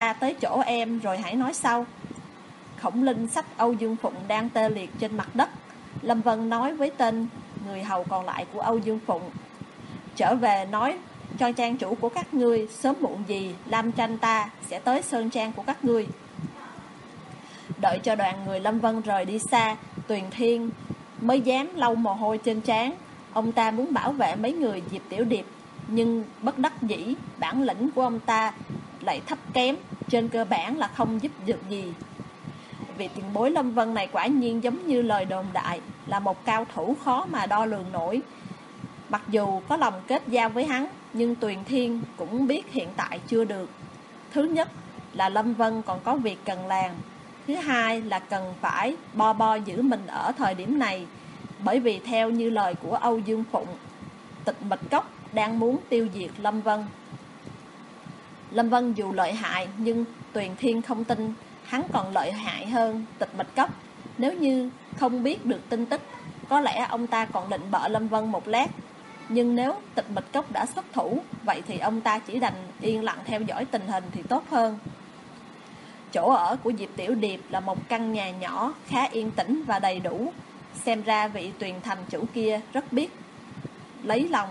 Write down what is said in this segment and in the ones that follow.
tới chỗ em rồi hãy nói sau. Khổng Linh xách Âu Dương Phụng đang tê liệt trên mặt đất. Lâm Vân nói với tên người hầu còn lại của Âu Dương Phụng: trở về nói cho trang chủ của các ngươi, sớm muộn gì Lam Tranh ta sẽ tới sơn trang của các ngươi. Đợi cho đoàn người Lâm Vân rời đi xa, Tuyền Thiên mới dám lau mồ hôi trên trán. Ông ta muốn bảo vệ mấy người Diệp Tiểu Điệp, nhưng bất đắc dĩ bản lĩnh của ông ta lại thấp kém, trên cơ bản là không giúp được gì. Vị tiền bối Lâm Vân này quả nhiên giống như lời đồn đại, là một cao thủ khó mà đo lường nổi. Mặc dù có lòng kết giao với hắn, nhưng Tuyền Thiên cũng biết hiện tại chưa được. Thứ nhất là Lâm Vân còn có việc cần làm. Thứ hai là cần phải bo giữ mình ở thời điểm này. Bởi vì theo như lời của Âu Dương Phụng, Tịch Mịch Cốc đang muốn tiêu diệt Lâm Vân. Lâm Vân dù lợi hại, nhưng Tuyền Thiên không tin hắn còn lợi hại hơn Tịch Mịch Cốc. Nếu như không biết được tin tức, có lẽ ông ta còn định bợ Lâm Vân một lát. Nhưng nếu Tịch Mịch Cốc đã xuất thủ, vậy thì ông ta chỉ đành yên lặng theo dõi tình hình thì tốt hơn. Chỗ ở của Diệp Tiểu Điệp là một căn nhà nhỏ, khá yên tĩnh và đầy đủ. Xem ra vị Tuyền Thành chủ kia rất biết lấy lòng.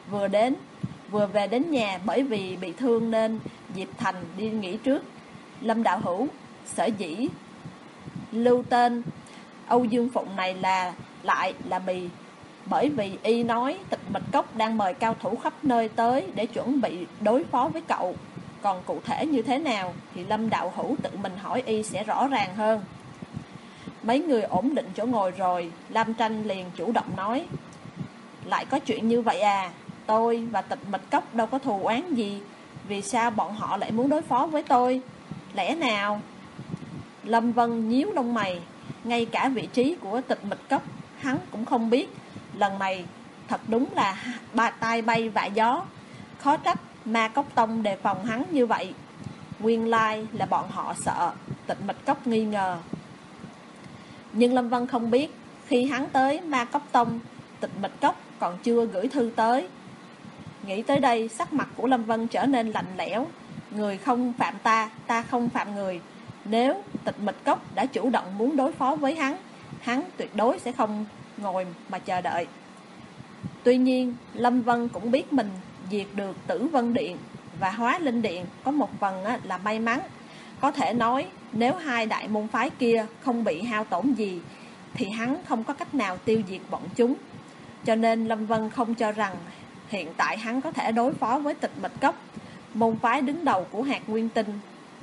Vừa về đến nhà, bởi vì bị thương nên Diệp Thành đi nghỉ trước. Lâm đạo hữu sở dĩ lưu tên Âu Dương Phụng này lại là bởi vì y nói Tịch Mịch Cốc đang mời cao thủ khắp nơi tới để chuẩn bị đối phó với cậu. Còn cụ thể như thế nào thì Lâm đạo hữu tự mình hỏi y sẽ rõ ràng hơn. Mấy người ổn định chỗ ngồi rồi, Lam Tranh liền chủ động nói: lại có chuyện như vậy à? Tôi và Tịch Mịch Cốc đâu có thù oán gì, vì sao bọn họ lại muốn đối phó với tôi? Lẽ nào? Lâm Vân nhíu lông mày, ngay cả vị trí của Tịch Mịch Cốc hắn cũng không biết. Lần này thật đúng là tai bay vạ gió. Khó trách Ma Cốc Tông đề phòng hắn như vậy. Nguyên lai là bọn họ sợ Tịch Mịch Cốc nghi ngờ. Nhưng Lâm Vân không biết, khi hắn tới Ma Cốc Tông, Tịch Mịch Cốc còn chưa gửi thư tới. Nghĩ tới đây, sắc mặt của Lâm Vân trở nên lạnh lẽo. Người không phạm ta, ta không phạm người. Nếu Tịch Mịch Cốc đã chủ động muốn đối phó với hắn tuyệt đối sẽ không ngồi mà chờ đợi. Tuy nhiên, Lâm Vân cũng biết mình diệt được Tử Vân Điện và Hóa Linh Điện có một phần là may mắn. Có thể nói, nếu hai đại môn phái kia không bị hao tổn gì, thì hắn không có cách nào tiêu diệt bọn chúng. Cho nên Lâm Vân không cho rằng hiện tại hắn có thể đối phó với Tịch Mịch Cốc, môn phái đứng đầu của Hạt Nguyên Tinh.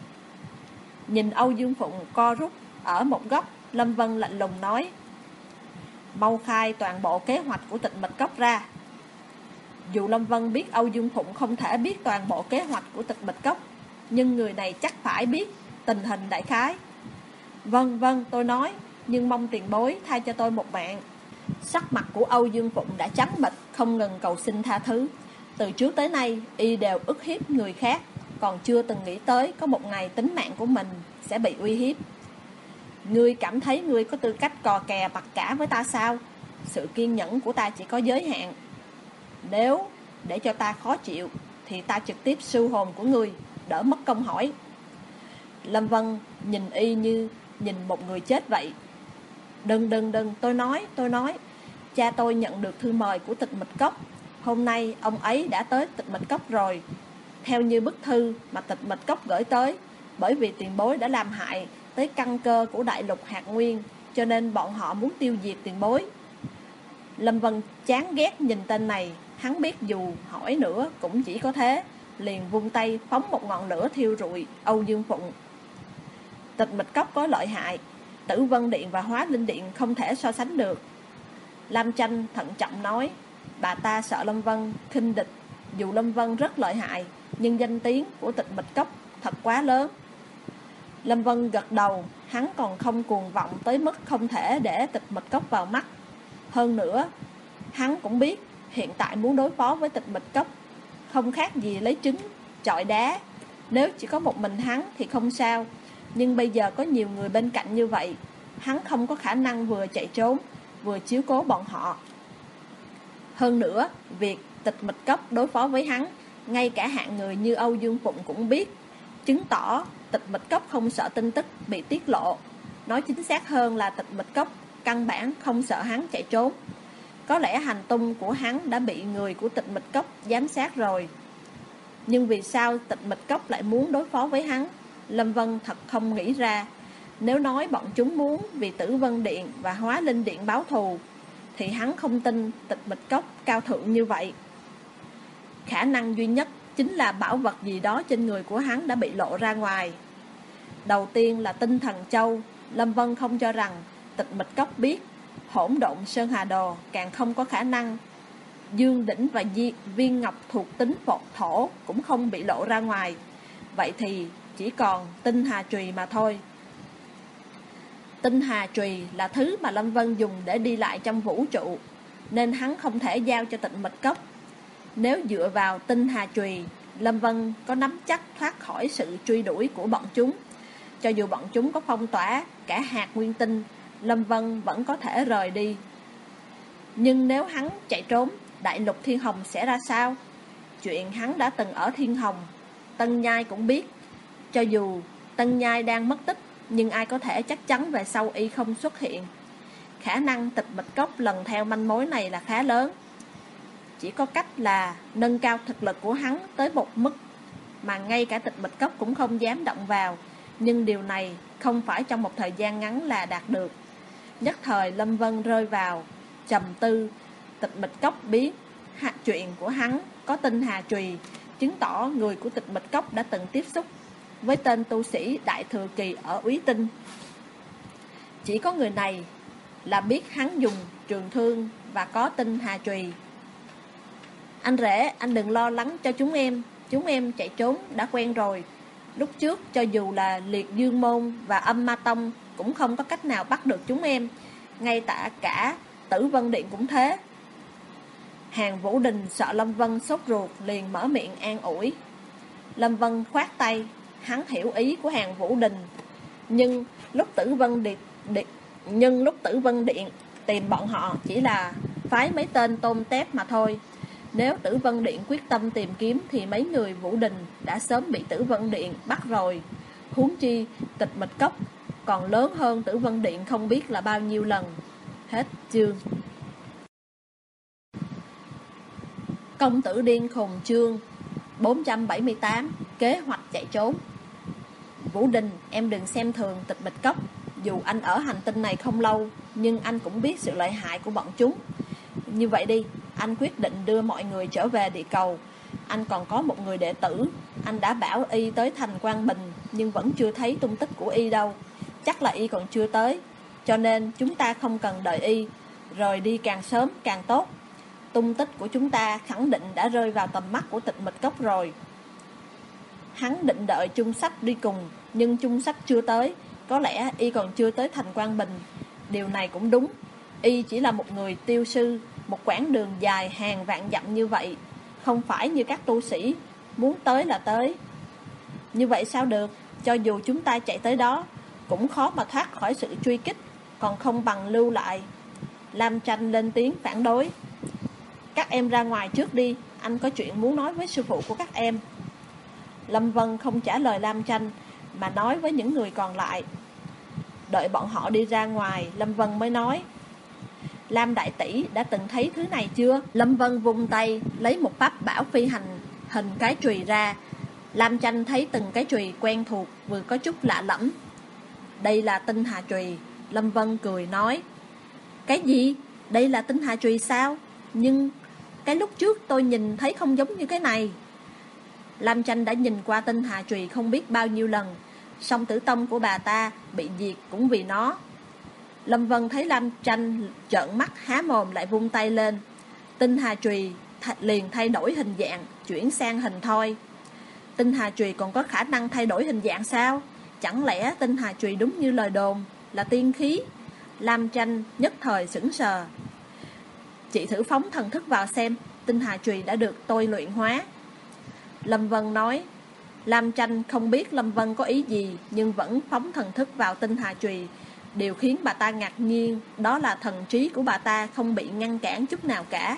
Nhìn Âu Dương Phụng co rút ở một góc, Lâm Vân lạnh lùng nói: mau khai toàn bộ kế hoạch của Tịch Mịch Cốc ra. Dù Lâm Vân biết Âu Dương Phụng không thể biết toàn bộ kế hoạch của Tịch Mịch Cốc, nhưng người này chắc phải biết tình hình đại khái. Vâng, tôi nói, nhưng mong tiền bối tha cho tôi một mạng. Sắc mặt của Âu Dương Phụng đã trắng bệch, không ngừng cầu xin tha thứ. Từ trước tới nay, y đều ức hiếp người khác, còn chưa từng nghĩ tới có một ngày tính mạng của mình sẽ bị uy hiếp. Ngươi cảm thấy ngươi có tư cách cò kè mặc cả với ta sao? Sự kiên nhẫn của ta chỉ có giới hạn. Nếu để cho ta khó chịu, thì ta trực tiếp sưu hồn của ngươi, đỡ mất công hỏi. Lâm Vân nhìn y như nhìn một người chết vậy. Đừng, tôi nói. Cha tôi nhận được thư mời của Tịch Mịch Cốc. Hôm nay ông ấy đã tới Tịch Mịch Cốc rồi. Theo như bức thư mà Tịch Mịch Cốc gửi tới, bởi vì tiền bối đã làm hại tới căn cơ của đại lục Hạt Nguyên, cho nên bọn họ muốn tiêu diệt tiền bối. Lâm Vân chán ghét nhìn tên này. Hắn biết dù hỏi nữa cũng chỉ có thế, liền vung tay phóng một ngọn lửa thiêu rụi Âu Dương Phụng. Tịch Mịch Cốc có lợi hại, Tử Vân Điện và Hóa Linh Điện không thể so sánh được. Lam Tranh thận trọng nói: bà ta sợ Lâm Vân khinh địch. Dù Lâm Vân rất lợi hại, nhưng danh tiếng của Tịch Mịch Cốc thật quá lớn. Lâm Vân gật đầu, hắn còn không cuồng vọng tới mức không thể để Tịch Mịch Cốc vào mắt. Hơn nữa, hắn cũng biết hiện tại muốn đối phó với Tịch Mịch Cốc không khác gì lấy trứng chọi đá. Nếu chỉ có một mình hắn thì không sao, nhưng bây giờ có nhiều người bên cạnh như vậy, hắn không có khả năng vừa chạy trốn vừa chiếu cố bọn họ. Hơn nữa, việc Tịch Mịch Cốc đối phó với hắn, ngay cả hạng người như Âu Dương Phụng cũng biết, chứng tỏ Tịch Mịch Cốc không sợ tin tức bị tiết lộ. Nói chính xác hơn là Tịch Mịch Cốc căn bản không sợ hắn chạy trốn. Có lẽ hành tung của hắn đã bị người của Tịch Mịch Cốc giám sát rồi. Nhưng vì sao Tịch Mịch Cốc lại muốn đối phó với hắn? Lâm Vân thật không nghĩ ra. Nếu nói bọn chúng muốn vì Tử Vân Điện và Hóa Linh Điện báo thù, thì hắn không tin Tịch Mịch Cốc cao thượng như vậy. Khả năng duy nhất chính là bảo vật gì đó trên người của hắn đã bị lộ ra ngoài. Đầu tiên là Tinh Thần Châu. Lâm Vân không cho rằng Tịch Mịch Cốc biết. Hỗn Độn Sơn Hà Đồ càng không có khả năng. Dương đỉnh và viên ngọc thuộc tính thổ cũng không bị lộ ra ngoài. Vậy thì chỉ còn Tinh Hà Trùy mà thôi. Tinh Hà Trùy là thứ mà Lâm Vân dùng để đi lại trong vũ trụ, nên hắn không thể giao cho Tịch Mịch Cốc. Nếu dựa vào Tinh Hà Trùy, Lâm Vân có nắm chắc thoát khỏi sự truy đuổi của bọn chúng. Cho dù bọn chúng có phong tỏa cả hạt nguyên tinh, Lâm Vân vẫn có thể rời đi. Nhưng nếu hắn chạy trốn, đại lục Thiên Hồng sẽ ra sao? Chuyện hắn đã từng ở Thiên Hồng, Tân Nhai cũng biết. Cho dù Tân Nhai đang mất tích, nhưng ai có thể chắc chắn về sau y không xuất hiện. Khả năng Tịch Mịch Cốc lần theo manh mối này là khá lớn. Chỉ có cách là nâng cao thực lực của hắn tới một mức mà ngay cả Tịch Mịch Cốc cũng không dám động vào. Nhưng điều này không phải trong một thời gian ngắn là đạt được. Nhất thời Lâm Vân rơi vào trầm tư. Tịch Mịch Cốc biết chuyện của hắn có Tinh Hà Trùy, chứng tỏ người của Tịch Mịch Cốc đã từng tiếp xúc với tên tu sĩ Đại Thừa Kỳ ở Úy Tinh. Chỉ có người này là biết hắn dùng trường thương và có Tinh Hà Trùy. Anh rể, anh đừng lo lắng cho chúng em chạy trốn đã quen rồi. Lúc trước cho dù là Liệt Dương Môn và Âm Ma Tông cũng không có cách nào bắt được chúng em. Ngay cả Tử Vân Điện cũng thế. Hàn Vũ Đình sợ Lâm Vân sốt ruột, liền mở miệng an ủi. Lâm Vân khoát tay, hắn hiểu ý của Hàn Vũ Đình. Nhưng lúc Tử Vân Điện tìm bọn họ chỉ là phái mấy tên tôm tép mà thôi. Nếu Tử Vân Điện quyết tâm tìm kiếm thì mấy người Vũ Đình đã sớm bị Tử Vân Điện bắt rồi. Huống chi Tịch Mịch Cốc còn lớn hơn Tử Vân Điện không biết là bao nhiêu lần. Hết chương. Công tử điên khùng chương 478. Kế hoạch chạy trốn. Vũ Đình, em đừng xem thường Tịch Mịch Cốc. Dù anh ở hành tinh này không lâu, nhưng anh cũng biết sự lợi hại của bọn chúng. Như vậy đi, anh quyết định đưa mọi người trở về địa cầu. Anh còn có một người đệ tử. Anh đã bảo y tới thành Quang Bình, nhưng vẫn chưa thấy tung tích của y đâu. Chắc là y còn chưa tới. Cho nên chúng ta không cần đợi y, rời đi càng sớm càng tốt. Tung tích của chúng ta khẳng định đã rơi vào tầm mắt của Tịch Mịch Cốc rồi. Hắn định đợi Chung Sách đi cùng, nhưng Chung Sách chưa tới. Có lẽ y còn chưa tới thành Quang Bình. Điều này cũng đúng. Y chỉ là một người tiêu sư. Một quãng đường dài hàng vạn dặm như vậy, không phải như các tu sĩ muốn tới là tới. Như vậy sao được? Cho dù chúng ta chạy tới đó cũng khó mà thoát khỏi sự truy kích, còn không bằng lưu lại. Lam Tranh lên tiếng phản đối. Các em ra ngoài trước đi, anh có chuyện muốn nói với sư phụ của các em. Lâm Vân không trả lời Lam Tranh, mà nói với những người còn lại. Đợi bọn họ đi ra ngoài, Lâm Vân mới nói. Lam đại tỷ đã từng thấy thứ này chưa? Lâm Vân vung tay lấy một pháp bảo phi hành hình cái chùy ra. Lam Tranh thấy từng cái chùy quen thuộc, vừa có chút lạ lẫm. Đây là Tinh Hà Chùy. Lâm Vân cười nói. Cái gì? Đây là Tinh Hà Chùy sao? Nhưng cái lúc trước tôi nhìn thấy không giống như cái này. Lam Tranh đã nhìn qua Tinh Hà Chùy không biết bao nhiêu lần. Song tử tông của bà ta bị diệt cũng vì nó. Lâm Vân thấy Lam Tranh trợn mắt há mồm, lại vung tay lên. Tinh Hà Chùy liền thay đổi hình dạng, chuyển sang hình thoi. Tinh Hà Chùy còn có khả năng thay đổi hình dạng sao? Chẳng lẽ Tinh Hà Chùy đúng như lời đồn là tiên khí? Lam Tranh nhất thời sững sờ. Chị thử phóng thần thức vào xem. Tinh Hà Chùy đã được tôi luyện hóa. Lâm Vân nói. Lam Tranh không biết Lâm Vân có ý gì, nhưng vẫn phóng thần thức vào Tinh Hà Chùy. Điều khiến bà ta ngạc nhiên đó là thần trí của bà ta không bị ngăn cản chút nào cả.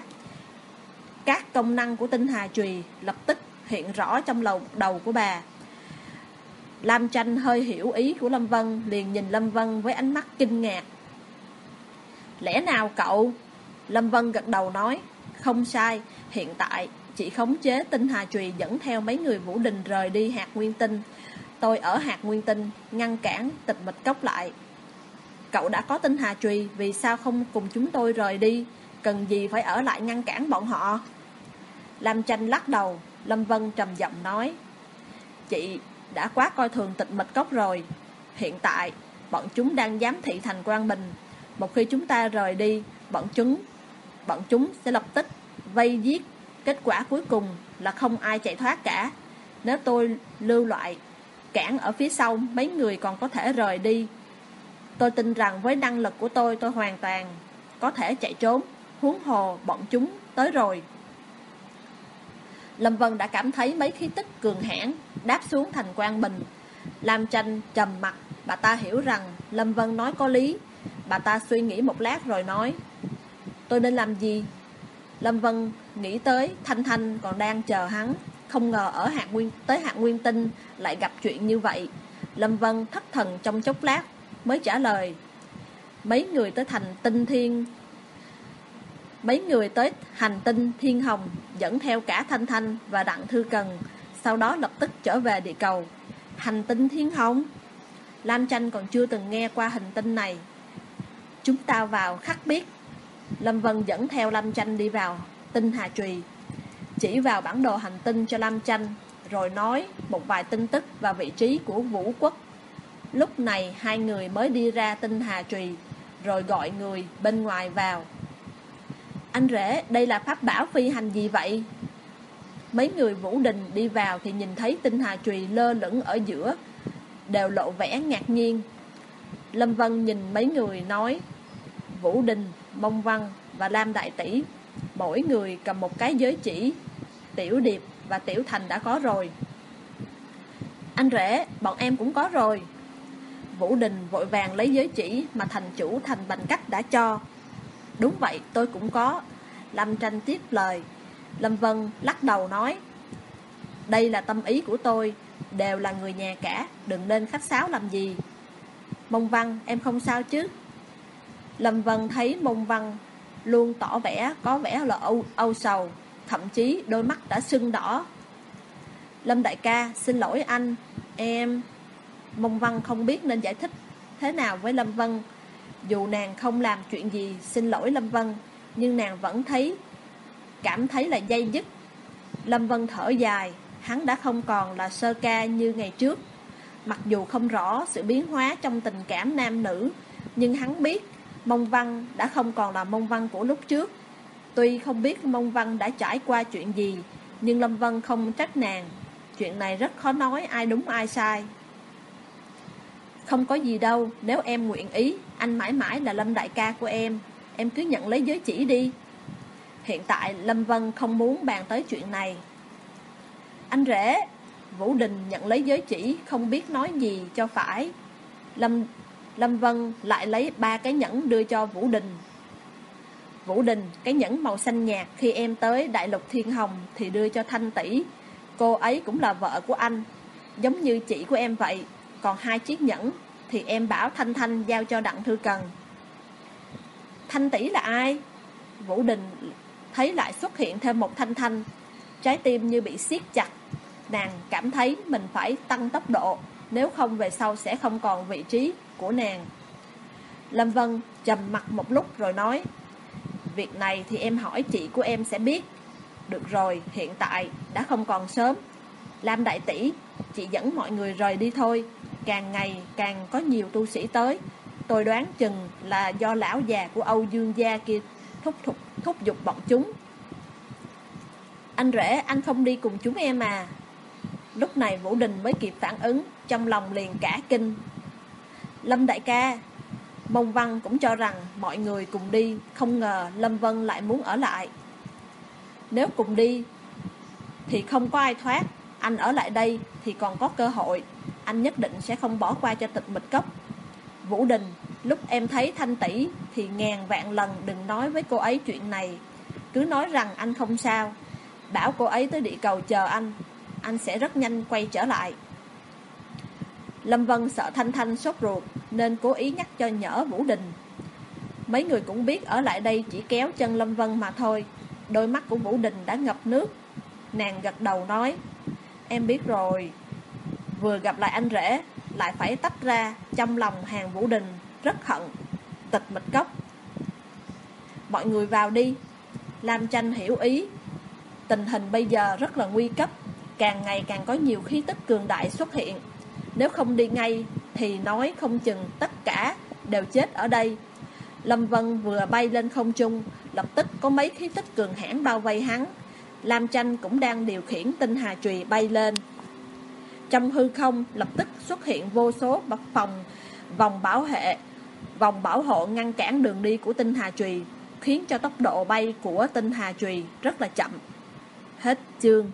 Các công năng của Tinh Hà Chùy lập tức hiện rõ trong đầu của bà. Lam Tranh hơi hiểu ý của Lâm Vân, liền nhìn Lâm Vân với ánh mắt kinh ngạc. Lẽ nào cậu? Lâm Vân gật đầu nói, không sai, hiện tại chị khống chế Tinh Hà Trùy dẫn theo mấy người Vũ Đình rời đi hạt Nguyên Tinh. Tôi ở hạt Nguyên Tinh ngăn cản Tịch Mịch Cốc lại. Cậu đã có Tinh Hà Trùy, vì sao không cùng chúng tôi rời đi? Cần gì phải ở lại ngăn cản bọn họ? Lam Tranh lắc đầu. Lâm Vân trầm giọng nói, chị đã quá coi thường Tịch Mịch Cốc rồi. Hiện tại bọn chúng đang giám thị thành Quang Bình. Một khi chúng ta rời đi, bọn chúng sẽ lập tức vây giết. Kết quả cuối cùng là không ai chạy thoát cả. Nếu tôi lưu lại cản ở phía sau, mấy người còn có thể rời đi. Tôi tin rằng với năng lực của tôi hoàn toàn có thể chạy trốn. Huống hồ bọn chúng tới rồi. Lâm Vân đã cảm thấy mấy khí tức cường hãn đáp xuống thành Quang Bình. Lam Tranh trầm mặt. Bà ta hiểu rằng Lâm Vân nói có lý. Bà ta suy nghĩ một lát rồi nói, tôi nên làm gì? Lâm Vân nghĩ tới Thanh Thanh còn đang chờ hắn. Không ngờ ở tới hạt Nguyên Tinh lại gặp chuyện như vậy. Lâm Vân thất thần trong chốc lát mới trả lời, mấy người tới hành tinh Thiên Hồng dẫn theo cả Thanh Thanh và Đặng Thư Cần, sau đó lập tức trở về địa cầu. Hành tinh Thiên Hồng? Lam Tranh còn chưa từng nghe qua hành tinh này. Chúng ta vào khắc biết. Lâm Vân dẫn theo Lam Tranh đi vào Tinh Hà Trùy, chỉ vào bản đồ hành tinh cho Lam Tranh, rồi nói một vài tin tức và vị trí của Vũ Quốc. Lúc này hai người mới đi ra Tinh Hà Trùy, rồi gọi người bên ngoài vào. Anh rể, đây là pháp bảo phi hành gì vậy? Mấy người Vũ Đình đi vào thì nhìn thấy Tinh Hà Trùy lơ lửng ở giữa, đều lộ vẻ ngạc nhiên. Lâm Vân nhìn mấy người nói, Vũ Đình, Mông Văn và Lam Đại Tỷ mỗi người cầm một cái giới chỉ. Tiểu Điệp và Tiểu Thành đã có rồi. Anh rể, bọn em cũng có rồi. Vũ Đình vội vàng lấy giới chỉ mà thành chủ Thành Bành Cách đã cho. Đúng vậy, tôi cũng có. Lâm Tranh tiếp lời. Lâm Vân lắc đầu nói, đây là tâm ý của tôi, đều là người nhà cả, đừng nên khách sáo làm gì. Mông Văn, em không sao chứ? Lâm Vân thấy Mông Văn luôn có vẻ là âu sầu, thậm chí đôi mắt đã sưng đỏ. Lâm đại ca, xin lỗi anh, em... Mông Văn không biết nên giải thích thế nào với Lâm Vân. Dù nàng không làm chuyện gì xin lỗi Lâm Vân, nhưng nàng vẫn cảm thấy là day dứt. Lâm Vân thở dài. Hắn đã không còn là sơ ca như ngày trước. Mặc dù không rõ sự biến hóa trong tình cảm nam nữ, nhưng hắn biết Mông Văn đã không còn là Mông Văn của lúc trước. Tuy không biết Mông Văn đã trải qua chuyện gì, nhưng Lâm Vân không trách nàng. Chuyện này rất khó nói ai đúng ai sai. Không có gì đâu, nếu em nguyện ý, anh mãi mãi là Lâm đại ca của em cứ nhận lấy giới chỉ đi. Hiện tại Lâm Vân không muốn bàn tới chuyện này. Anh rể. Vũ Đình nhận lấy giới chỉ, không biết nói gì cho phải. Lâm Vân lại lấy 3 cái nhẫn đưa cho Vũ Đình. Vũ Đình, cái nhẫn màu xanh nhạt khi em tới Đại Lục Thiên Hồng thì đưa cho Thanh tỷ. Cô ấy cũng là vợ của anh, giống như chị của em vậy. Còn 2 chiếc nhẫn thì em bảo Thanh Thanh giao cho Đặng Thư Cần. Thanh tỷ là ai? Vũ Đình thấy lại xuất hiện thêm một Thanh Thanh, trái tim như bị siết chặt. Nàng cảm thấy mình phải tăng tốc độ, nếu không về sau sẽ không còn vị trí của nàng. Lâm Vân trầm mặt một lúc rồi nói, việc này thì em hỏi chị của em sẽ biết. Được rồi, hiện tại đã không còn sớm. Lam đại tỷ, chị dẫn mọi người rời đi thôi. Càng ngày càng có nhiều tu sĩ tới. Tôi đoán chừng là do lão già của Âu Dương gia kia thúc giục bọn chúng. Anh rể, anh không đi cùng chúng em à? Lúc này Vũ Đình mới kịp phản ứng, trong lòng liền cả kinh. Lâm đại ca. Mông Văn cũng cho rằng mọi người cùng đi, không ngờ Lâm Vân lại muốn ở lại. Nếu cùng đi thì không có ai thoát, anh ở lại đây thì còn có cơ hội. Anh nhất định sẽ không bỏ qua cho Tịch Mịch Cốc. Vũ Đình, lúc em thấy Thanh tỷ thì ngàn vạn lần đừng nói với cô ấy chuyện này. Cứ nói rằng anh không sao, bảo cô ấy tới địa cầu chờ anh sẽ rất nhanh quay trở lại. Lâm Vân sợ Thanh Thanh sốt ruột nên cố ý nhắc cho nhỡ Vũ Đình. Mấy người cũng biết ở lại đây chỉ kéo chân Lâm Vân mà thôi. Đôi mắt của Vũ Đình đã ngập nước. Nàng gật đầu nói: Em biết rồi. Vừa gặp lại anh rể lại phải tách ra, trong lòng Hàng Vũ Đình rất hận Tịch Mịch Cốc. Mọi người vào đi. Lam Tranh hiểu ý. Tình hình bây giờ rất là nguy cấp, càng ngày càng có nhiều khí tức cường đại xuất hiện. Nếu không đi ngay thì nói không chừng tất cả đều chết ở đây. Lâm Vân vừa bay lên không trung, lập tức có mấy khí tức cường hãn bao vây hắn. Lam Tranh cũng đang điều khiển tinh hà chùy bay lên. Trong hư không lập tức xuất hiện vô số vòng bảo hộ ngăn cản đường đi của tinh hà chùy, khiến cho tốc độ bay của tinh hà chùy rất là chậm. Hết chương.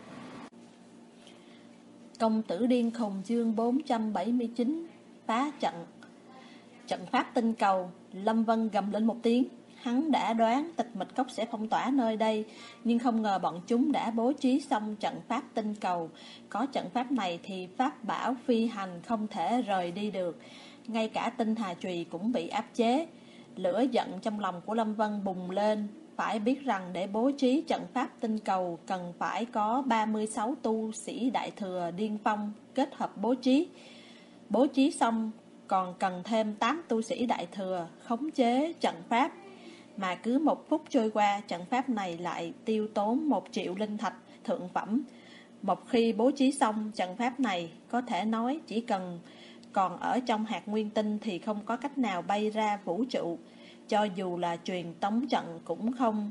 Công tử điên khùng chương 479. Phá trận. Trận pháp tinh cầu. Lâm Vân gầm lên một tiếng. Hắn đã đoán Tịch Mịch Cốc sẽ phong tỏa nơi đây, nhưng không ngờ bọn chúng đã bố trí xong trận pháp tinh cầu. Có trận pháp này thì pháp bảo phi hành không thể rời đi được. Ngay cả tinh hà chùy cũng bị áp chế. Lửa giận trong lòng của Lâm Vân bùng lên. Phải biết rằng để bố trí trận pháp tinh cầu cần phải có 36 tu sĩ đại thừa điên phong kết hợp bố trí. Bố trí xong còn cần thêm 8 tu sĩ đại thừa khống chế trận pháp. Mà cứ 1 phút trôi qua, trận pháp này lại tiêu tốn 1 triệu linh thạch thượng phẩm. Một khi bố trí xong trận pháp này, có thể nói chỉ cần còn ở trong hạt nguyên tinh thì không có cách nào bay ra vũ trụ. Cho dù là truyền tống trận cũng không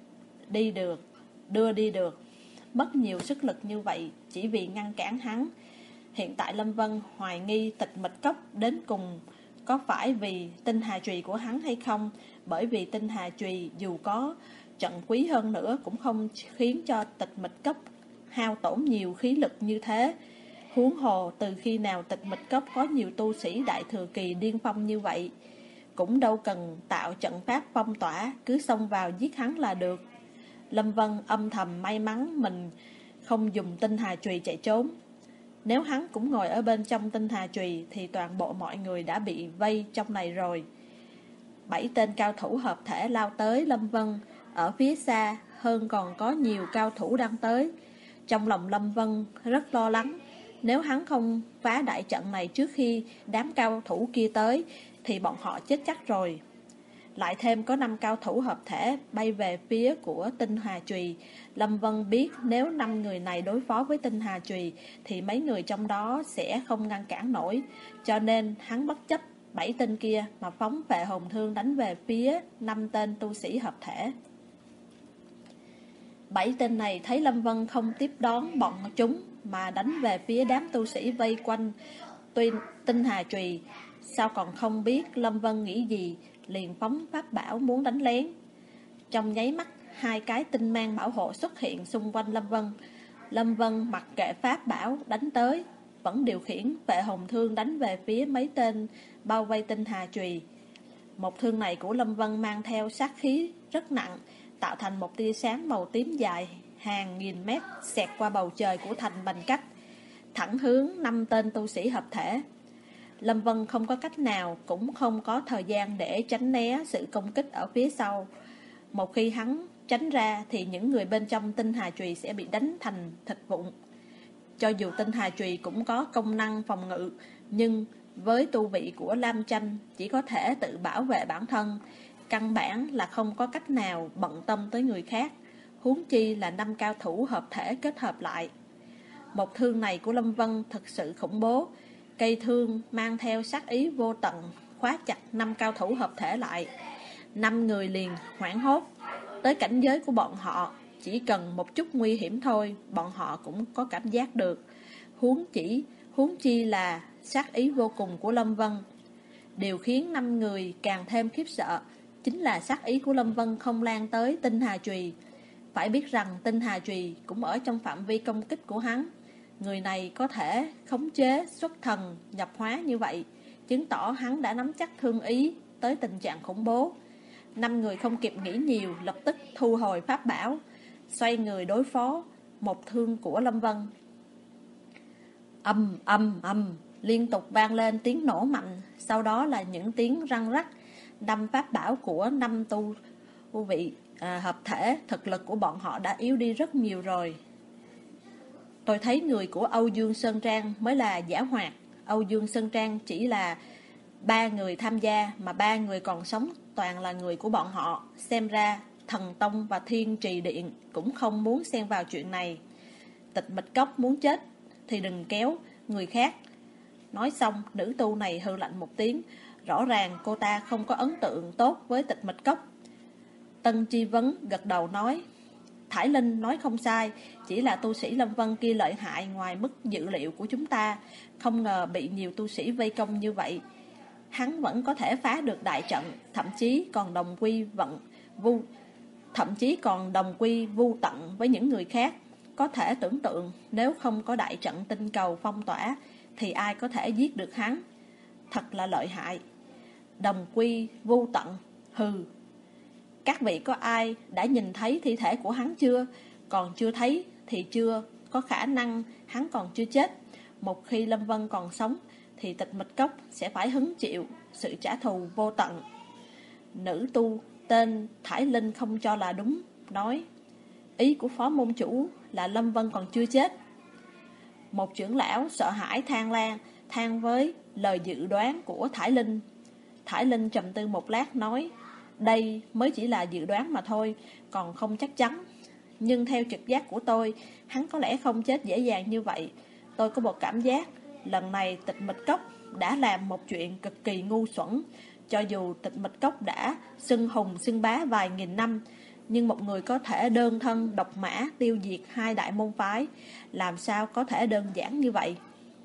đưa đi được. Mất nhiều sức lực như vậy chỉ vì ngăn cản hắn. Hiện tại Lâm Vân hoài nghi Tịch Mịch Cốc đến cùng có phải vì tinh hà chùy của hắn hay không. Bởi vì tinh hà chùy dù có trận quý hơn nữa cũng không khiến cho Tịch Mịch Cốc hao tổn nhiều khí lực như thế. Huống hồ từ khi nào Tịch Mịch Cốc có nhiều tu sĩ đại thừa kỳ điên phong như vậy. Cũng đâu cần tạo trận pháp phong tỏa, cứ xông vào giết hắn là được. Lâm Vân âm thầm may mắn mình không dùng tinh hà chùy chạy trốn. Nếu hắn cũng ngồi ở bên trong tinh hà chùy thì toàn bộ mọi người đã bị vây trong này rồi. 7 tên cao thủ hợp thể lao tới Lâm Vân. Ở phía xa hơn còn có nhiều cao thủ đang tới. Trong lòng Lâm Vân rất lo lắng. Nếu hắn không phá đại trận này trước khi đám cao thủ kia tới thì bọn họ chết chắc rồi. Lại thêm có 5 cao thủ hợp thể bay về phía của tinh hà chùy. Lâm Vân biết nếu 5 người này đối phó với tinh hà chùy thì mấy người trong đó sẽ không ngăn cản nổi. Cho nên hắn bất chấp 7 tên kia mà phóng vệ hồn thương đánh về phía 5 tên tu sĩ hợp thể. 7 tên này thấy Lâm Vân không tiếp đón bọn chúng mà đánh về phía đám tu sĩ vây quanh tinh hà chùy. Sao còn không biết Lâm Vân nghĩ gì, liền phóng pháp bảo muốn đánh lén. Trong nháy mắt 2 cái tinh mang bảo hộ xuất hiện xung quanh Lâm Vân. Lâm Vân mặc kệ pháp bảo đánh tới, vẫn điều khiển vệ hồn thương đánh về phía mấy tên bao vây tinh hà chùy. Một thương này của Lâm Vân mang theo sát khí rất nặng, tạo thành một tia sáng màu tím dài hàng nghìn mét xẹt qua bầu trời của thành Bành Cách, thẳng hướng 5 tên tu sĩ hợp thể. Lâm Vân không có cách nào, cũng không có thời gian để tránh né sự công kích ở phía sau. Một khi hắn tránh ra thì những người bên trong tinh hà chùy sẽ bị đánh thành thịt vụn. Cho dù tinh hà chùy cũng có công năng phòng ngự, nhưng với tu vị của Lam Tranh chỉ có thể tự bảo vệ bản thân, căn bản là không có cách nào bận tâm tới người khác, huống chi là 5 cao thủ hợp thể kết hợp lại. Một thương này của Lâm Vân thật sự khủng bố. Cây thương mang theo sát ý vô tận, khóa chặt 5 cao thủ hợp thể lại. 5 người liền hoảng hốt. Tới cảnh giới của bọn họ, chỉ cần một chút nguy hiểm thôi, bọn họ cũng có cảm giác được. Huống chi là sát ý vô cùng của Lâm Vân. Điều khiến 5 người càng thêm khiếp sợ chính là sát ý của Lâm Vân không lan tới tinh hà chùy. Phải biết rằng tinh hà chùy cũng ở trong phạm vi công kích của hắn. Người này có thể khống chế xuất thần nhập hóa như vậy, chứng tỏ hắn đã nắm chắc thương ý tới tình trạng khủng bố. 5 người không kịp nghĩ nhiều, lập tức thu hồi pháp bảo, xoay người đối phó một thương của Lâm Vân. Âm. Liên tục vang lên tiếng nổ mạnh, sau đó là những tiếng răng rắc. Năm pháp bảo của năm tu vị hợp thể, thực lực của bọn họ đã yếu đi rất nhiều rồi. Tôi thấy người của Âu Dương Sơn Trang mới là giả hoạt. Âu Dương Sơn Trang chỉ là 3 người tham gia, mà 3 người còn sống toàn là người của bọn họ. Xem ra Thần Tông và Thiên Trì Điện cũng không muốn xen vào chuyện này. Tịch Mịch Cốc muốn chết thì đừng kéo người khác. Nói xong, nữ tu này hừ lạnh một tiếng. Rõ ràng cô ta không có ấn tượng tốt với Tịch Mịch Cốc. Tân Chi Vấn gật đầu nói, Thải Linh nói không sai, chỉ là tu sĩ Lâm Vân kia lợi hại ngoài mức dự liệu của chúng ta. Không ngờ bị nhiều tu sĩ vây công như vậy. Hắn vẫn có thể phá được đại trận, thậm chí còn đồng quy vu tận với những người khác. Có thể tưởng tượng nếu không có đại trận tinh cầu phong tỏa thì ai có thể giết được hắn. Thật là lợi hại. Đồng quy vu tận, hừ. Các vị có ai đã nhìn thấy thi thể của hắn chưa? Còn chưa thấy thì chưa có khả năng hắn còn chưa chết. Một khi Lâm Vân còn sống thì Tịch Mịch Cốc sẽ phải hứng chịu sự trả thù vô tận. Nữ tu tên Thải Linh không cho là đúng, nói, ý của phó môn chủ là Lâm Vân còn chưa chết. Một trưởng lão sợ hãi than với lời dự đoán của Thải Linh. Thải Linh trầm tư một lát nói, đây mới chỉ là dự đoán mà thôi, còn không chắc chắn. Nhưng theo trực giác của tôi, hắn có lẽ không chết dễ dàng như vậy. Tôi có một cảm giác, lần này Tịch Mịch Cốc đã làm một chuyện cực kỳ ngu xuẩn. Cho dù Tịch Mịch Cốc đã xưng hùng xưng bá vài nghìn năm, nhưng một người có thể đơn thân độc mã tiêu diệt 2 đại môn phái, làm sao có thể đơn giản như vậy?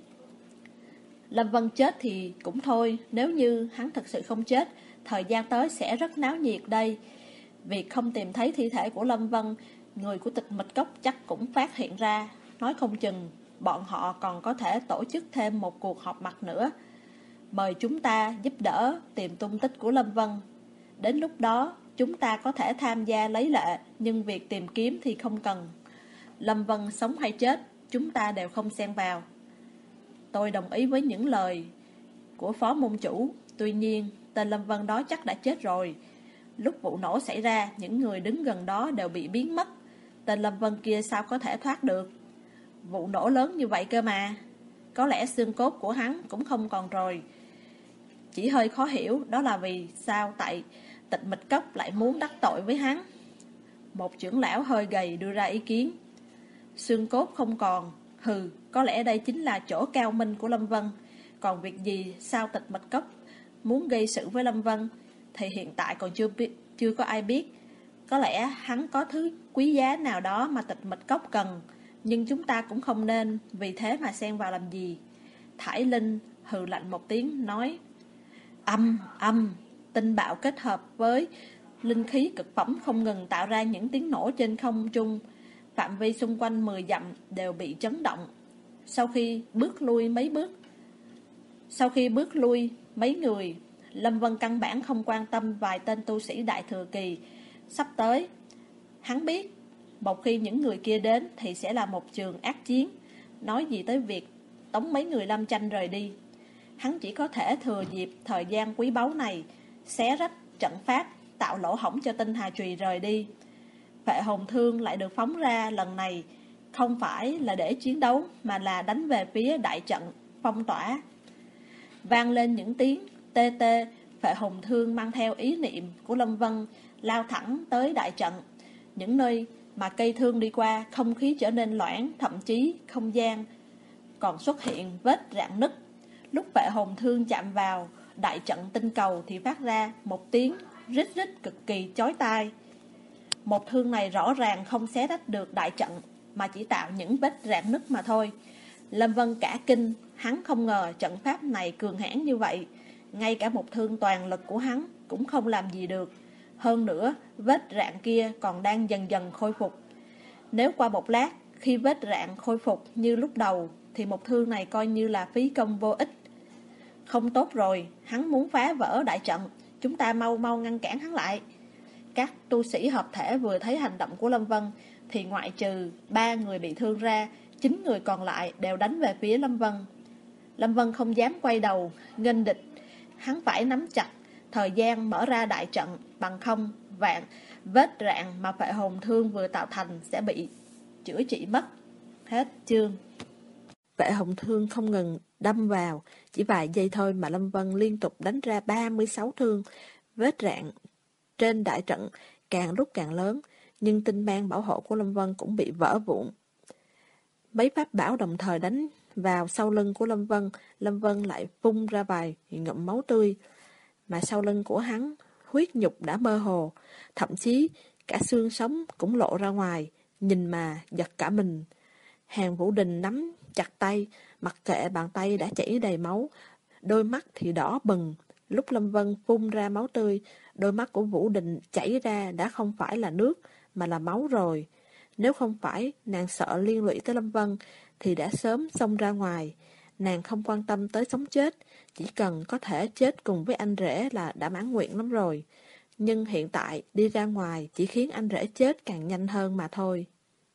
Lâm Vân chết thì cũng thôi, nếu như hắn thực sự không chết, thời gian tới sẽ rất náo nhiệt đây. Việc không tìm thấy thi thể của Lâm Vân, người của Tịch Mịch Cốc chắc cũng phát hiện ra. Nói không chừng bọn họ còn có thể tổ chức thêm một cuộc họp mặt nữa, mời chúng ta giúp đỡ tìm tung tích của Lâm Vân. Đến lúc đó chúng ta có thể tham gia lấy lệ, nhưng việc tìm kiếm thì không cần. Lâm Vân sống hay chết, chúng ta đều không xen vào. Tôi đồng ý với những lời của phó môn chủ. Tuy nhiên tên Lâm Vân đó chắc đã chết rồi. Lúc vụ nổ xảy ra, những người đứng gần đó đều bị biến mất. Tên Lâm Vân kia sao có thể thoát được? Vụ nổ lớn như vậy cơ mà. Có lẽ xương cốt của hắn cũng không còn rồi. Chỉ hơi khó hiểu đó là vì sao tại Tịch Mịch Cốc lại muốn đắc tội với hắn. Một trưởng lão hơi gầy đưa ra ý kiến. Xương cốt không còn, hừ, có lẽ đây chính là chỗ cao minh của Lâm Vân. Còn việc gì sao Tịch Mịch Cốc muốn gây sự với Lâm Vân thì hiện tại còn chưa có ai biết. Có lẽ hắn có thứ quý giá nào đó mà Tịch Mịch Cốc cần, nhưng chúng ta cũng không nên vì thế mà xen vào làm gì. Thải Linh hừ lạnh một tiếng nói, tinh bạo kết hợp với linh khí cực phẩm không ngừng tạo ra những tiếng nổ trên không trung. Phạm vi xung quanh 10 dặm đều bị chấn động. Sau khi bước lui mấy người, Lâm Vân căn bản không quan tâm vài tên tu sĩ đại thừa kỳ sắp tới. Hắn biết một khi những người kia đến thì sẽ là một trường ác chiến. Nói gì tới việc tống mấy người Lâm Tranh rời đi. Hắn chỉ có thể thừa dịp thời gian quý báu này xé rách trận pháp, tạo lỗ hổng cho Tinh Hà Trùy rời đi. Phệ hồn thương lại được phóng ra lần này không phải là để chiến đấu, mà là đánh về phía đại trận phong tỏa. Vang lên những tiếng tê tê. Phệ hồn thương mang theo ý niệm của Lâm Vân lao thẳng tới đại trận. Những nơi mà cây thương đi qua, không khí trở nên loãng, thậm chí không gian còn xuất hiện vết rạn nứt. Lúc phệ hồn thương chạm vào đại trận tinh cầu thì phát ra một tiếng rít rít cực kỳ chói tai. Một thương này rõ ràng không xé rách được đại trận, mà chỉ tạo những vết rạn nứt mà thôi. Lâm Vân cả kinh, hắn không ngờ trận pháp này cường hãn như vậy. Ngay cả một thương toàn lực của hắn cũng không làm gì được. Hơn nữa, vết rạn kia còn đang dần dần khôi phục. Nếu qua một lát, khi vết rạn khôi phục như lúc đầu, thì một thương này coi như là phí công vô ích. Không tốt rồi, hắn muốn phá vỡ đại trận. Chúng ta mau ngăn cản hắn lại. Các tu sĩ hợp thể vừa thấy hành động của Lâm Vân thì ngoại trừ 3 người bị thương ra, 9 người còn lại đều đánh về phía Lâm Vân. Lâm Vân không dám quay đầu nghênh địch, hắn phải nắm chặt thời gian mở ra đại trận, bằng không vết rạn mà Phệ Hồn Thương vừa tạo thành sẽ bị chữa trị mất. Hết chương. Phệ Hồn Thương không ngừng đâm vào, chỉ vài giây thôi mà Lâm Vân liên tục đánh ra 36 thương. Vết rạn trên đại trận càng lúc càng lớn, nhưng tinh mang bảo hộ của Lâm Vân cũng bị vỡ vụn. Mấy pháp bảo đồng thời đánh vào sau lưng của Lâm Vân lại phun ra vài ngụm máu tươi, mà sau lưng của hắn, huyết nhục đã mơ hồ, thậm chí cả xương sống cũng lộ ra ngoài, nhìn mà giật cả mình. Hàn Vũ Đình nắm chặt tay, mặc kệ bàn tay đã chảy đầy máu, đôi mắt thì đỏ bừng. Lúc Lâm Vân phun ra máu tươi, đôi mắt của Vũ Đình chảy ra đã không phải là nước, mà là máu rồi. Nếu không phải nàng sợ liên lụy tới Lâm Vân, thì đã sớm xông ra ngoài. Nàng không quan tâm tới sống chết, chỉ cần có thể chết cùng với anh rể là đã mãn nguyện lắm rồi. Nhưng hiện tại đi ra ngoài chỉ khiến anh rể chết càng nhanh hơn mà thôi.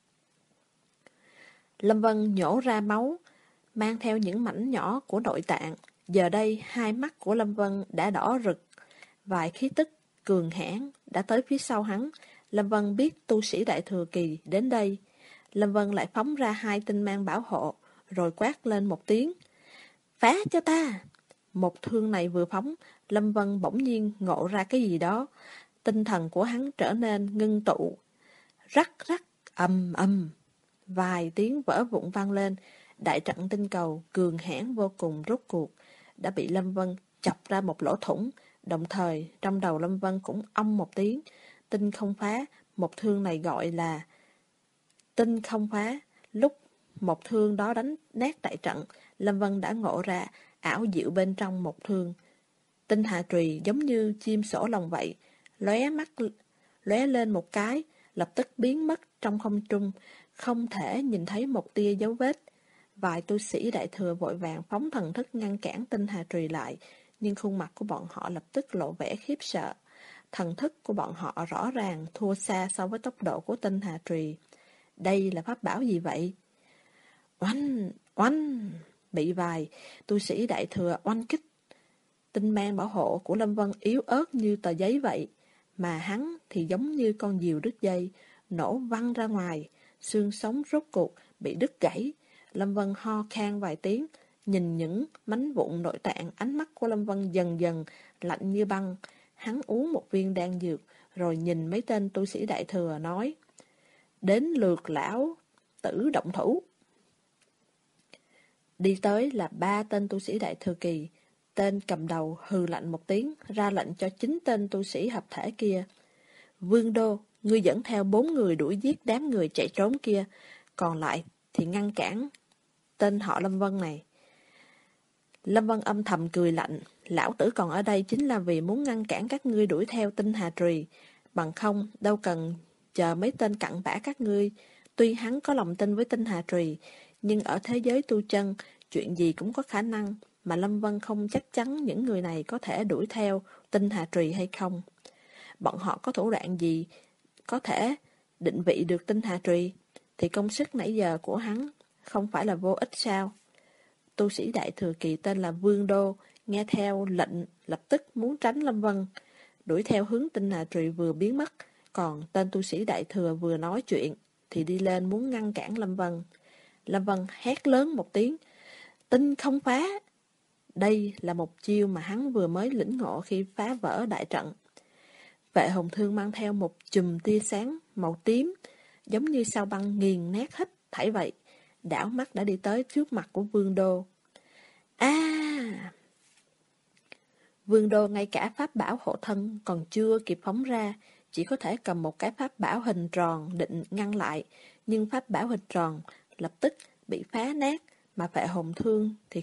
Lâm Vân nhổ ra máu, mang theo những mảnh nhỏ của nội tạng. Giờ đây hai mắt của Lâm Vân đã đỏ rực. Vài khí tức cường hãn đã tới phía sau hắn. Lâm Vân biết tu sĩ Đại Thừa Kỳ đến đây. Lâm Vân lại phóng ra 2 tinh mang bảo hộ, rồi quát lên một tiếng. Phá cho ta! Một thương này vừa phóng, Lâm Vân bỗng nhiên ngộ ra cái gì đó. Tinh thần của hắn trở nên ngưng tụ. Rắc rắc, ầm ầm. Vài tiếng vỡ vụn vang lên. Đại trận tinh cầu cường hãn vô cùng rốt cuộc đã bị Lâm Vân chọc ra một lỗ thủng. Đồng thời trong đầu Lâm Vân cũng ong một tiếng. Tinh không phá, một thương này gọi là tinh không phá. Lúc một thương đó đánh nát đại trận, Lâm Vân đã ngộ ra ảo diệu bên trong một thương. Tinh hà trùy giống như chim sổ lồng vậy, lóe lên một cái, lập tức biến mất trong không trung, không thể nhìn thấy một tia dấu vết. Vài tu sĩ Đại Thừa vội vàng phóng thần thức ngăn cản tinh hà trùy lại, nhưng khuôn mặt của bọn họ lập tức lộ vẻ khiếp sợ. Thần thức của bọn họ rõ ràng thua xa so với tốc độ của tinh hà trùy. Đây là pháp bảo gì vậy? Oanh! Oanh! Bị vài tu sĩ Đại Thừa oanh kích. Tinh mang bảo hộ của Lâm Vân yếu ớt như tờ giấy vậy, mà hắn thì giống như con diều đứt dây, nổ văng ra ngoài, xương sống rốt cuộc bị đứt gãy. Lâm Vân ho khan vài tiếng, nhìn những mảnh vụn nội tạng, ánh mắt của Lâm Vân dần dần lạnh như băng. Hắn uống một viên đan dược, rồi nhìn mấy tên tu sĩ Đại Thừa nói, đến lượt lão tử động thủ. Đi tới là 3 tên tu sĩ Đại Thừa Kỳ. Tên cầm đầu hừ lạnh một tiếng, ra lệnh cho 9 tên tu sĩ hợp thể kia. Vương Đô, ngươi dẫn theo 4 người đuổi giết đám người chạy trốn kia, còn lại thì ngăn cản tên họ Lâm Vân này. Lâm Vân âm thầm cười lạnh, lão tử còn ở đây chính là vì muốn ngăn cản các ngươi đuổi theo tinh hà trùy, bằng không đâu cần chờ mấy tên cặn bã các ngươi. Tuy hắn có lòng tin với tinh hà trùy, nhưng ở thế giới tu chân, chuyện gì cũng có khả năng, mà Lâm Vân không chắc chắn những người này có thể đuổi theo tinh hà trùy hay không. Bọn họ có thủ đoạn gì có thể định vị được tinh hà trùy, thì công sức nãy giờ của hắn không phải là vô ích sao? Tu sĩ Đại Thừa Kỳ tên là Vương Đô, nghe theo lệnh lập tức muốn tránh Lâm Vân, đuổi theo hướng tinh hà trùy vừa biến mất, còn tên tu sĩ Đại Thừa vừa nói chuyện thì đi lên muốn ngăn cản Lâm Vân. Lâm Vân hét lớn một tiếng, tinh không phá. Đây là một chiêu mà hắn vừa mới lĩnh ngộ khi phá vỡ đại trận. Vệ hồng thương mang theo một chùm tia sáng màu tím, giống như sao băng nghiền nát hết thảy vậy. Đảo mắt đã đi tới trước mặt của Vương Đô. Vương Đô ngay cả pháp bảo hộ thân còn chưa kịp phóng ra, chỉ có thể cầm một cái pháp bảo hình tròn định ngăn lại, nhưng pháp bảo hình tròn lập tức bị phá nát, mà Phệ Hồn Thương thì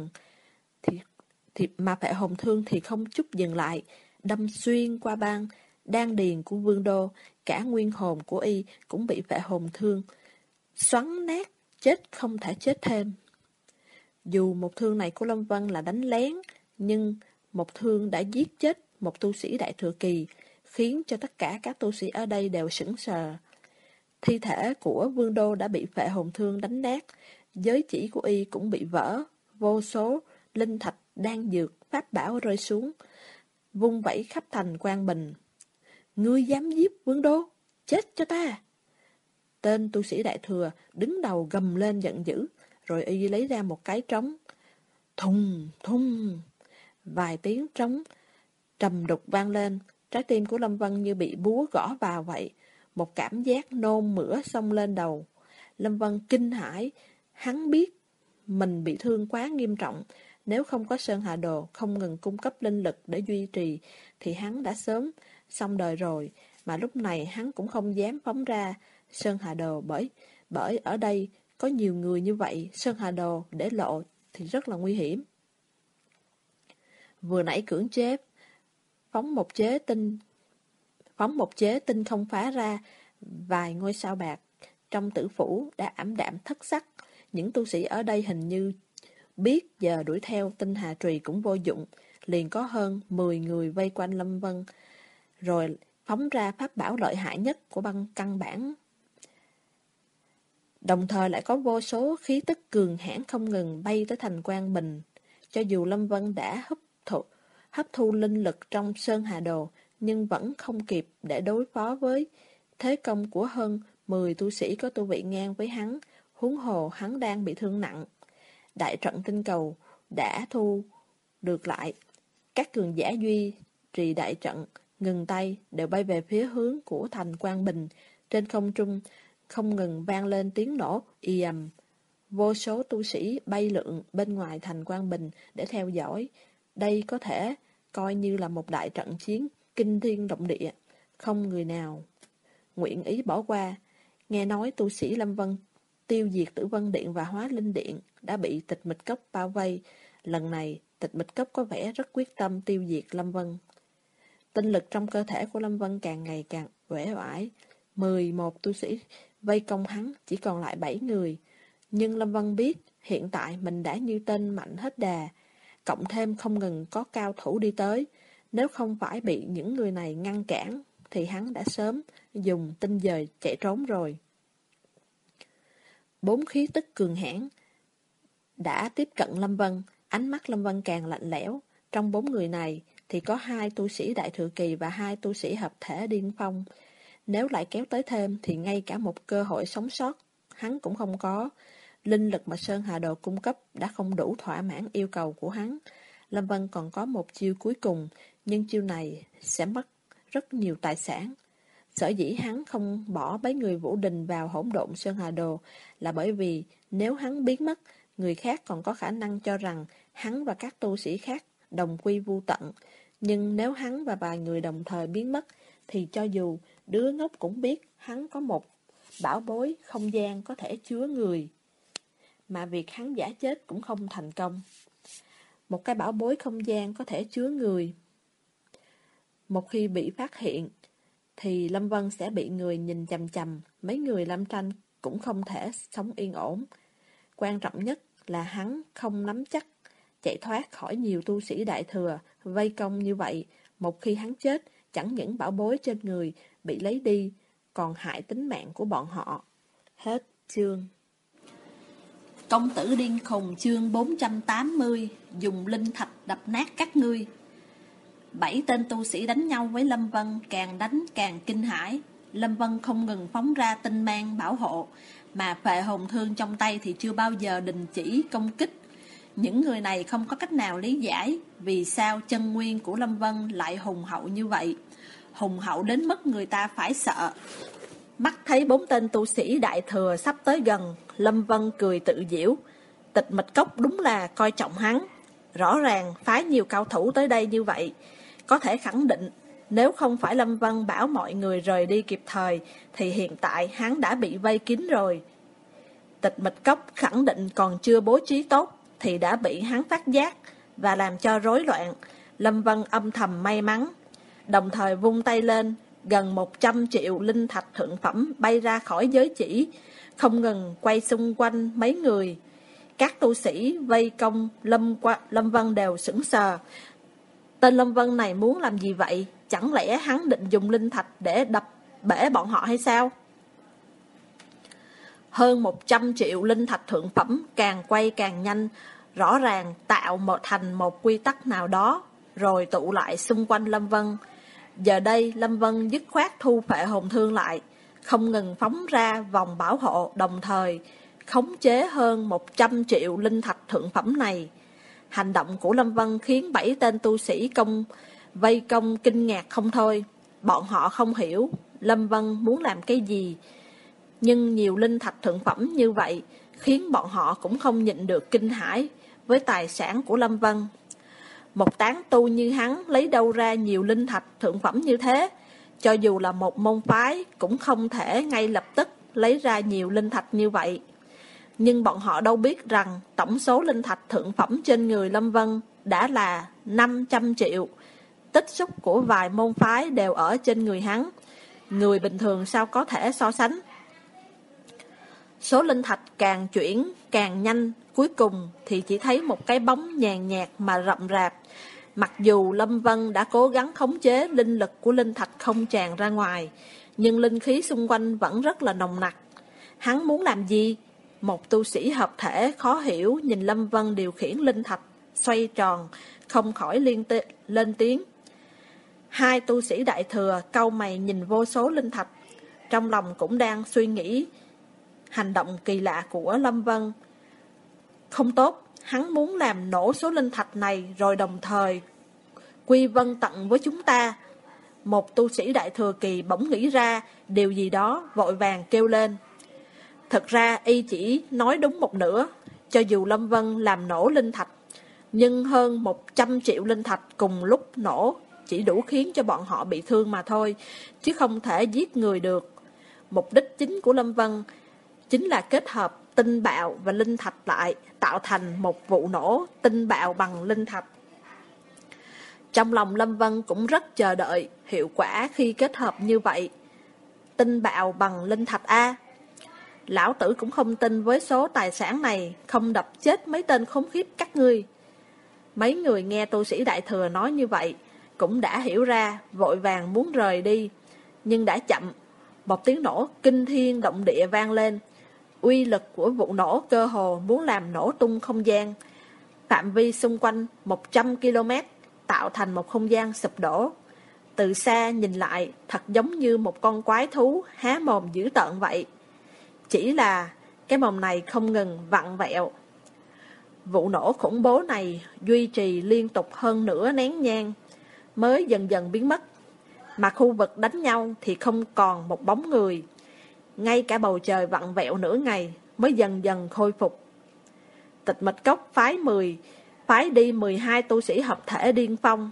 không chút dừng lại, đâm xuyên qua đan điền của Vương Đô, cả nguyên hồn của y cũng bị Phệ Hồn Thương xoắn nát, chết không thể chết thêm. Dù một thương này của Lâm Vân là đánh lén, nhưng một thương đã giết chết một tu sĩ Đại Thừa Kỳ, khiến cho tất cả các tu sĩ ở đây đều sững sờ. Thi thể của Vương Đô đã bị Phệ Hồn Thương đánh nát, giới chỉ của y cũng bị vỡ vô số linh thạch đan dược pháp bảo rơi xuống, vung vẩy khắp thành Quang Bình. Ngươi dám giết Vương Đô, chết cho ta! Tên tu sĩ đại thừa đứng đầu gầm lên giận dữ, rồi y lấy ra một cái trống. Thùng, thùng! Vài tiếng trống trầm đục vang lên, trái tim của Lâm Vân như bị búa gõ vào vậy. Một cảm giác nôn mửa xông lên đầu. Lâm Vân kinh hãi, hắn biết mình bị thương quá nghiêm trọng. Nếu không có Sơn Hà Đồ không ngừng cung cấp linh lực để duy trì, thì hắn đã sớm xong đời rồi. Mà lúc này hắn cũng không dám phóng ra Sơn Hà Đồ, bởi ở đây có nhiều người như vậy. Sơn Hà Đồ để lộ thì rất là nguy hiểm. Vừa nãy cưỡng chế phóng một chế tinh không phá ra vài ngôi sao bạc trong tử phủ đã ảm đạm thất sắc. Những tu sĩ ở đây hình như biết giờ đuổi theo tinh hà trùy cũng vô dụng, liền có hơn 10 người vây quanh Lâm Vân, rồi phóng ra pháp bảo lợi hại nhất của băng căn bản. Đồng thời lại có vô số khí tức cường hãn không ngừng bay tới thành Quang Bình. Cho dù Lâm Vân đã hấp thu linh lực trong Sơn Hà Đồ, nhưng vẫn không kịp để đối phó với thế công của hơn 10 tu sĩ có tu vị ngang với hắn, huống hồ hắn đang bị thương nặng. Đại trận tinh cầu đã thu được lại. Các cường giả duy trì đại trận, ngừng tay, đều bay về phía hướng của thành Quang Bình. Trên không trung không ngừng vang lên tiếng nổ ì ầm. Vô số tu sĩ bay lượn bên ngoài thành Quang Bình để theo dõi. Đây có thể coi như là một đại trận chiến kinh thiên động địa, không người nào nguyện ý bỏ qua. Nghe nói tu sĩ Lâm Vân tiêu diệt Tử Vân Điện và Hóa Linh Điện đã bị Tịch Mịch Cốc bao vây. Lần này Tịch Mịch Cốc có vẻ rất quyết tâm tiêu diệt Lâm Vân. Tinh lực trong cơ thể của Lâm Vân càng ngày càng uể oải. 11 tu sĩ vây công hắn, chỉ còn lại 7 người. Nhưng Lâm Vân biết hiện tại mình đã như tên mạnh hết đà, cộng thêm không ngừng có cao thủ đi tới. Nếu không phải bị những người này ngăn cản, thì hắn đã sớm dùng tinh dời chạy trốn rồi. 4 khí tức cường hãn đã tiếp cận Lâm Vân, ánh mắt Lâm Vân càng lạnh lẽo. Trong 4 người này thì có 2 tu sĩ đại thừa kỳ và 2 tu sĩ hợp thể điên phong. Nếu lại kéo tới thêm thì ngay cả một cơ hội sống sót hắn cũng không có. Linh lực mà Sơn Hà Đồ cung cấp đã không đủ thỏa mãn yêu cầu của hắn. Lâm Vân còn có một chiêu cuối cùng, nhưng chiêu này sẽ mất rất nhiều tài sản. Sở dĩ hắn không bỏ mấy người Vũ Đình vào hỗn độn Sơn Hà Đồ là bởi vì nếu hắn biến mất, người khác còn có khả năng cho rằng hắn và các tu sĩ khác đồng quy vu tận. Nhưng nếu hắn và vài người đồng thời biến mất, thì cho dù đứa ngốc cũng biết hắn có một bảo bối không gian có thể chứa người. Mà việc hắn giả chết cũng không thành công. Một cái bảo bối không gian có thể chứa người. Một khi bị phát hiện, thì Lâm Vân sẽ bị người nhìn chằm chằm. Mấy người Lâm Tranh cũng không thể sống yên ổn. Quan trọng nhất là hắn không nắm chắc chạy thoát khỏi nhiều tu sĩ đại thừa vây công như vậy. Một khi hắn chết, chẳng những bảo bối trên người bị lấy đi, còn hại tính mạng của bọn họ. Hết chương. Công tử điên khùng chương 480, dùng linh thạch đập nát các ngươi. 7 tên tu sĩ đánh nhau với Lâm Vân, càng đánh càng kinh hãi. Lâm Vân không ngừng phóng ra tinh mang bảo hộ, mà phệ hồn thương trong tay thì chưa bao giờ đình chỉ công kích. Những người này không có cách nào lý giải vì sao chân nguyên của Lâm Vân lại hùng hậu như vậy. Hùng hậu đến mức người ta phải sợ. Mắt thấy 4 tên tu sĩ đại thừa sắp tới gần, Lâm Vân cười tự giễu. Tịch Mịch Cốc đúng là coi trọng hắn. Rõ ràng phái nhiều cao thủ tới đây như vậy. Có thể khẳng định, nếu không phải Lâm Vân bảo mọi người rời đi kịp thời, thì hiện tại hắn đã bị vây kín rồi. Tịch Mịch Cốc khẳng định còn chưa bố trí tốt, thì đã bị hắn phát giác và làm cho rối loạn. Lâm Vân âm thầm may mắn, đồng thời vung tay lên, gần 100 triệu linh thạch thượng phẩm bay ra khỏi giới chỉ, không ngừng quay xung quanh mấy người. Các tu sĩ vây công Lâm Vân đều sững sờ. Tên Lâm Vân này muốn làm gì vậy? Chẳng lẽ hắn định dùng linh thạch để đập bể bọn họ hay sao? Hơn 100 triệu linh thạch thượng phẩm càng quay càng nhanh, rõ ràng tạo thành một quy tắc nào đó, rồi tụ lại xung quanh Lâm Vân. Giờ đây Lâm Vân dứt khoát thu phệ hồn thương lại, không ngừng phóng ra vòng bảo hộ, đồng thời khống chế hơn 100 triệu linh thạch thượng phẩm này. Hành động của Lâm Vân khiến 7 tên tu sĩ vây công kinh ngạc không thôi. Bọn họ không hiểu Lâm Vân muốn làm cái gì, nhưng nhiều linh thạch thượng phẩm như vậy khiến bọn họ cũng không nhịn được kinh hãi với tài sản của Lâm Vân. Một tán tu như hắn lấy đâu ra nhiều linh thạch thượng phẩm như thế? Cho dù là một môn phái cũng không thể ngay lập tức lấy ra nhiều linh thạch như vậy. Nhưng bọn họ đâu biết rằng tổng số linh thạch thượng phẩm trên người Lâm Vân đã là 500 triệu. Tích xúc của vài môn phái đều ở trên người hắn. Người bình thường sao có thể so sánh? Số linh thạch càng chuyển càng nhanh, cuối cùng thì chỉ thấy một cái bóng nhàn nhạt mà rậm rạp. Mặc dù Lâm Vân đã cố gắng khống chế linh lực của linh thạch không tràn ra ngoài, nhưng linh khí xung quanh vẫn rất là nồng nặc. Hắn muốn làm gì? Một tu sĩ hợp thể khó hiểu nhìn Lâm Vân điều khiển linh thạch xoay tròn, không khỏi lên tiếng. Hai tu sĩ đại thừa cau mày nhìn vô số linh thạch, trong lòng cũng đang suy nghĩ hành động kỳ lạ của Lâm Vân. Không tốt, hắn muốn làm nổ số linh thạch này rồi đồng thời quy vân tận với chúng ta. Một tu sĩ đại thừa kỳ bỗng nghĩ ra điều gì đó, vội vàng kêu lên. Thật ra y chỉ nói đúng một nửa. Cho dù Lâm Vân làm nổ linh thạch, nhưng hơn 100 triệu linh thạch cùng lúc nổ chỉ đủ khiến cho bọn họ bị thương mà thôi, chứ không thể giết người được. Mục đích chính của Lâm Vân chính là kết hợp tinh bạo và linh thạch lại, tạo thành một vụ nổ tinh bạo bằng linh thạch. Trong lòng Lâm Vân cũng rất chờ đợi hiệu quả khi kết hợp như vậy. Tinh bạo bằng linh thạch A. Lão tử cũng không tin với số tài sản này không đập chết mấy tên khốn khiếp các ngươi. Mấy người nghe tu sĩ đại thừa nói như vậy cũng đã hiểu ra, vội vàng muốn rời đi, nhưng đã chậm. Một tiếng nổ kinh thiên động địa vang lên. Uy lực của vụ nổ cơ hồ muốn làm nổ tung không gian. Phạm vi xung quanh 100 km tạo thành một không gian sụp đổ. Từ xa nhìn lại thật giống như một con quái thú há mồm dữ tợn vậy. Chỉ là cái mồm này không ngừng vặn vẹo. Vụ nổ khủng bố này duy trì liên tục hơn nửa nén nhang mới dần dần biến mất. Mà khu vực đánh nhau thì không còn một bóng người. Ngay cả bầu trời vặn vẹo nửa ngày mới dần dần khôi phục. Tịch Mịch Cốc phái đi 12 tu sĩ hợp thể điên phong.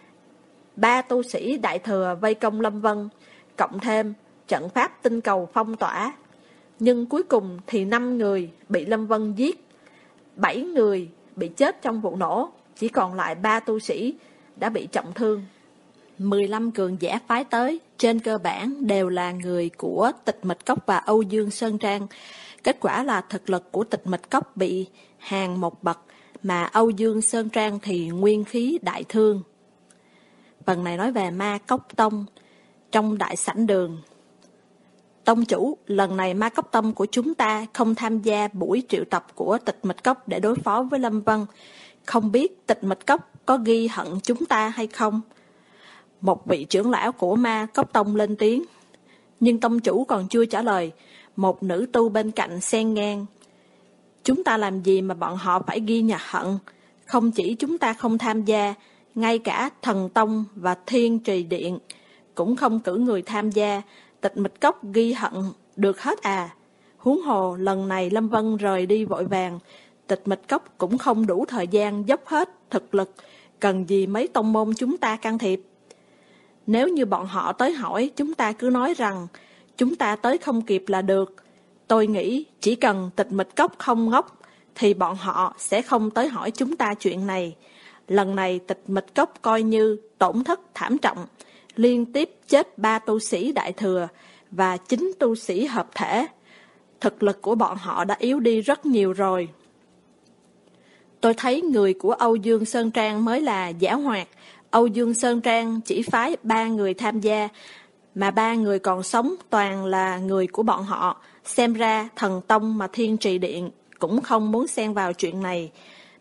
3 tu sĩ đại thừa vây công Lâm Vân, cộng thêm trận pháp tinh cầu phong tỏa. Nhưng cuối cùng thì 5 người bị Lâm Vân giết, 7 người bị chết trong vụ nổ, chỉ còn lại 3 tu sĩ đã bị trọng thương. 15 cường giả phái tới, trên cơ bản đều là người của Tịch Mịch Cốc và Âu Dương Sơn Trang. Kết quả là thực lực của Tịch Mịch Cốc bị hàng một bậc, mà Âu Dương Sơn Trang thì nguyên khí đại thương. Phần này nói về Ma Cốc Tông. Trong đại sảnh đường, tông chủ, lần này Ma Cốc Tông của chúng ta không tham gia buổi triệu tập của Tịch Mịch Cốc để đối phó với Lâm Vân. Không biết Tịch Mịch Cốc có ghi hận chúng ta hay không? Một vị trưởng lão của Ma Cốc Tông lên tiếng. Nhưng tông chủ còn chưa trả lời, một nữ tu bên cạnh xen ngang. Chúng ta làm gì mà bọn họ phải ghi nhặt hận? Không chỉ chúng ta không tham gia, ngay cả Thần Tông và Thiên Trì Điện cũng không cử người tham gia. Tịch Mịch Cốc ghi hận được hết à? Huống hồ lần này Lâm Vân rời đi vội vàng, Tịch Mịch Cốc cũng không đủ thời gian dốc hết thực lực, cần gì mấy tông môn chúng ta can thiệp. Nếu như bọn họ tới hỏi, chúng ta cứ nói rằng chúng ta tới không kịp là được. Tôi nghĩ chỉ cần Tịch Mịch Cốc không ngốc thì bọn họ sẽ không tới hỏi chúng ta chuyện này. Lần này Tịch Mịch Cốc coi như tổn thất thảm trọng, liên tiếp chết 3 tu sĩ đại thừa và 9 tu sĩ hợp thể. Thực lực của bọn họ đã yếu đi rất nhiều rồi. Tôi thấy người của Âu Dương Sơn Trang mới là giảo hoạt. Âu Dương Sơn Trang chỉ phái 3 người tham gia, mà 3 người còn sống toàn là người của bọn họ. Xem ra Thần Tông mà Thiên Trì Điện cũng không muốn xen vào chuyện này.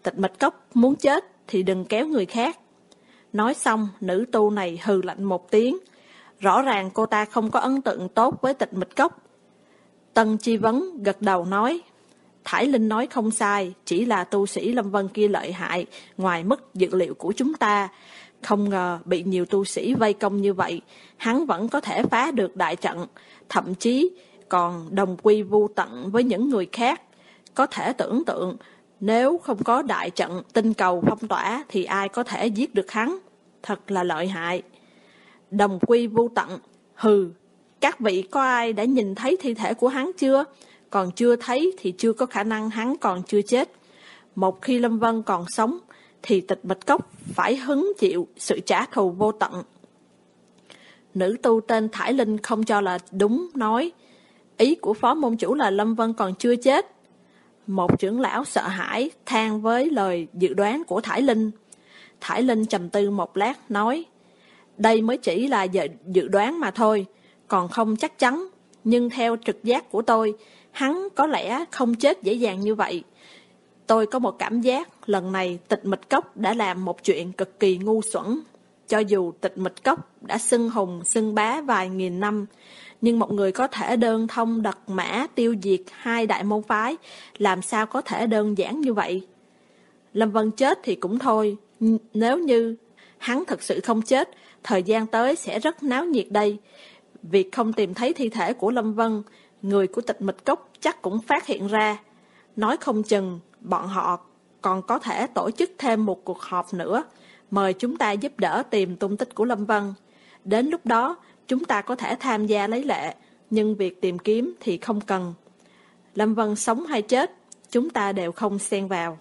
Tịch Mịch Cốc muốn chết thì đừng kéo người khác. Nói xong, nữ tu này hừ lạnh một tiếng. Rõ ràng cô ta không có ấn tượng tốt với Tịch Mịch Cốc. Tân Chi Vấn gật đầu nói, Thải Linh nói không sai, chỉ là tu sĩ Lâm Vân kia lợi hại, ngoài mức dự liệu của chúng ta. Không ngờ bị nhiều tu sĩ vây công như vậy, hắn vẫn có thể phá được đại trận, thậm chí còn đồng quy vu tận với những người khác. Có thể tưởng tượng, nếu không có đại trận tinh cầu phong tỏa thì ai có thể giết được hắn. Thật là lợi hại. Đồng quy vu tận, hừ, các vị có ai đã nhìn thấy thi thể của hắn chưa? Còn chưa thấy thì chưa có khả năng hắn còn chưa chết. Một khi Lâm Vân còn sống, thì Tịch Mịch Cốc phải hứng chịu sự trả thù vô tận. Nữ tu tên Thải Linh không cho là đúng, nói, ý của phó môn chủ là Lâm Vân còn chưa chết. Một trưởng lão sợ hãi than với lời dự đoán của Thải Linh. Thải Linh trầm tư một lát nói, đây mới chỉ là dự đoán mà thôi, còn không chắc chắn, nhưng theo trực giác của tôi, hắn có lẽ không chết dễ dàng như vậy. Tôi có một cảm giác lần này Tịch Mịch Cốc đã làm một chuyện cực kỳ ngu xuẩn. Cho dù Tịch Mịch Cốc đã xưng hùng xưng bá vài nghìn năm, nhưng một người có thể đơn thông đật mã tiêu diệt hai đại môn phái, làm sao có thể đơn giản như vậy? Lâm Vân chết thì cũng thôi, nếu như hắn thật sự không chết, thời gian tới sẽ rất náo nhiệt đây. Việc không tìm thấy thi thể của Lâm Vân, người của Tịch Mịch Cốc chắc cũng phát hiện ra. Nói không chừng, bọn họ còn có thể tổ chức thêm một cuộc họp nữa, mời chúng ta giúp đỡ tìm tung tích của Lâm Vân. Đến lúc đó, chúng ta có thể tham gia lấy lệ, nhưng việc tìm kiếm thì không cần. Lâm Vân sống hay chết, chúng ta đều không xen vào.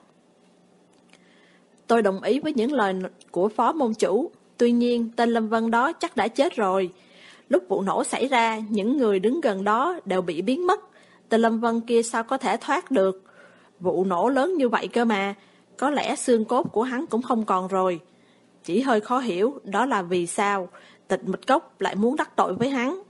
Tôi đồng ý với những lời của phó môn chủ, tuy nhiên tên Lâm Vân đó chắc đã chết rồi. Lúc vụ nổ xảy ra, những người đứng gần đó đều bị biến mất. Tên Lâm Vân kia sao có thể thoát được? Vụ nổ lớn như vậy cơ mà, có lẽ xương cốt của hắn cũng không còn rồi. Chỉ hơi khó hiểu, đó là vì sao Tịch Mịch Cốc lại muốn đắc tội với hắn.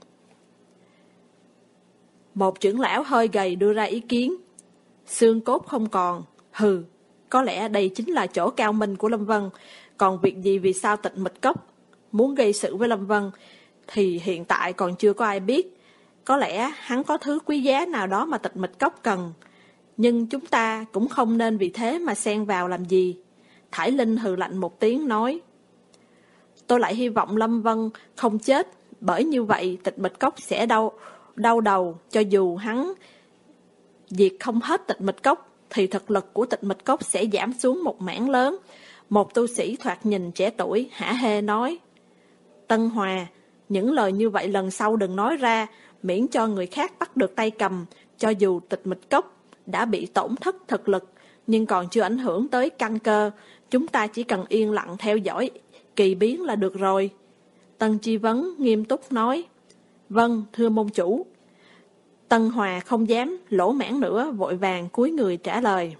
Một trưởng lão hơi gầy đưa ra ý kiến. Xương cốt không còn, hừ, có lẽ đây chính là chỗ cao minh của Lâm Vân. Còn việc gì vì sao Tịch Mịch Cốc muốn gây sự với Lâm Vân thì hiện tại còn chưa có ai biết. Có lẽ hắn có thứ quý giá nào đó mà Tịch Mịch Cốc cần. Nhưng chúng ta cũng không nên vì thế mà xen vào làm gì. Thải Linh hừ lạnh một tiếng nói, tôi lại hy vọng Lâm Vân không chết, bởi như vậy Tịch Mịch Cốc sẽ đau đầu. Cho dù hắn diệt không hết Tịch Mịch Cốc thì thực lực của Tịch Mịch Cốc sẽ giảm xuống một mảng lớn. Một tu sĩ thoạt nhìn trẻ tuổi hả hê nói, Tân Hòa, những lời như vậy lần sau đừng nói ra, miễn cho người khác bắt được tay cầm. Cho dù Tịch Mịch Cốc đã bị tổn thất thực lực, nhưng còn chưa ảnh hưởng tới căn cơ. Chúng ta chỉ cần yên lặng theo dõi kỳ biến là được rồi. Tân Chi Vấn nghiêm túc nói, vâng, thưa môn chủ. Tân Hòa không dám lỗ mãn nữa, vội vàng cúi người trả lời.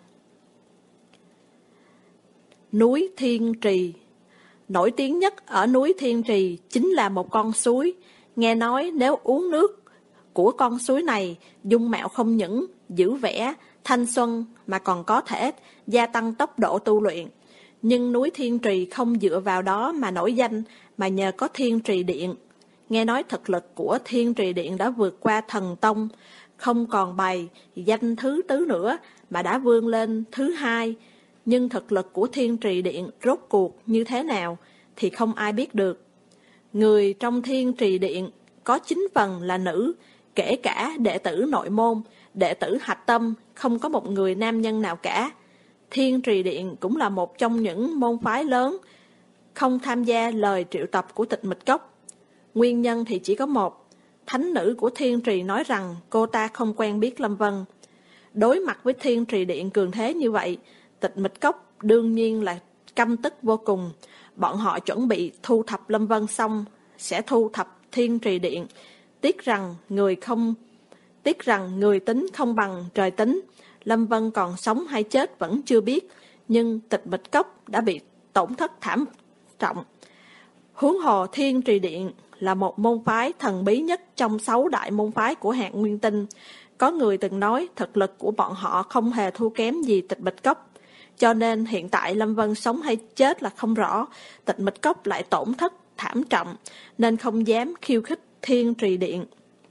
Núi Thiên Trì. Nổi tiếng nhất ở núi Thiên Trì chính là một con suối. Nghe nói nếu uống nước của con suối này, dung mạo không những giữ vẻ thanh xuân mà còn có thể gia tăng tốc độ tu luyện. Nhưng núi Thiên Trì không dựa vào đó mà nổi danh, mà nhờ có Thiên Trì Điện. Nghe nói thực lực của Thiên Trì Điện đã vượt qua thần tông, không còn bày danh thứ tứ nữa mà đã vươn lên thứ hai. Nhưng thực lực của Thiên Trì Điện rốt cuộc như thế nào thì không ai biết được. Người trong Thiên Trì Điện có 9 phần là nữ, kể cả đệ tử nội môn, đệ tử hạch tâm, không có một người nam nhân nào cả. Thiên Trì Điện cũng là một trong những môn phái lớn không tham gia lời triệu tập của Tịch Mịch Cốc. Nguyên nhân thì chỉ có một, thánh nữ của Thiên Trì nói rằng cô ta không quen biết Lâm Vân. Đối mặt với Thiên Trì Điện cường thế như vậy, Tịch Mịch Cốc đương nhiên là căm tức vô cùng. Bọn họ chuẩn bị thu thập Lâm Vân xong sẽ thu thập Thiên Trì Điện. Tiếc rằng người tính không bằng trời tính. Lâm Vân còn sống hay chết vẫn chưa biết, nhưng Tịch Mịch Cốc đã bị tổn thất thảm trọng. Huống hồ Thiên Trì Điện là một môn phái thần bí nhất trong 6 đại môn phái của Hạng Nguyên Tinh. Có người từng nói thực lực của bọn họ không hề thua kém gì Tịch Mịch Cốc. cho nên hiện tại Lâm Vân sống hay chết là không rõ. Tịch Mịch Cốc lại tổn thất thảm trọng, nên không dám khiêu khích Thiên Trì Điện.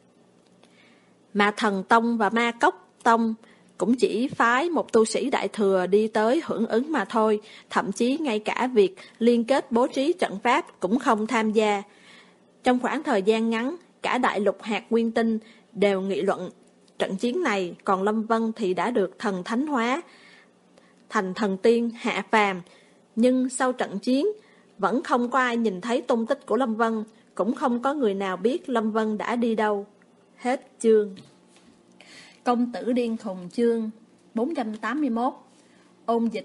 Mà Thần Tông và Ma Cốc Tông cũng chỉ phái một tu sĩ đại thừa đi tới hưởng ứng mà thôi, thậm chí ngay cả việc liên kết bố trí trận pháp cũng không tham gia. Trong khoảng thời gian ngắn, cả đại lục hạt nguyên tinh đều nghị luận trận chiến này, còn Lâm Vân thì đã được thần thánh hóa, thành thần tiên hạ phàm. Nhưng sau trận chiến, vẫn không có ai nhìn thấy tung tích của Lâm Vân, cũng không có người nào biết Lâm Vân đã đi đâu. Hết chương. Công tử điên khùng chương 481. Ôn dịch.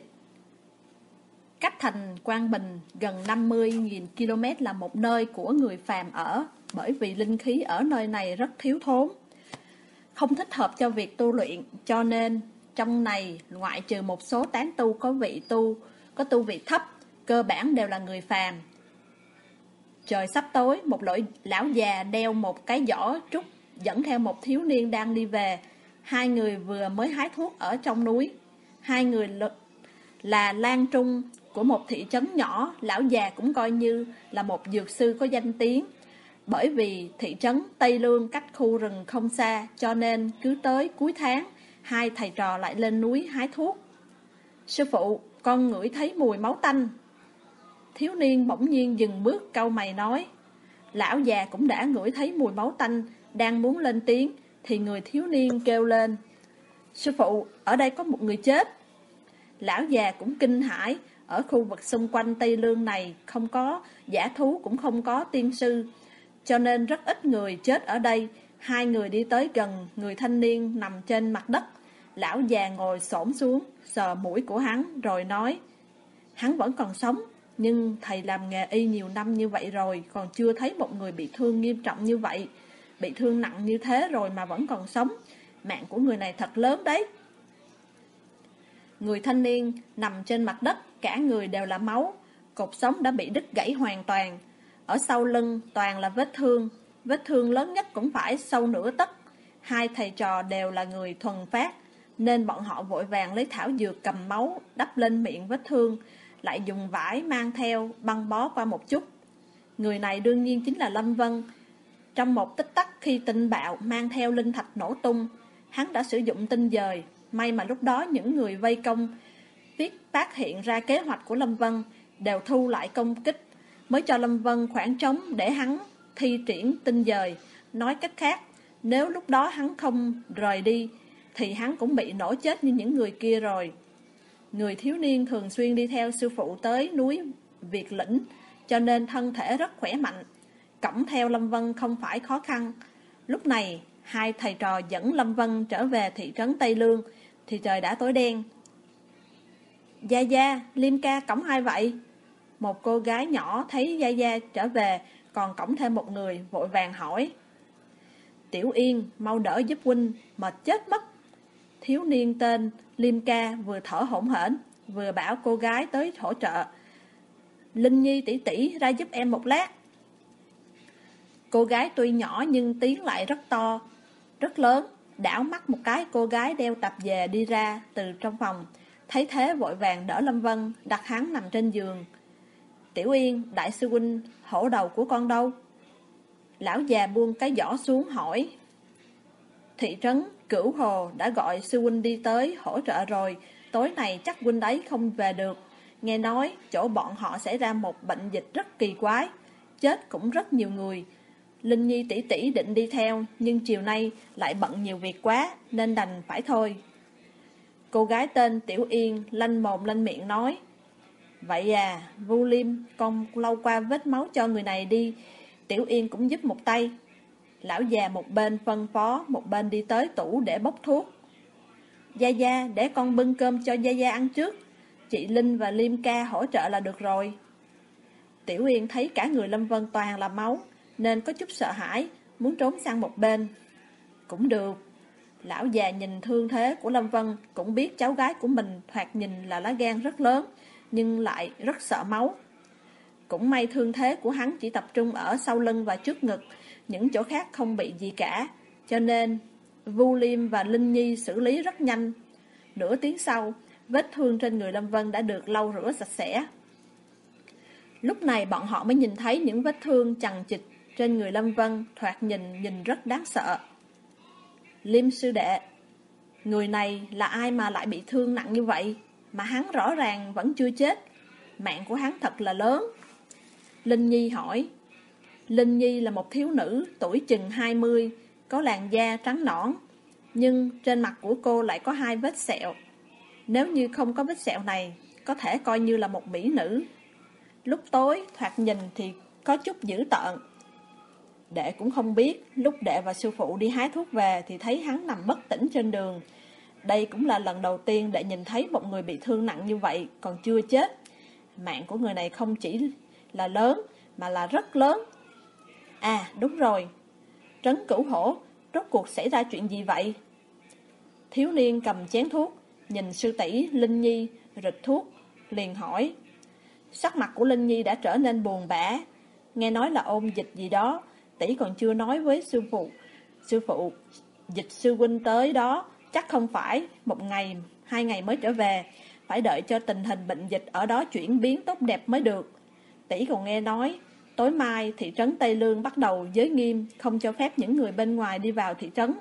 Cách thành Quang Bình gần 50.000 km là một nơi của người phàm ở, bởi vì linh khí ở nơi này rất thiếu thốn, không thích hợp cho việc tu luyện, cho nên trong này ngoại trừ một số tán tu có tu vị thấp, cơ bản đều là người phàm. Trời sắp tối, một lão già đeo một cái giỏ trúc dẫn theo một thiếu niên đang đi về. Hai người vừa mới hái thuốc ở trong núi. Hai người là lang trung của một thị trấn nhỏ. Lão già cũng coi như là một dược sư có danh tiếng, bởi vì thị trấn Tây Lương cách khu rừng không xa, cho nên cứ tới cuối tháng, hai thầy trò lại lên núi hái thuốc. Sư phụ, con ngửi thấy mùi máu tanh. Thiếu niên bỗng nhiên dừng bước cau mày nói. Lão già cũng đã ngửi thấy mùi máu tanh, đang muốn lên tiếng thì người thiếu niên kêu lên. Sư phụ, ở đây có một người chết. Lão già cũng kinh hãi. Ở khu vực xung quanh Tây Lương này không có dã thú, cũng không có tiên sư, cho nên rất ít người chết ở đây. Hai người đi tới gần người thanh niên nằm trên mặt đất. Lão già ngồi xổm xuống, sờ mũi của hắn rồi nói. Hắn vẫn còn sống, nhưng thầy làm nghề y nhiều năm như vậy rồi, còn chưa thấy một người bị thương nghiêm trọng như vậy. Bị thương nặng như thế rồi mà vẫn còn sống, mạng của người này thật lớn đấy. Người thanh niên nằm trên mặt đất, cả người đều là máu, cột sống đã bị đứt gãy hoàn toàn. Ở sau lưng toàn là vết thương lớn nhất cũng phải sâu nửa tấc. Hai thầy trò đều là người thuần phát, nên bọn họ vội vàng lấy thảo dược cầm máu đắp lên miệng vết thương, lại dùng vải mang theo băng bó qua một chút. Người này đương nhiên chính là Lâm Vân. Trong một tích tắc khi tinh bạo mang theo linh thạch nổ tung, hắn đã sử dụng tinh dời. May mà lúc đó những người vây công phát hiện ra kế hoạch của Lâm Vân, đều thu lại công kích, mới cho Lâm Vân khoảng trống để hắn thi triển tinh dời. Nói cách khác, nếu lúc đó hắn không rời đi thì hắn cũng bị nổ chết như những người kia rồi. Người thiếu niên thường xuyên đi theo sư phụ tới núi Việt Lĩnh, cho nên thân thể rất khỏe mạnh, cõng theo Lâm Vân không phải khó khăn. Lúc này hai thầy trò dẫn Lâm Vân trở về thị trấn Tây Lương thì trời đã tối đen. Gia Gia, Liêm ca cõng ai vậy? Một cô gái nhỏ thấy Gia Gia trở về còn cõng thêm một người, vội vàng hỏi. Tiểu Yên, mau đỡ giúp huynh, mệt chết mất. Thiếu niên tên Liêm ca vừa thở hổn hển, vừa bảo cô gái tới hỗ trợ. Linh Nhi tỷ tỷ ra giúp em một lát. Cô gái tuy nhỏ nhưng tiếng lại rất to, rất lớn. Đảo mắt một cái, cô gái đeo tạp dề đi ra từ trong phòng. Thấy thế vội vàng đỡ Lâm Vân, đặt hắn nằm trên giường. Tiểu Yên, đại sư huynh hổ đầu của con đâu? Lão già buông cái giỏ xuống hỏi. Thị trấn Cửu Hồ đã gọi sư huynh đi tới hỗ trợ rồi, tối nay chắc huynh đấy không về được. Nghe nói chỗ bọn họ xảy ra một bệnh dịch rất kỳ quái, chết cũng rất nhiều người. Linh Nhi tỷ tỷ định đi theo, nhưng chiều nay lại bận nhiều việc quá, nên đành phải thôi. Cô gái tên Tiểu Yên lanh mồm lanh miệng nói. Vậy à, Vu Liêm, con lau qua vết máu cho người này đi. Tiểu Yên cũng giúp một tay. Lão già một bên phân phó, một bên đi tới tủ để bốc thuốc. Gia Gia, để con bưng cơm cho Gia Gia ăn trước. Chị Linh và Liêm ca hỗ trợ là được rồi. Tiểu Yên thấy cả người Lâm Vân toàn là máu, nên có chút sợ hãi, muốn trốn sang một bên. Cũng được. Lão già nhìn thương thế của Lâm Vân, cũng biết cháu gái của mình thoạt nhìn là lá gan rất lớn, nhưng lại rất sợ máu. Cũng may thương thế của hắn chỉ tập trung ở sau lưng và trước ngực, những chỗ khác không bị gì cả, cho nên Vu Liêm và Linh Nhi xử lý rất nhanh. Nửa tiếng sau, Vết thương trên người Lâm Vân đã được lau rửa sạch sẽ. Lúc này bọn họ mới nhìn thấy những vết thương chằng chịt trên người Lâm Vân, thoạt nhìn rất đáng sợ. Liêm sư đệ, người này là ai mà lại bị thương nặng như vậy? Mà hắn rõ ràng vẫn chưa chết. Mạng của hắn thật là lớn. Linh Nhi hỏi. Linh Nhi là một thiếu nữ tuổi chừng 20, có làn da trắng nõn, nhưng trên mặt của cô lại có 2 vết sẹo. Nếu như không có vết sẹo này, có thể coi như là một mỹ nữ. Lúc tối, thoạt nhìn thì có chút dữ tợn. Đệ cũng không biết, lúc đệ và sư phụ đi hái thuốc về thì thấy hắn nằm bất tỉnh trên đường. Đây cũng là lần đầu tiên đệ nhìn thấy một người bị thương nặng như vậy, còn chưa chết. Mạng của người này không chỉ là lớn, mà là rất lớn. À, đúng rồi. Trấn Cửu Hổ, rốt cuộc xảy ra chuyện gì vậy? Thiếu niên cầm chén thuốc, nhìn sư tỷ Linh Nhi rịch thuốc, liền hỏi. Sắc mặt của Linh Nhi đã trở nên buồn bã. Nghe nói là ôn dịch gì đó, tỷ còn chưa nói với sư phụ. Sư phụ, Dịch sư huynh tới đó, chắc không phải 1 ngày, 2 ngày mới trở về. Phải đợi cho tình hình bệnh dịch ở đó chuyển biến tốt đẹp mới được. Tỷ còn nghe nói, tối mai thị trấn Tây Lương bắt đầu giới nghiêm, không cho phép những người bên ngoài đi vào thị trấn.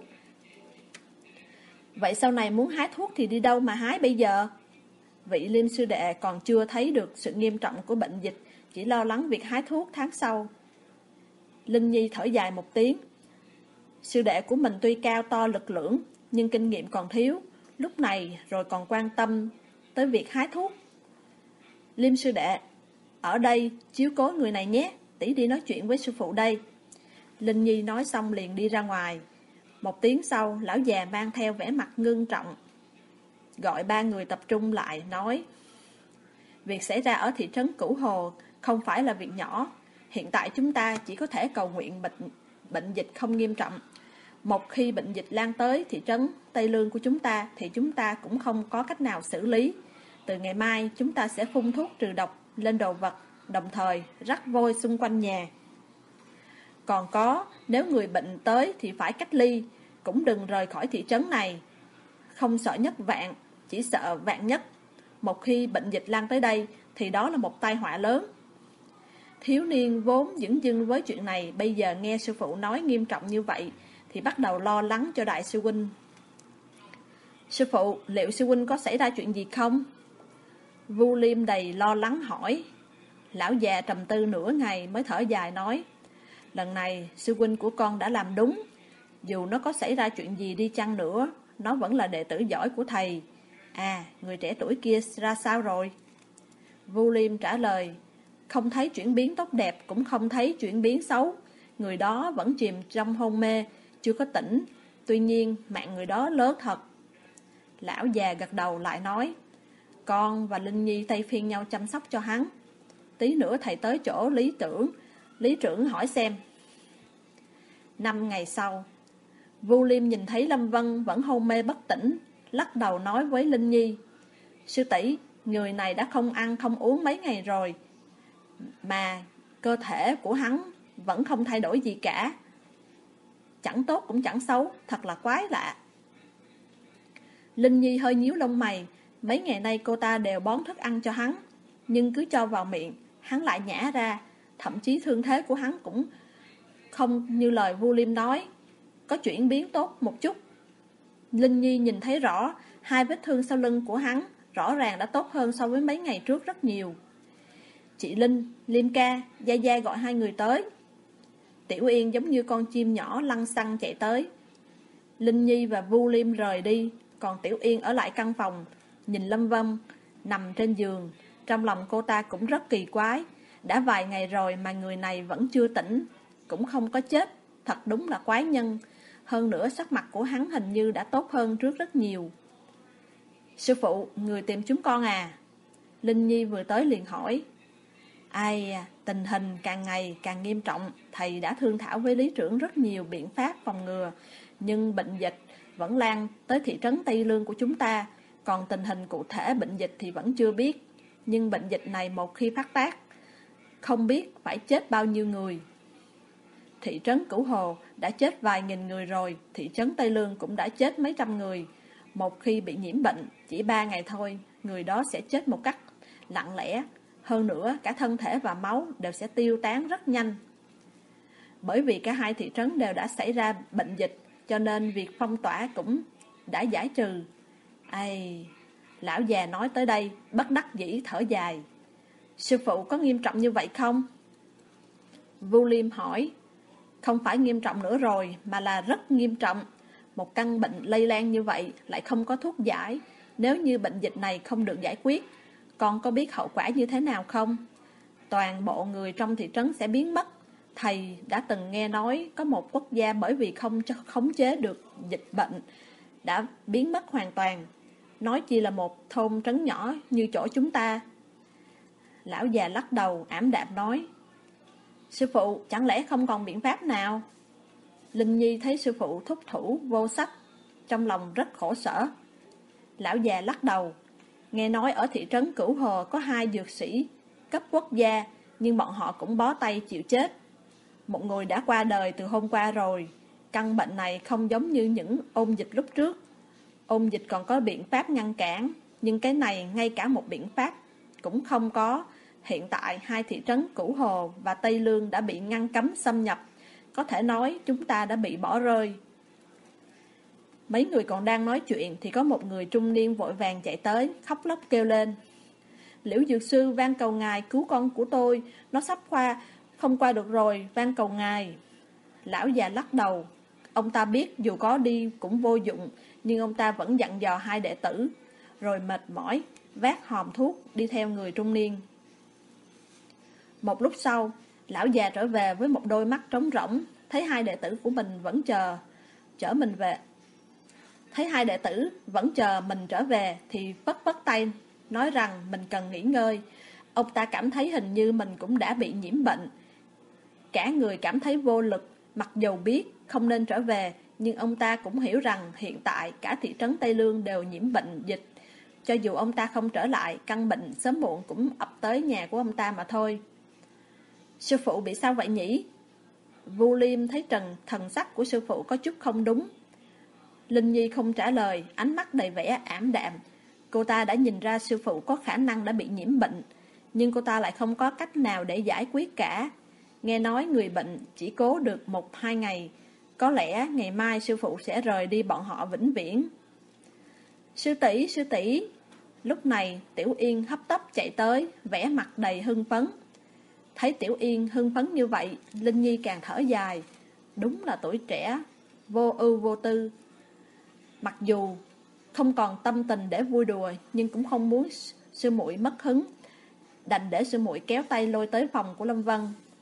Vậy sau này muốn hái thuốc thì đi đâu mà hái bây giờ? Vị Liêm sư đệ còn chưa thấy được sự nghiêm trọng của bệnh dịch, chỉ lo lắng việc hái thuốc tháng sau. Linh Nhi thở dài một tiếng. Sư đệ của mình tuy cao to lực lưỡng, nhưng kinh nghiệm còn thiếu, lúc này rồi còn quan tâm tới việc hái thuốc. Liêm sư đệ, ở đây chiếu cố người này nhé, tỷ đi nói chuyện với sư phụ đây. Linh Nhi nói xong liền đi ra ngoài. 1 tiếng sau, lão già mang theo vẻ mặt ngưng trọng, gọi 3 người tập trung lại, nói. Việc xảy ra ở thị trấn Cửu Hồ không phải là việc nhỏ. Hiện tại chúng ta chỉ có thể cầu nguyện bệnh dịch không nghiêm trọng. Một khi bệnh dịch lan tới thị trấn Tây Lương của chúng ta thì chúng ta cũng không có cách nào xử lý. Từ ngày mai chúng ta sẽ phun thuốc trừ độc lên đồ vật, đồng thời rắc vôi xung quanh nhà. Còn có, nếu người bệnh tới thì phải cách ly, cũng đừng rời khỏi thị trấn này. Không sợ nhất vạn, chỉ sợ vạn nhất. Một khi bệnh dịch lan tới đây thì đó là một tai họa lớn. Thiếu niên vốn dửng dưng với chuyện này, bây giờ nghe sư phụ nói nghiêm trọng như vậy thì bắt đầu lo lắng cho đại sư huynh. Sư phụ, liệu sư huynh có xảy ra chuyện gì không? Vu Liêm đầy lo lắng hỏi. Lão già trầm tư nửa ngày mới thở dài nói. Lần này sư huynh của con đã làm đúng. Dù nó có xảy ra chuyện gì đi chăng nữa, nó vẫn là đệ tử giỏi của thầy. À, người trẻ tuổi kia ra sao rồi? Vu Liêm trả lời. Không thấy chuyển biến tốt đẹp, cũng không thấy chuyển biến xấu. Người đó vẫn chìm trong hôn mê, chưa có tỉnh. Tuy nhiên mạng người đó lớn thật. Lão già gật đầu lại nói. Con và Linh Nhi thay phiên nhau chăm sóc cho hắn. Tí nữa thầy tới chỗ lý trưởng. Lý trưởng hỏi xem. 5 ngày sau, Vu Liêm nhìn thấy Lâm Vân vẫn hôn mê bất tỉnh, lắc đầu nói với Linh Nhi. Sư tỷ, người này đã không ăn không uống mấy ngày rồi, mà cơ thể của hắn vẫn không thay đổi gì cả. Chẳng tốt cũng chẳng xấu, thật là quái lạ. Linh Nhi hơi nhíu lông mày. Mấy ngày nay cô ta đều bón thức ăn cho hắn, nhưng cứ cho vào miệng hắn lại nhả ra. Thậm chí thương thế của hắn cũng không như lời Vu Liêm nói, có chuyển biến tốt một chút. Linh Nhi nhìn thấy rõ 2 vết thương sau lưng của hắn rõ ràng đã tốt hơn so với mấy ngày trước rất nhiều. Chị Linh, Liêm ca, Gia Gia gọi 2 người tới. Tiểu Yên giống như con chim nhỏ lăn xăng chạy tới. Linh Nhi và Vu Liêm rời đi, còn Tiểu Yên ở lại căn phòng, nhìn Lâm Vân nằm trên giường. Trong lòng cô ta cũng rất kỳ quái. Đã vài ngày rồi mà người này vẫn chưa tỉnh, cũng không có chết. Thật đúng là quái nhân. Hơn nữa sắc mặt của hắn hình như đã tốt hơn trước rất nhiều. Sư phụ, người tìm chúng con à? Linh Nhi vừa tới liền hỏi. Ai, tình hình càng ngày càng nghiêm trọng. Thầy đã thương thảo với lý trưởng rất nhiều biện pháp phòng ngừa, nhưng bệnh dịch vẫn lan tới thị trấn Tây Lương của chúng ta. Còn tình hình cụ thể bệnh dịch thì vẫn chưa biết. Nhưng bệnh dịch này một khi phát tác, không biết phải chết bao nhiêu người. Thị trấn Cửu Hồ đã chết vài nghìn người rồi, thị trấn Tây Lương cũng đã chết mấy trăm người. Một khi bị nhiễm bệnh, chỉ 3 ngày thôi, người đó sẽ chết một cách lặng lẽ. Hơn nữa, cả thân thể và máu đều sẽ tiêu tán rất nhanh. Bởi vì cả hai thị trấn đều đã xảy ra bệnh dịch, cho nên việc phong tỏa cũng đã giải trừ. Ây, lão già nói tới đây, bất đắc dĩ thở dài. Sư phụ có nghiêm trọng như vậy không? Vu Liêm hỏi. Không phải nghiêm trọng nữa rồi, mà là rất nghiêm trọng. Một căn bệnh lây lan như vậy lại không có thuốc giải. Nếu như bệnh dịch này không được giải quyết, con có biết hậu quả như thế nào không? Toàn bộ người trong thị trấn sẽ biến mất. Thầy đã từng nghe nói có một quốc gia bởi vì không khống chế được dịch bệnh đã biến mất hoàn toàn. Nói chi là một thôn trấn nhỏ như chỗ chúng ta. Lão già lắc đầu ảm đạm nói. Sư phụ, chẳng lẽ không còn biện pháp nào? Linh Nhi thấy sư phụ thúc thủ vô sách, trong lòng rất khổ sở. Lão già lắc đầu. Nghe nói ở thị trấn Cửu Hồ có 2 dược sĩ cấp quốc gia, nhưng bọn họ cũng bó tay chịu chết. Một người đã qua đời từ hôm qua rồi. Căn bệnh này không giống như những ôn dịch lúc trước. Ôn dịch còn có biện pháp ngăn cản, nhưng cái này ngay cả một biện pháp cũng không có. Hiện tại 2 thị trấn Cửu Hồ và Tây Lương đã bị ngăn cấm xâm nhập. Có thể nói chúng ta đã bị bỏ rơi. Mấy người còn đang nói chuyện thì có một người trung niên vội vàng chạy tới, khóc lóc kêu lên. Liễu dược sư, van cầu ngài cứu con của tôi, nó sắp không qua được rồi, van cầu ngài. Lão già lắc đầu. Ông ta biết dù có đi cũng vô dụng, nhưng ông ta vẫn dặn dò 2 đệ tử, rồi mệt mỏi vác hòm thuốc đi theo người trung niên. Một lúc sau, lão già trở về với một đôi mắt trống rỗng, thấy 2 đệ tử của mình vẫn chở mình về. Thấy 2 đệ tử vẫn chờ mình trở về thì phất phất tay, nói rằng mình cần nghỉ ngơi. Ông ta cảm thấy hình như mình cũng đã bị nhiễm bệnh. Cả người cảm thấy vô lực, mặc dù biết không nên trở về, nhưng ông ta cũng hiểu rằng hiện tại cả thị trấn Tây Lương đều nhiễm bệnh dịch. Cho dù ông ta không trở lại, căn bệnh sớm muộn cũng ập tới nhà của ông ta mà thôi. Sư phụ bị sao vậy nhỉ? Vu Liêm thấy thần sắc của sư phụ có chút không đúng. Linh Nhi không trả lời, ánh mắt đầy vẻ ảm đạm. Cô ta đã nhìn ra sư phụ có khả năng đã bị nhiễm bệnh, nhưng cô ta lại không có cách nào để giải quyết cả. Nghe nói người bệnh chỉ cố được 1-2 ngày, có lẽ ngày mai sư phụ sẽ rời đi bọn họ vĩnh viễn. Sư tỷ. Lúc này Tiểu Yên hấp tấp chạy tới, vẻ mặt đầy hưng phấn. Thấy Tiểu Yên hưng phấn như vậy, Linh Nhi càng thở dài. Đúng là tuổi trẻ, vô ưu vô tư. Mặc dù không còn tâm tình để vui đùa, nhưng cũng không muốn sư muội mất hứng, đành để sư muội kéo tay lôi tới phòng của Lâm Vân.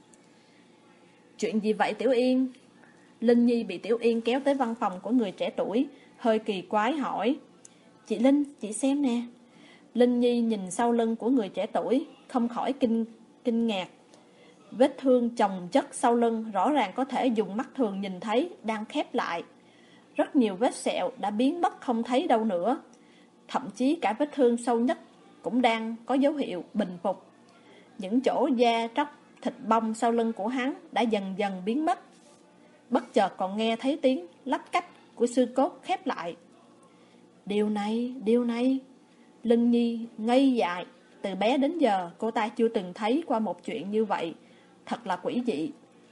Chuyện gì vậy Tiểu Yên? Linh Nhi bị Tiểu Yên kéo tới văn phòng của người trẻ tuổi, hơi kỳ quái hỏi. Chị Linh, chị xem nè. Linh Nhi nhìn sau lưng của người trẻ tuổi, không khỏi kinh ngạc. Vết thương chồng chất sau lưng rõ ràng có thể dùng mắt thường nhìn thấy đang khép lại. Rất nhiều vết sẹo đã biến mất không thấy đâu nữa. Thậm chí cả vết thương sâu nhất cũng đang có dấu hiệu bình phục. Những chỗ da tróc, thịt bong sau lưng của hắn đã dần dần biến mất. Bất chợt còn nghe thấy tiếng lách cách của xương cốt khép lại. Điều này. Linh Nhi ngây dại. Từ bé đến giờ cô ta chưa từng thấy qua một chuyện như vậy. Thật là quỷ dị.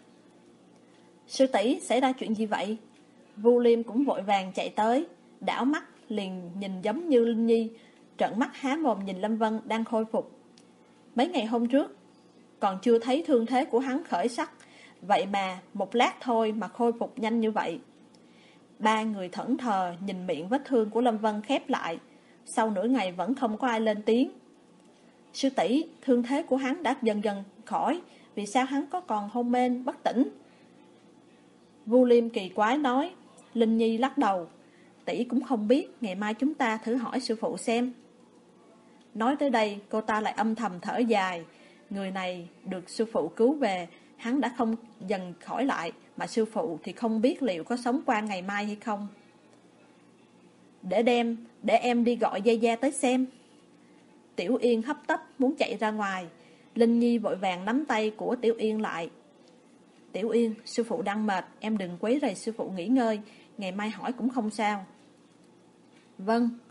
Sư tỷ, xảy ra chuyện gì vậy? Vu Liêm cũng vội vàng chạy tới, đảo mắt liền nhìn giống như Linh Nhi, trợn mắt há mồm nhìn Lâm Vân đang khôi phục. Mấy ngày hôm trước còn chưa thấy thương thế của hắn khởi sắc, vậy mà một lát thôi mà khôi phục nhanh như vậy. 3 người thẫn thờ nhìn miệng vết thương của Lâm Vân khép lại. Sau nửa ngày vẫn không có ai lên tiếng. Sư tỷ, thương thế của hắn đã dần dần khỏi, vì sao hắn có còn hôn mê bất tỉnh? Vu Liêm kỳ quái nói. Linh Nhi lắc đầu. Tỷ cũng không biết, ngày mai chúng ta thử hỏi sư phụ xem. Nói tới đây, cô ta lại âm thầm thở dài. Người này được sư phụ cứu về, hắn đã không dần khỏi lại, mà sư phụ thì không biết liệu có sống qua ngày mai hay không. Để em đi gọi Gia Gia tới xem. Tiểu Yên hấp tấp muốn chạy ra ngoài. Linh Nhi vội vàng nắm tay của Tiểu Yên lại. Tiểu Yên, sư phụ đang mệt, em đừng quấy rầy sư phụ nghỉ ngơi, ngày mai hỏi cũng không sao. Vâng.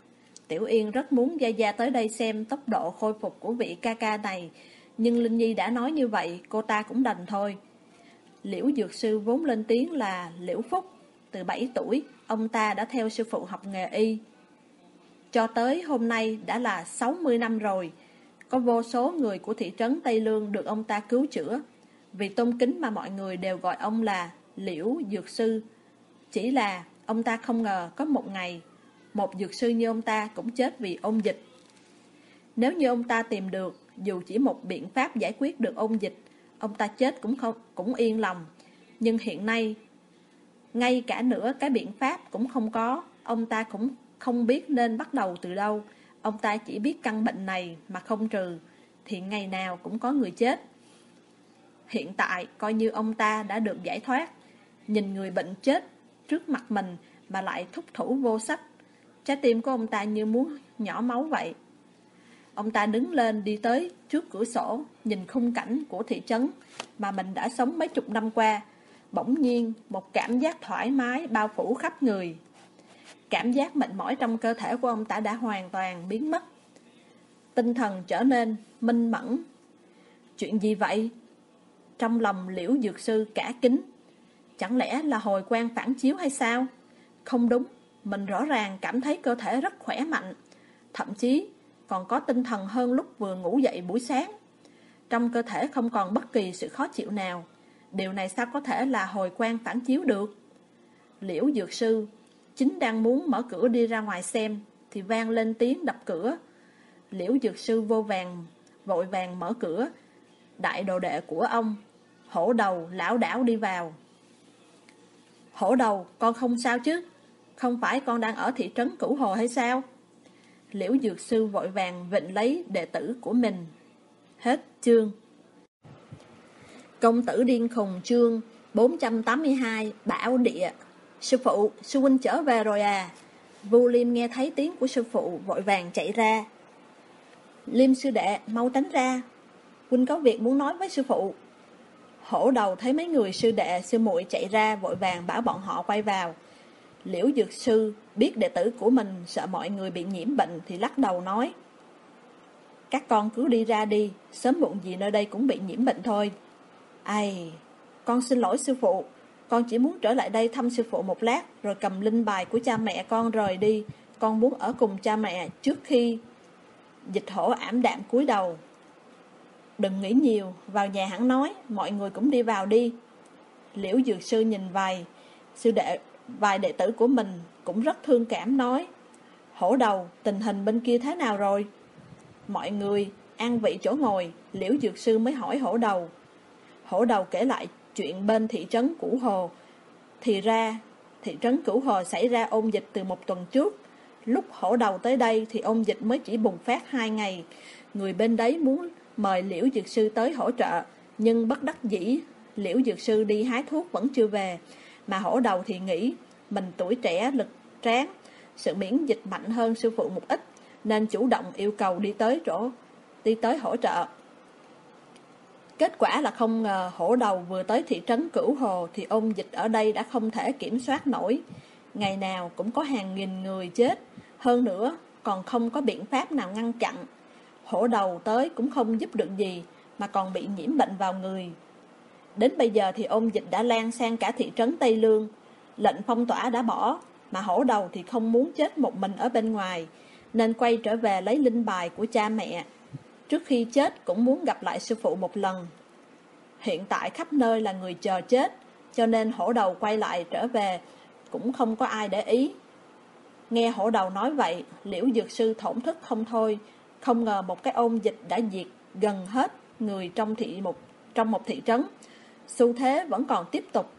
Tiểu Yên rất muốn Gia Gia tới đây xem tốc độ khôi phục của vị ca ca này, nhưng Linh Nhi đã nói như vậy, cô ta cũng đành thôi. Liễu dược sư vốn lên tiếng là Liễu Phúc. Từ 7 tuổi, ông ta đã theo sư phụ học nghề y. Cho tới hôm nay đã là 60 năm rồi. Có vô số người của thị trấn Tây Lương được ông ta cứu chữa. Vì tôn kính mà mọi người đều gọi ông là Liễu dược sư. Chỉ là ông ta không ngờ có một ngày, một dược sư như ông ta cũng chết vì ôn dịch. Nếu như ông ta tìm được dù chỉ một biện pháp giải quyết được ôn dịch, ông ta chết cũng yên lòng. Nhưng hiện nay, ngay cả nửa cái biện pháp cũng không có, ông ta cũng không biết nên bắt đầu từ đâu. Ông ta chỉ biết căn bệnh này mà không trừ thì ngày nào cũng có người chết. Hiện tại coi như ông ta đã được giải thoát, nhìn người bệnh chết trước mặt mình mà lại thúc thủ vô sách. Trái tim của ông ta như muốn nhỏ máu vậy. Ông ta đứng lên đi tới trước cửa sổ, nhìn khung cảnh của thị trấn mà mình đã sống mấy chục năm qua. Bỗng nhiên một cảm giác thoải mái bao phủ khắp người. Cảm giác mệt mỏi trong cơ thể của ông ta đã hoàn toàn biến mất. Tinh thần trở nên minh mẫn. Chuyện gì vậy? Trong lòng Liễu dược sư cả kính. Chẳng lẽ là hồi quang phản chiếu hay sao? Không đúng, mình rõ ràng cảm thấy cơ thể rất khỏe mạnh, thậm chí còn có tinh thần hơn lúc vừa ngủ dậy buổi sáng. Trong cơ thể không còn bất kỳ sự khó chịu nào. Điều này sao có thể là hồi quang phản chiếu được? Liễu dược sư chính đang muốn mở cửa đi ra ngoài xem thì vang lên tiếng đập cửa. Liễu dược sư vội vàng mở cửa. Đại đồ đệ của ông, Hổ Đầu, lảo đảo đi vào. Hổ Đầu, con không sao chứ? Không phải con đang ở thị trấn Cửu Hồ hay sao? Liễu dược sư vội vàng vịnh lấy đệ tử của mình. Hết chương. Công tử điên khùng chương 482 Bảo địa. Sư phụ, sư huynh trở về rồi à? Vu Liêm nghe thấy tiếng của sư phụ vội vàng chạy ra. Liêm sư đệ, mau tránh ra, huynh có việc muốn nói với sư phụ. Hổ Đầu thấy mấy người sư đệ sư muội chạy ra vội vàng bảo bọn họ quay vào. Liễu dược sư biết đệ tử của mình sợ mọi người bị nhiễm bệnh thì lắc đầu nói: các con cứ đi ra đi, sớm muộn gì nơi đây cũng bị nhiễm bệnh thôi. Ai, con xin lỗi sư phụ, con chỉ muốn trở lại đây thăm sư phụ một lát rồi cầm linh bài của cha mẹ con rời đi. Con muốn ở cùng cha mẹ trước khi. Dịch Hổ ảm đạm cúi đầu. Đừng nghĩ nhiều, vào nhà hẳn nói, mọi người cũng đi vào đi. Liễu dược sư nhìn vài đệ tử của mình cũng rất thương cảm nói: Hổ Đầu, tình hình bên kia thế nào rồi? Mọi người an vị chỗ ngồi. Liễu dược sư mới hỏi Hổ Đầu. Hổ Đầu kể lại chuyện bên thị trấn Cửu Hồ. Thì ra thị trấn Cửu Hồ xảy ra ôn dịch từ một tuần trước. Lúc Hổ Đầu tới đây thì ôn dịch mới chỉ bùng phát 2 ngày. Người bên đấy muốn mời Liễu dược sư tới hỗ trợ, nhưng bất đắc dĩ Liễu dược sư đi hái thuốc vẫn chưa về. Mà Hổ Đầu thì nghĩ mình tuổi trẻ lực tráng, sự miễn dịch mạnh hơn sư phụ một ít, nên chủ động yêu cầu đi tới hỗ trợ. Kết quả là không ngờ Hổ Đầu vừa tới thị trấn Cửu Hồ thì ôn dịch ở đây đã không thể kiểm soát nổi. Ngày nào cũng có hàng nghìn người chết, hơn nữa còn không có biện pháp nào ngăn chặn. Hổ Đầu tới cũng không giúp được gì mà còn bị nhiễm bệnh vào người. Đến bây giờ thì ôn dịch đã lan sang cả thị trấn Tây Lương. Lệnh phong tỏa đã bỏ, mà Hổ Đầu thì không muốn chết một mình ở bên ngoài, nên quay trở về lấy linh bài của cha mẹ. Trước khi chết cũng muốn gặp lại sư phụ một lần. Hiện tại khắp nơi là người chờ chết, cho nên Hổ Đầu quay lại trở về cũng không có ai để ý. Nghe Hổ Đầu nói vậy, Liễu dược sư thổn thức không thôi. Không ngờ một cái ôn dịch đã diệt gần hết người trong một thị trấn. Xu thế vẫn còn tiếp tục,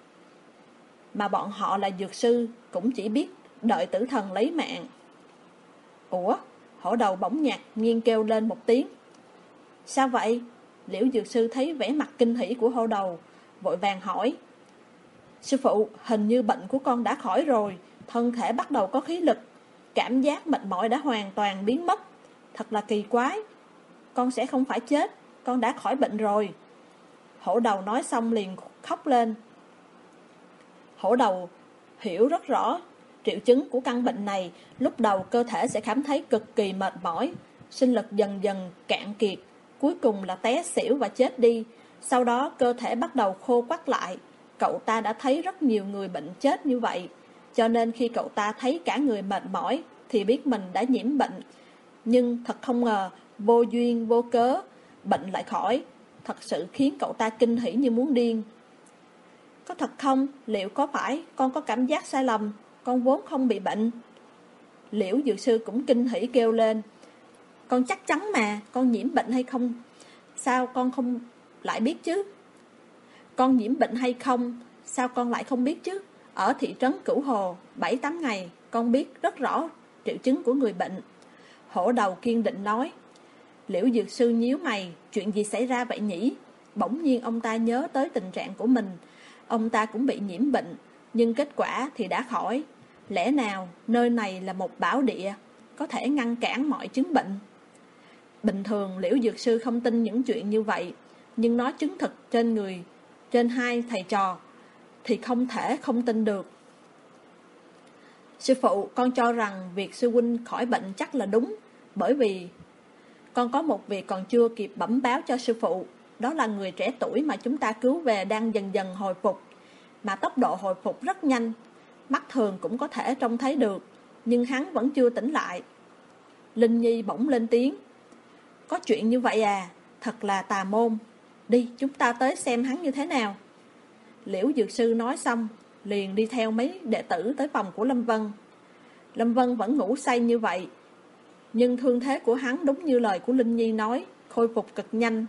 mà bọn họ là dược sư cũng chỉ biết đợi tử thần lấy mạng. Ủa? Hổ Đầu bỗng ngạc nhiên kêu lên một tiếng. Sao vậy? Liễu dược sư thấy vẻ mặt kinh hỉ của Hổ Đầu, vội vàng hỏi. Sư phụ, hình như bệnh của con đã khỏi rồi, thân thể bắt đầu có khí lực, cảm giác mệt mỏi đã hoàn toàn biến mất. Thật là kỳ quái. Con sẽ không phải chết, con đã khỏi bệnh rồi. Hổ Đầu nói xong liền khóc lên. Hổ Đầu hiểu rất rõ Triệu chứng của căn bệnh này, lúc đầu cơ thể sẽ cảm thấy cực kỳ mệt mỏi, sinh lực dần dần cạn kiệt, cuối cùng là té xỉu và chết đi. Sau đó cơ thể bắt đầu khô quắt lại. Cậu ta đã thấy rất nhiều người bệnh chết như vậy, cho nên khi cậu ta thấy cả người mệt mỏi thì biết mình đã nhiễm bệnh. Nhưng thật không ngờ, vô duyên vô cớ, bệnh lại khỏi, thật sự khiến cậu ta kinh hỉ như muốn điên. Có thật không? Liệu có phải con có cảm giác sai lầm? Con vốn không bị bệnh. Liễu dược sư cũng kinh hỉ kêu lên. Con chắc chắn mà, con nhiễm bệnh hay không? Sao con không lại biết chứ? Con nhiễm bệnh hay không? Sao con lại không biết chứ? Ở thị trấn Cửu Hồ, 7-8 ngày, con biết rất rõ triệu chứng của người bệnh. Hổ đầu kiên định nói. Liễu dược sư nhíu mày, chuyện gì xảy ra vậy nhỉ? Bỗng nhiên ông ta nhớ tới tình trạng của mình. Ông ta cũng bị nhiễm bệnh, nhưng kết quả thì đã khỏi. Lẽ nào nơi này là một bảo địa, có thể ngăn cản mọi chứng bệnh? Bình thường Liễu dược sư không tin những chuyện như vậy, nhưng nó chứng thực trên hai thầy trò thì không thể không tin được. Sư phụ, con cho rằng việc sư huynh khỏi bệnh chắc là đúng, bởi vì con có một việc còn chưa kịp bẩm báo cho sư phụ. Đó là người trẻ tuổi mà chúng ta cứu về đang dần dần hồi phục, mà tốc độ hồi phục rất nhanh, mắt thường cũng có thể trông thấy được, nhưng hắn vẫn chưa tỉnh lại. Linh Nhi bỗng lên tiếng. Có chuyện như vậy à? Thật là tà môn. Đi, chúng ta tới xem hắn như thế nào. Liễu dược sư nói xong, liền đi theo mấy đệ tử tới phòng của Lâm Vân. Lâm Vân vẫn ngủ say như vậy, nhưng thương thế của hắn đúng như lời của Linh Nhi nói, khôi phục cực nhanh.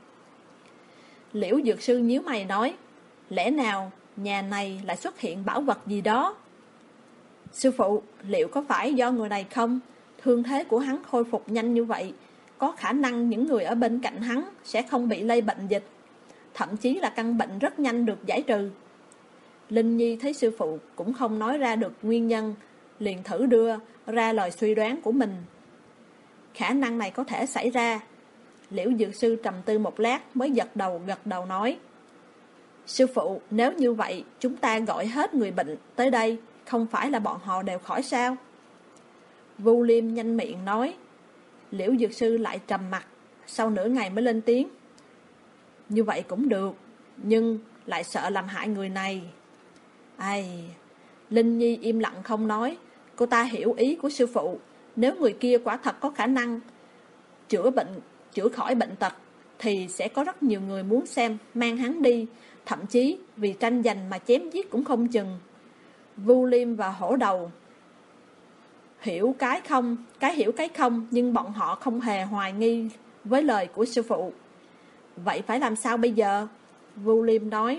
Liễu dược sư nhíu mày nói, lẽ nào nhà này lại xuất hiện bảo vật gì đó? Sư phụ, liệu có phải do người này không? Thương thế của hắn khôi phục nhanh như vậy, có khả năng những người ở bên cạnh hắn sẽ không bị lây bệnh dịch, thậm chí là căn bệnh rất nhanh được giải trừ. Linh Nhi thấy sư phụ cũng không nói ra được nguyên nhân, liền thử đưa ra lời suy đoán của mình. Khả năng này có thể xảy ra. Liễu dược sư trầm tư một lát mới gật đầu nói, sư phụ, nếu như vậy chúng ta gọi hết người bệnh tới đây, không phải là bọn họ đều khỏi sao? Vu Liêm nhanh miệng nói. Liễu dược sư lại trầm mặt, sau nửa ngày mới lên tiếng. Như vậy cũng được, nhưng lại sợ làm hại người này. Ai... Linh Nhi im lặng không nói. Cô ta hiểu ý của sư phụ. Nếu người kia quả thật có khả năng chữa khỏi bệnh tật, thì sẽ có rất nhiều người muốn xem, mang hắn đi, thậm chí vì tranh giành mà chém giết cũng không chừng. Vu Liêm và Hổ Đầu hiểu cái không, nhưng bọn họ không hề hoài nghi với lời của sư phụ. Vậy phải làm sao bây giờ? Vu Liêm nói.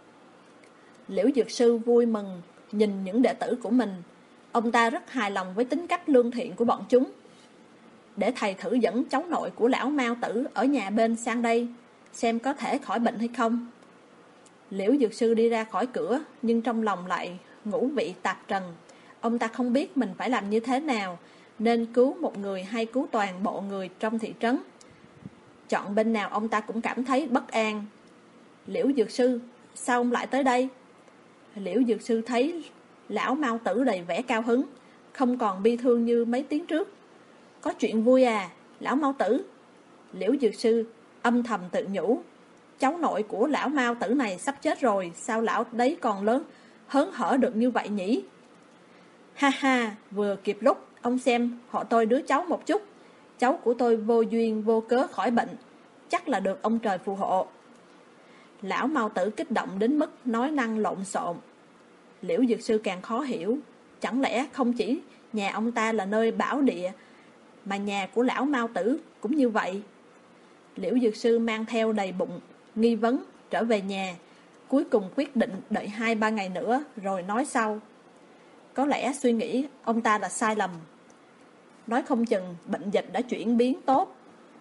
Liễu dược sư vui mừng nhìn những đệ tử của mình. Ông ta rất hài lòng với tính cách lương thiện của bọn chúng. Để thầy thử dẫn cháu nội của lão Mao Tử ở nhà bên sang đây, xem có thể khỏi bệnh hay không. Liễu dược sư đi ra khỏi cửa, nhưng trong lòng lại ngũ vị tạp trần. Ông ta không biết mình phải làm như thế nào, nên cứu một người hay cứu toàn bộ người trong thị trấn. Chọn bên nào ông ta cũng cảm thấy bất an. Liễu dược sư, sao ông lại tới đây? Liễu dược sư thấy lão Mao Tử đầy vẻ cao hứng, không còn bi thương như mấy tiếng trước. Có chuyện vui à, lão Mao Tử? Liễu dược sư âm thầm tự nhủ. Cháu nội của lão Mao Tử này sắp chết rồi, sao lão đấy còn lớn hớn hở được như vậy nhỉ? Ha ha, vừa kịp lúc, ông xem họ tôi đứa cháu một chút. Cháu của tôi vô duyên vô cớ khỏi bệnh, chắc là được ông trời phù hộ. Lão Mao Tử kích động đến mức nói năng lộn xộn. Liễu dược sư càng khó hiểu, chẳng lẽ không chỉ nhà ông ta là nơi bảo địa, mà nhà của lão Mao Tử cũng như vậy? Liễu dược sư mang theo đầy bụng nghi vấn trở về nhà, cuối cùng quyết định đợi 2-3 ngày nữa rồi nói sau. Có lẽ suy nghĩ ông ta là sai lầm. Nói không chừng bệnh dịch đã chuyển biến tốt.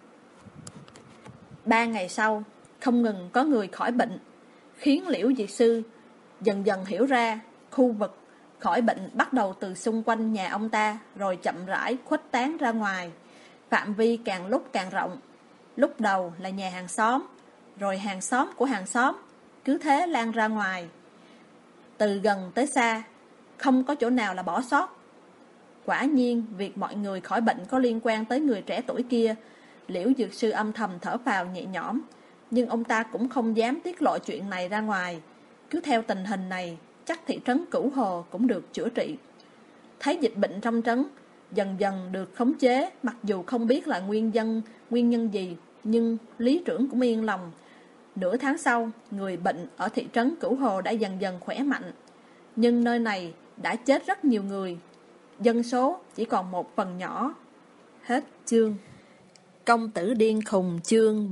3 ngày sau, không ngừng có người khỏi bệnh, khiến Liễu dược sư dần dần hiểu ra khu vực khỏi bệnh bắt đầu từ xung quanh nhà ông ta, rồi chậm rãi khuếch tán ra ngoài. Phạm vi càng lúc càng rộng. Lúc đầu là nhà hàng xóm, rồi hàng xóm của hàng xóm, cứ thế lan ra ngoài. Từ gần tới xa, không có chỗ nào là bỏ sót. Quả nhiên, việc mọi người khỏi bệnh có liên quan tới người trẻ tuổi kia. Liễu Dược Sư âm thầm thở phào nhẹ nhõm, nhưng ông ta cũng không dám tiết lộ chuyện này ra ngoài. Cứ theo tình hình này, chắc thị trấn Cửu Hồ cũng được chữa trị. Thấy dịch bệnh trong trấn dần dần được khống chế, mặc dù không biết là nguyên nhân gì, nhưng lý trưởng cũng yên lòng. Nửa tháng sau, người bệnh ở thị trấn Cửu Hồ đã dần dần khỏe mạnh. Nhưng nơi này đã chết rất nhiều người, dân số chỉ còn một phần nhỏ. Hết chương. Công tử điên khùng chương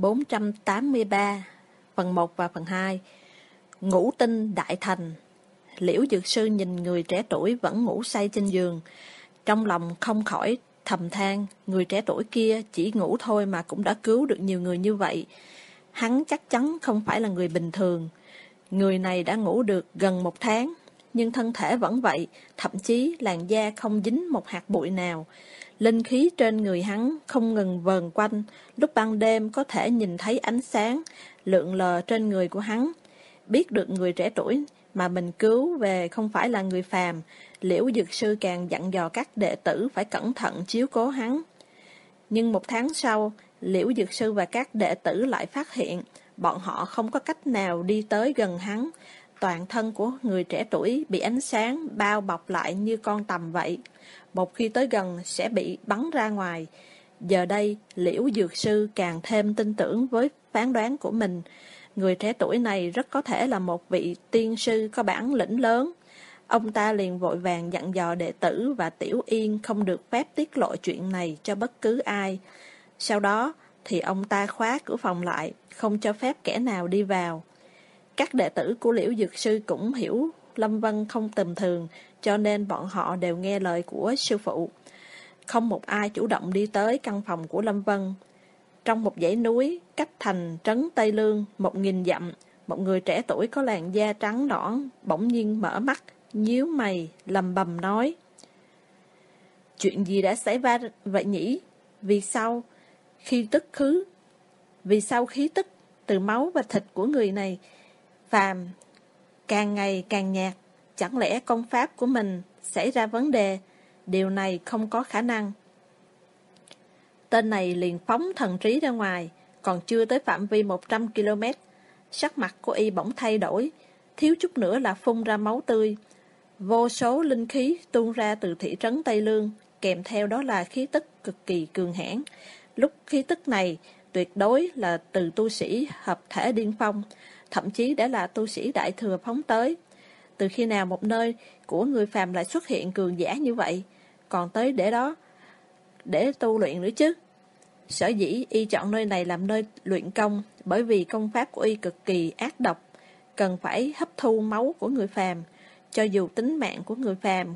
483, phần 1 và phần 2. Ngũ tinh đại thành. Liễu Dược Sư nhìn người trẻ tuổi vẫn ngủ say trên giường, trong lòng không khỏi thầm than, người trẻ tuổi kia chỉ ngủ thôi mà cũng đã cứu được nhiều người như vậy. Hắn chắc chắn không phải là người bình thường. Người này đã ngủ được gần 1 tháng, nhưng thân thể vẫn vậy, thậm chí làn da không dính một hạt bụi nào. Linh khí trên người hắn không ngừng vờn quanh, lúc ban đêm có thể nhìn thấy ánh sáng lượn lờ trên người của hắn. Biết được người trẻ tuổi mà mình cứu về không phải là người phàm, Liễu Dược Sư càng dặn dò các đệ tử phải cẩn thận chiếu cố hắn. Nhưng 1 tháng sau, Liễu Dược Sư và các đệ tử lại phát hiện bọn họ không có cách nào đi tới gần hắn. Toàn thân của người trẻ tuổi bị ánh sáng bao bọc lại như con tằm vậy. Một khi tới gần sẽ bị bắn ra ngoài. Giờ đây, Liễu Dược Sư càng thêm tin tưởng với phán đoán của mình. Người trẻ tuổi này rất có thể là một vị tiên sư có bản lĩnh lớn. Ông ta liền vội vàng dặn dò đệ tử và Tiểu Yên không được phép tiết lộ chuyện này cho bất cứ ai. Sau đó thì ông ta khóa cửa phòng lại, không cho phép kẻ nào đi vào. Các đệ tử của Liễu Dược Sư cũng hiểu Lâm Vân không tầm thường, cho nên bọn họ đều nghe lời của sư phụ. Không một ai chủ động đi tới căn phòng của Lâm Vân. Trong một dãy núi, cách thành trấn Tây Lương 1000 dặm, một người trẻ tuổi có làn da trắng nõn bỗng nhiên mở mắt, nhíu mày, lầm bầm nói: chuyện gì đã xảy ra vậy nhỉ? Vì sao khí tức từ máu và thịt của người này phàm càng ngày càng nhạt? Chẳng lẽ công pháp của mình xảy ra vấn đề? Điều này không có khả năng. Tên này liền phóng thần trí ra ngoài, còn chưa tới phạm vi 100 km. Sắc mặt của y bỗng thay đổi, thiếu chút nữa là phun ra máu tươi. Vô số linh khí tuôn ra từ thị trấn Tây Lương, kèm theo đó là khí tức cực kỳ cường hãn. Lúc khí tức này tuyệt đối là từ tu sĩ hợp thể điên phong, thậm chí đã là tu sĩ đại thừa phóng tới. Từ khi nào một nơi của người phàm lại xuất hiện cường giả như vậy, còn tới để tu luyện nữa chứ? Sở dĩ y chọn nơi này làm nơi luyện công, bởi vì công pháp của y cực kỳ ác độc, cần phải hấp thu máu của người phàm. Cho dù tính mạng của người phàm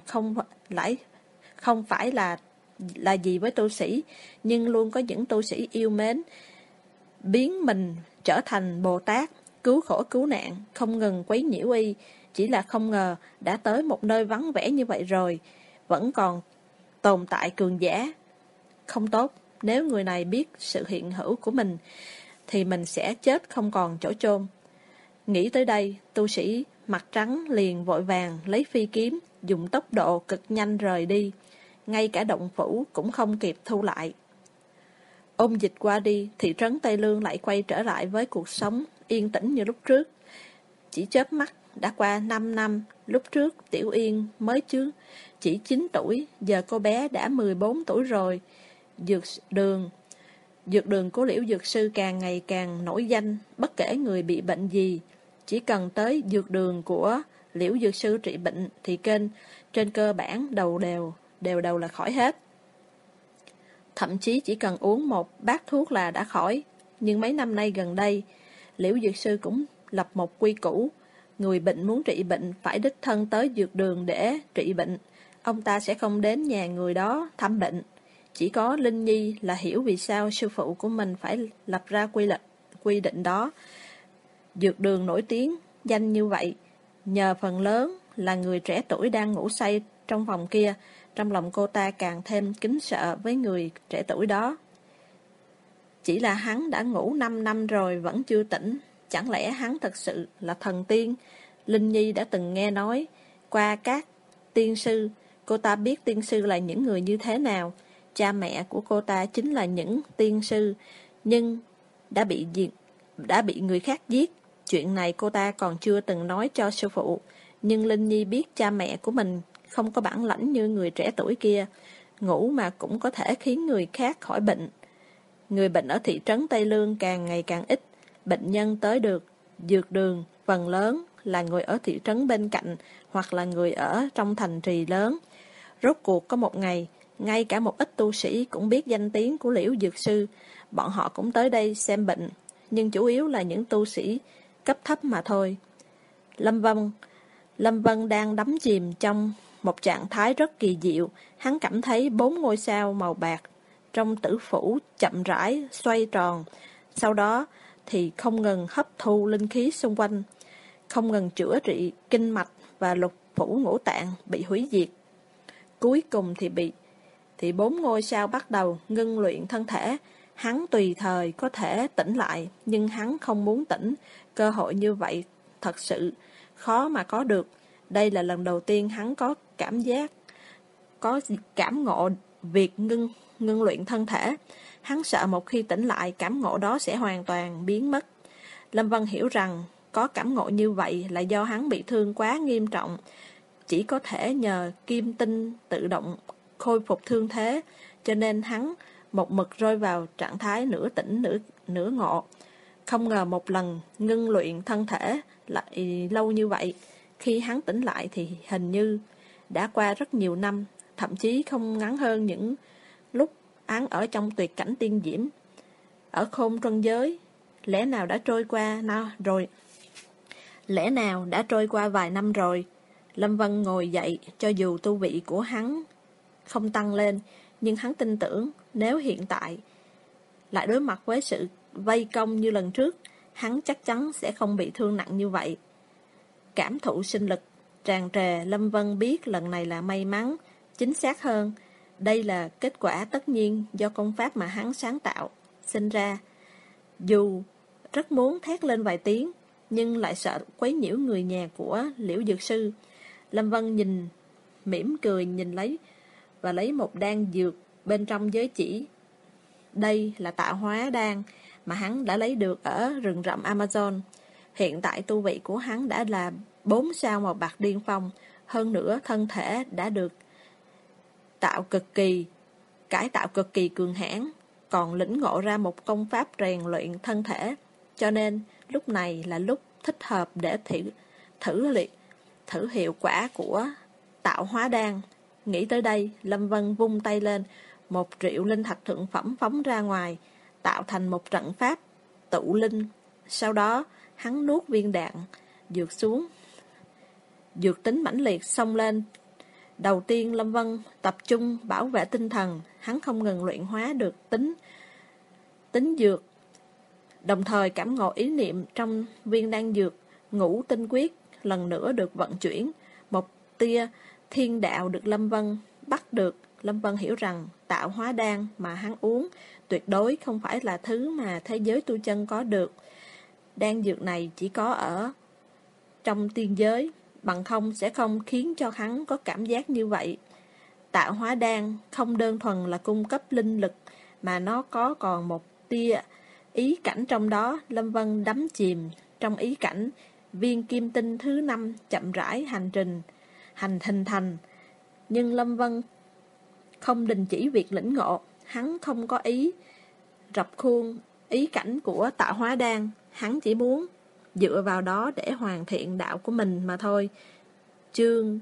không phải là gì với tu sĩ, nhưng luôn có những tu sĩ yêu mến, biến mình trở thành Bồ Tát, cứu khổ cứu nạn, không ngừng quấy nhiễu y. Chỉ là không ngờ đã tới một nơi vắng vẻ như vậy rồi, vẫn còn tồn tại cường giả. Không tốt, nếu người này biết sự hiện hữu của mình, thì mình sẽ chết không còn chỗ chôn. Nghĩ tới đây, tu sĩ mặt trắng liền vội vàng lấy phi kiếm, dùng tốc độ cực nhanh rời đi. Ngay cả động phủ cũng không kịp thu lại. Ôn dịch qua đi, thị trấn Tây Lương lại quay trở lại với cuộc sống yên tĩnh như lúc trước. Chỉ chớp mắt, đã qua 5 năm, lúc trước Tiểu Yên mới chỉ 9 tuổi, giờ cô bé đã 14 tuổi rồi. Dược đường của Liễu Dược Sư càng ngày càng nổi danh, bất kể người bị bệnh gì, chỉ cần tới dược đường của Liễu Dược Sư trị bệnh thì trên cơ bản đều là khỏi hết. Thậm chí chỉ cần uống một bát thuốc là đã khỏi. Nhưng mấy năm nay gần đây, Liễu Dược Sư cũng lập một quy củ, người bệnh muốn trị bệnh phải đích thân tới dược đường để trị bệnh. Ông ta sẽ không đến nhà người đó thăm bệnh. Chỉ có Linh Nhi là hiểu vì sao sư phụ của mình phải lập ra quy định đó. Dược đường nổi tiếng danh như vậy, nhờ phần lớn là người trẻ tuổi đang ngủ say trong phòng kia. Trong lòng cô ta càng thêm kính sợ với người trẻ tuổi đó. Chỉ là hắn đã ngủ 5 năm rồi vẫn chưa tỉnh. Chẳng lẽ hắn thật sự là thần tiên? Linh Nhi đã từng nghe nói qua các tiên sư. Cô ta biết tiên sư là những người như thế nào. Cha mẹ của cô ta chính là những tiên sư, nhưng đã bị người khác giết. Chuyện này cô ta còn chưa từng nói cho sư phụ. Nhưng Linh Nhi biết cha mẹ của mình không có bản lãnh như người trẻ tuổi kia. Ngủ mà cũng có thể khiến người khác khỏi bệnh. Người bệnh ở thị trấn Tây Lương càng ngày càng ít. Bệnh nhân tới được dược đường phần lớn là người ở thị trấn bên cạnh hoặc là người ở trong thành trì lớn. Rốt cuộc có một ngày, ngay cả một ít tu sĩ cũng biết danh tiếng của Liễu Dược Sư. Bọn họ cũng tới đây xem bệnh, nhưng chủ yếu là những tu sĩ cấp thấp mà thôi. Lâm Vân đang đắm chìm trong một trạng thái rất kỳ diệu. Hắn cảm thấy 4 ngôi sao màu bạc trong tử phủ chậm rãi xoay tròn. Sau đó thì không ngừng hấp thu linh khí xung quanh, không ngừng chữa trị kinh mạch và lục phủ ngũ tạng bị hủy diệt. Cuối cùng thì 4 ngôi sao bắt đầu ngưng luyện thân thể. Hắn tùy thời có thể tỉnh lại, nhưng hắn không muốn tỉnh. Cơ hội như vậy thật sự khó mà có được. Đây là lần đầu tiên hắn có cảm ngộ việc ngưng luyện thân thể. Hắn sợ một khi tỉnh lại, cảm ngộ đó sẽ hoàn toàn biến mất. Lâm Vân hiểu rằng có cảm ngộ như vậy là do hắn bị thương quá nghiêm trọng, chỉ có thể nhờ kim tinh tự động khôi phục thương thế, cho nên hắn một mực rơi vào trạng thái nửa tỉnh nửa ngộ. Không ngờ một lần ngưng luyện thân thể lại lâu như vậy. Khi hắn tỉnh lại thì hình như đã qua rất nhiều năm, thậm chí không ngắn hơn những lúc hắn ở trong tuyệt cảnh tiên diễm. Ở Khôn Trân Giới, lẽ nào đã trôi qua vài năm rồi. Lâm Vân ngồi dậy, cho dù tu vị của hắn không tăng lên, nhưng hắn tin tưởng nếu hiện tại lại đối mặt với sự vây công như lần trước, hắn chắc chắn sẽ không bị thương nặng như vậy. Cảm thụ sinh lực tràn trề, Lâm Vân biết lần này là may mắn. Chính xác hơn, đây là kết quả tất nhiên do công pháp mà hắn sáng tạo sinh ra. Dù rất muốn thét lên vài tiếng, nhưng lại sợ quấy nhiễu người nhà của Liễu Dược Sư. Lâm Vân mỉm cười nhìn lấy một đan dược bên trong giới chỉ. Đây là tạo hóa đan mà hắn đã lấy được ở rừng rậm Amazon. Hiện tại tu vị của hắn đã là 4 sao màu bạc điên phong. Hơn nữa thân thể đã được cải tạo cực kỳ cường hãn, còn lĩnh ngộ ra một công pháp rèn luyện thân thể. Cho nên lúc này là lúc thích hợp để thử hiệu quả của tạo hóa đan. Nghĩ tới đây, Lâm Vân vung tay lên, 1 triệu linh thạch thượng phẩm phóng ra ngoài, tạo thành một trận pháp tụ linh. Sau đó, hắn nuốt viên đạn, dược xuống. Dược tính mãnh liệt xông lên. Đầu tiên Lâm Vân tập trung bảo vệ tinh thần, hắn không ngừng luyện hóa được tính dược, đồng thời cảm ngộ ý niệm trong viên đan dược. Ngũ tinh quyết lần nữa được vận chuyển, một tia thiên đạo được Lâm Vân bắt được. Lâm Vân hiểu rằng tạo hóa đan mà hắn uống tuyệt đối không phải là thứ mà thế giới tu chân có được. Đan dược này chỉ có ở trong tiên giới, bằng không sẽ không khiến cho hắn có cảm giác như vậy. Tạo hóa đan không đơn thuần là cung cấp linh lực, mà nó có còn một tia ý cảnh trong đó. Lâm Vân đắm chìm trong ý cảnh. Viên kim tinh thứ 5 chậm rãi hình thành. Nhưng Lâm Vân không đình chỉ việc lĩnh ngộ. Hắn không có ý rập khuôn ý cảnh của tạo hóa đan. Hắn chỉ muốn dựa vào đó để hoàn thiện đạo của mình mà thôi. Chương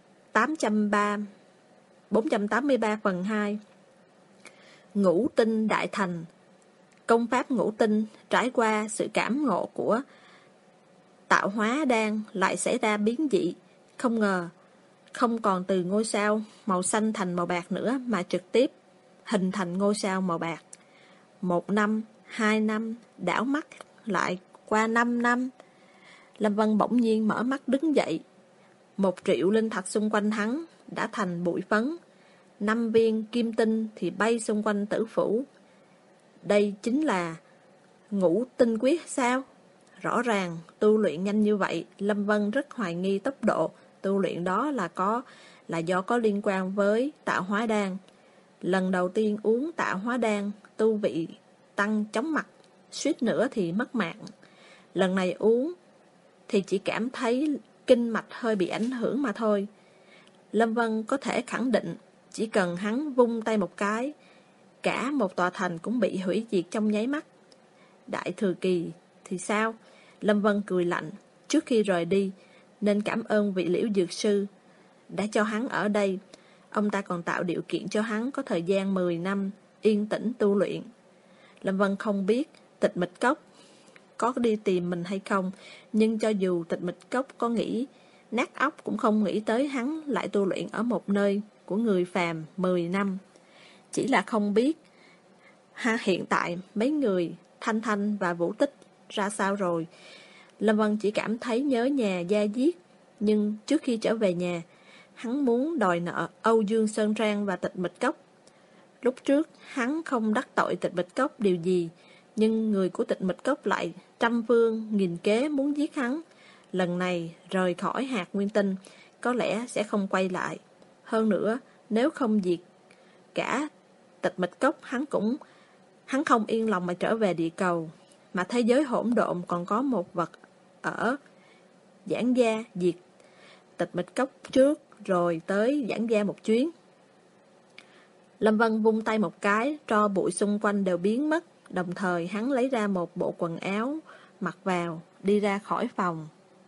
483 phần 2. Ngũ tinh đại thành. Công pháp ngũ tinh trải qua sự cảm ngộ của tạo hóa đan lại xảy ra biến dị. Không ngờ không còn từ ngôi sao màu xanh thành màu bạc nữa, mà trực tiếp hình thành ngôi sao màu bạc. 1 năm, 2 năm, đảo mắt lại qua 5 năm. Lâm Vân bỗng nhiên mở mắt đứng dậy. 1 triệu linh thạch xung quanh hắn đã thành bụi phấn. 5 viên kim tinh thì bay xung quanh tử phủ. Đây chính là ngũ tinh quyết sao? Rõ ràng tu luyện nhanh như vậy. Lâm Vân rất hoài nghi tốc độ tu luyện đó là có là do có liên quan với tạo hóa đan. Lần đầu tiên uống tạo hóa đan, tu vị tăng chóng mặt, suýt nữa thì mất mạng. Lần này uống thì chỉ cảm thấy kinh mạch hơi bị ảnh hưởng mà thôi. Lâm Vân có thể khẳng định, chỉ cần hắn vung tay một cái, cả một tòa thành cũng bị hủy diệt trong nháy mắt. Đại Thừa Kỳ thì sao? Lâm Vân cười lạnh. Trước khi rời đi, nên cảm ơn vị Liễu Dược Sư đã cho hắn ở đây. Ông ta còn tạo điều kiện cho hắn có thời gian 10 năm yên tĩnh tu luyện. Lâm Vân không biết Tịch Mịch Cốc có đi tìm mình hay không, nhưng cho dù Tịch Mịch Cốc có nghĩ nát óc cũng không nghĩ tới hắn lại tu luyện ở một nơi của người phàm 10 năm. Chỉ là không biết hiện tại mấy người Thanh Thanh và Vũ Tích ra sao rồi. Lâm Vân chỉ cảm thấy nhớ nhà da diết, nhưng trước khi trở về nhà, hắn muốn đòi nợ Âu Dương Sơn Trang và Tịch Mịch Cốc. Lúc trước, hắn không đắc tội Tịch Mịch Cốc điều gì, nhưng người của Tịch Mịch Cốc lại trăm phương nghìn kế muốn giết hắn. Lần này rời khỏi hạt nguyên tinh, có lẽ sẽ không quay lại. Hơn nữa, nếu không diệt cả Tịch Mịch Cốc, hắn không yên lòng mà trở về địa cầu. Mà thế giới hỗn độn còn có một vật ở Giảng Gia, diệt Tịch Mịch Cốc trước rồi tới Giảng Gia một chuyến. Lâm Vân vung tay một cái, tro bụi xung quanh đều biến mất. Đồng thời hắn lấy ra một bộ quần áo mặc vào, đi ra khỏi phòng.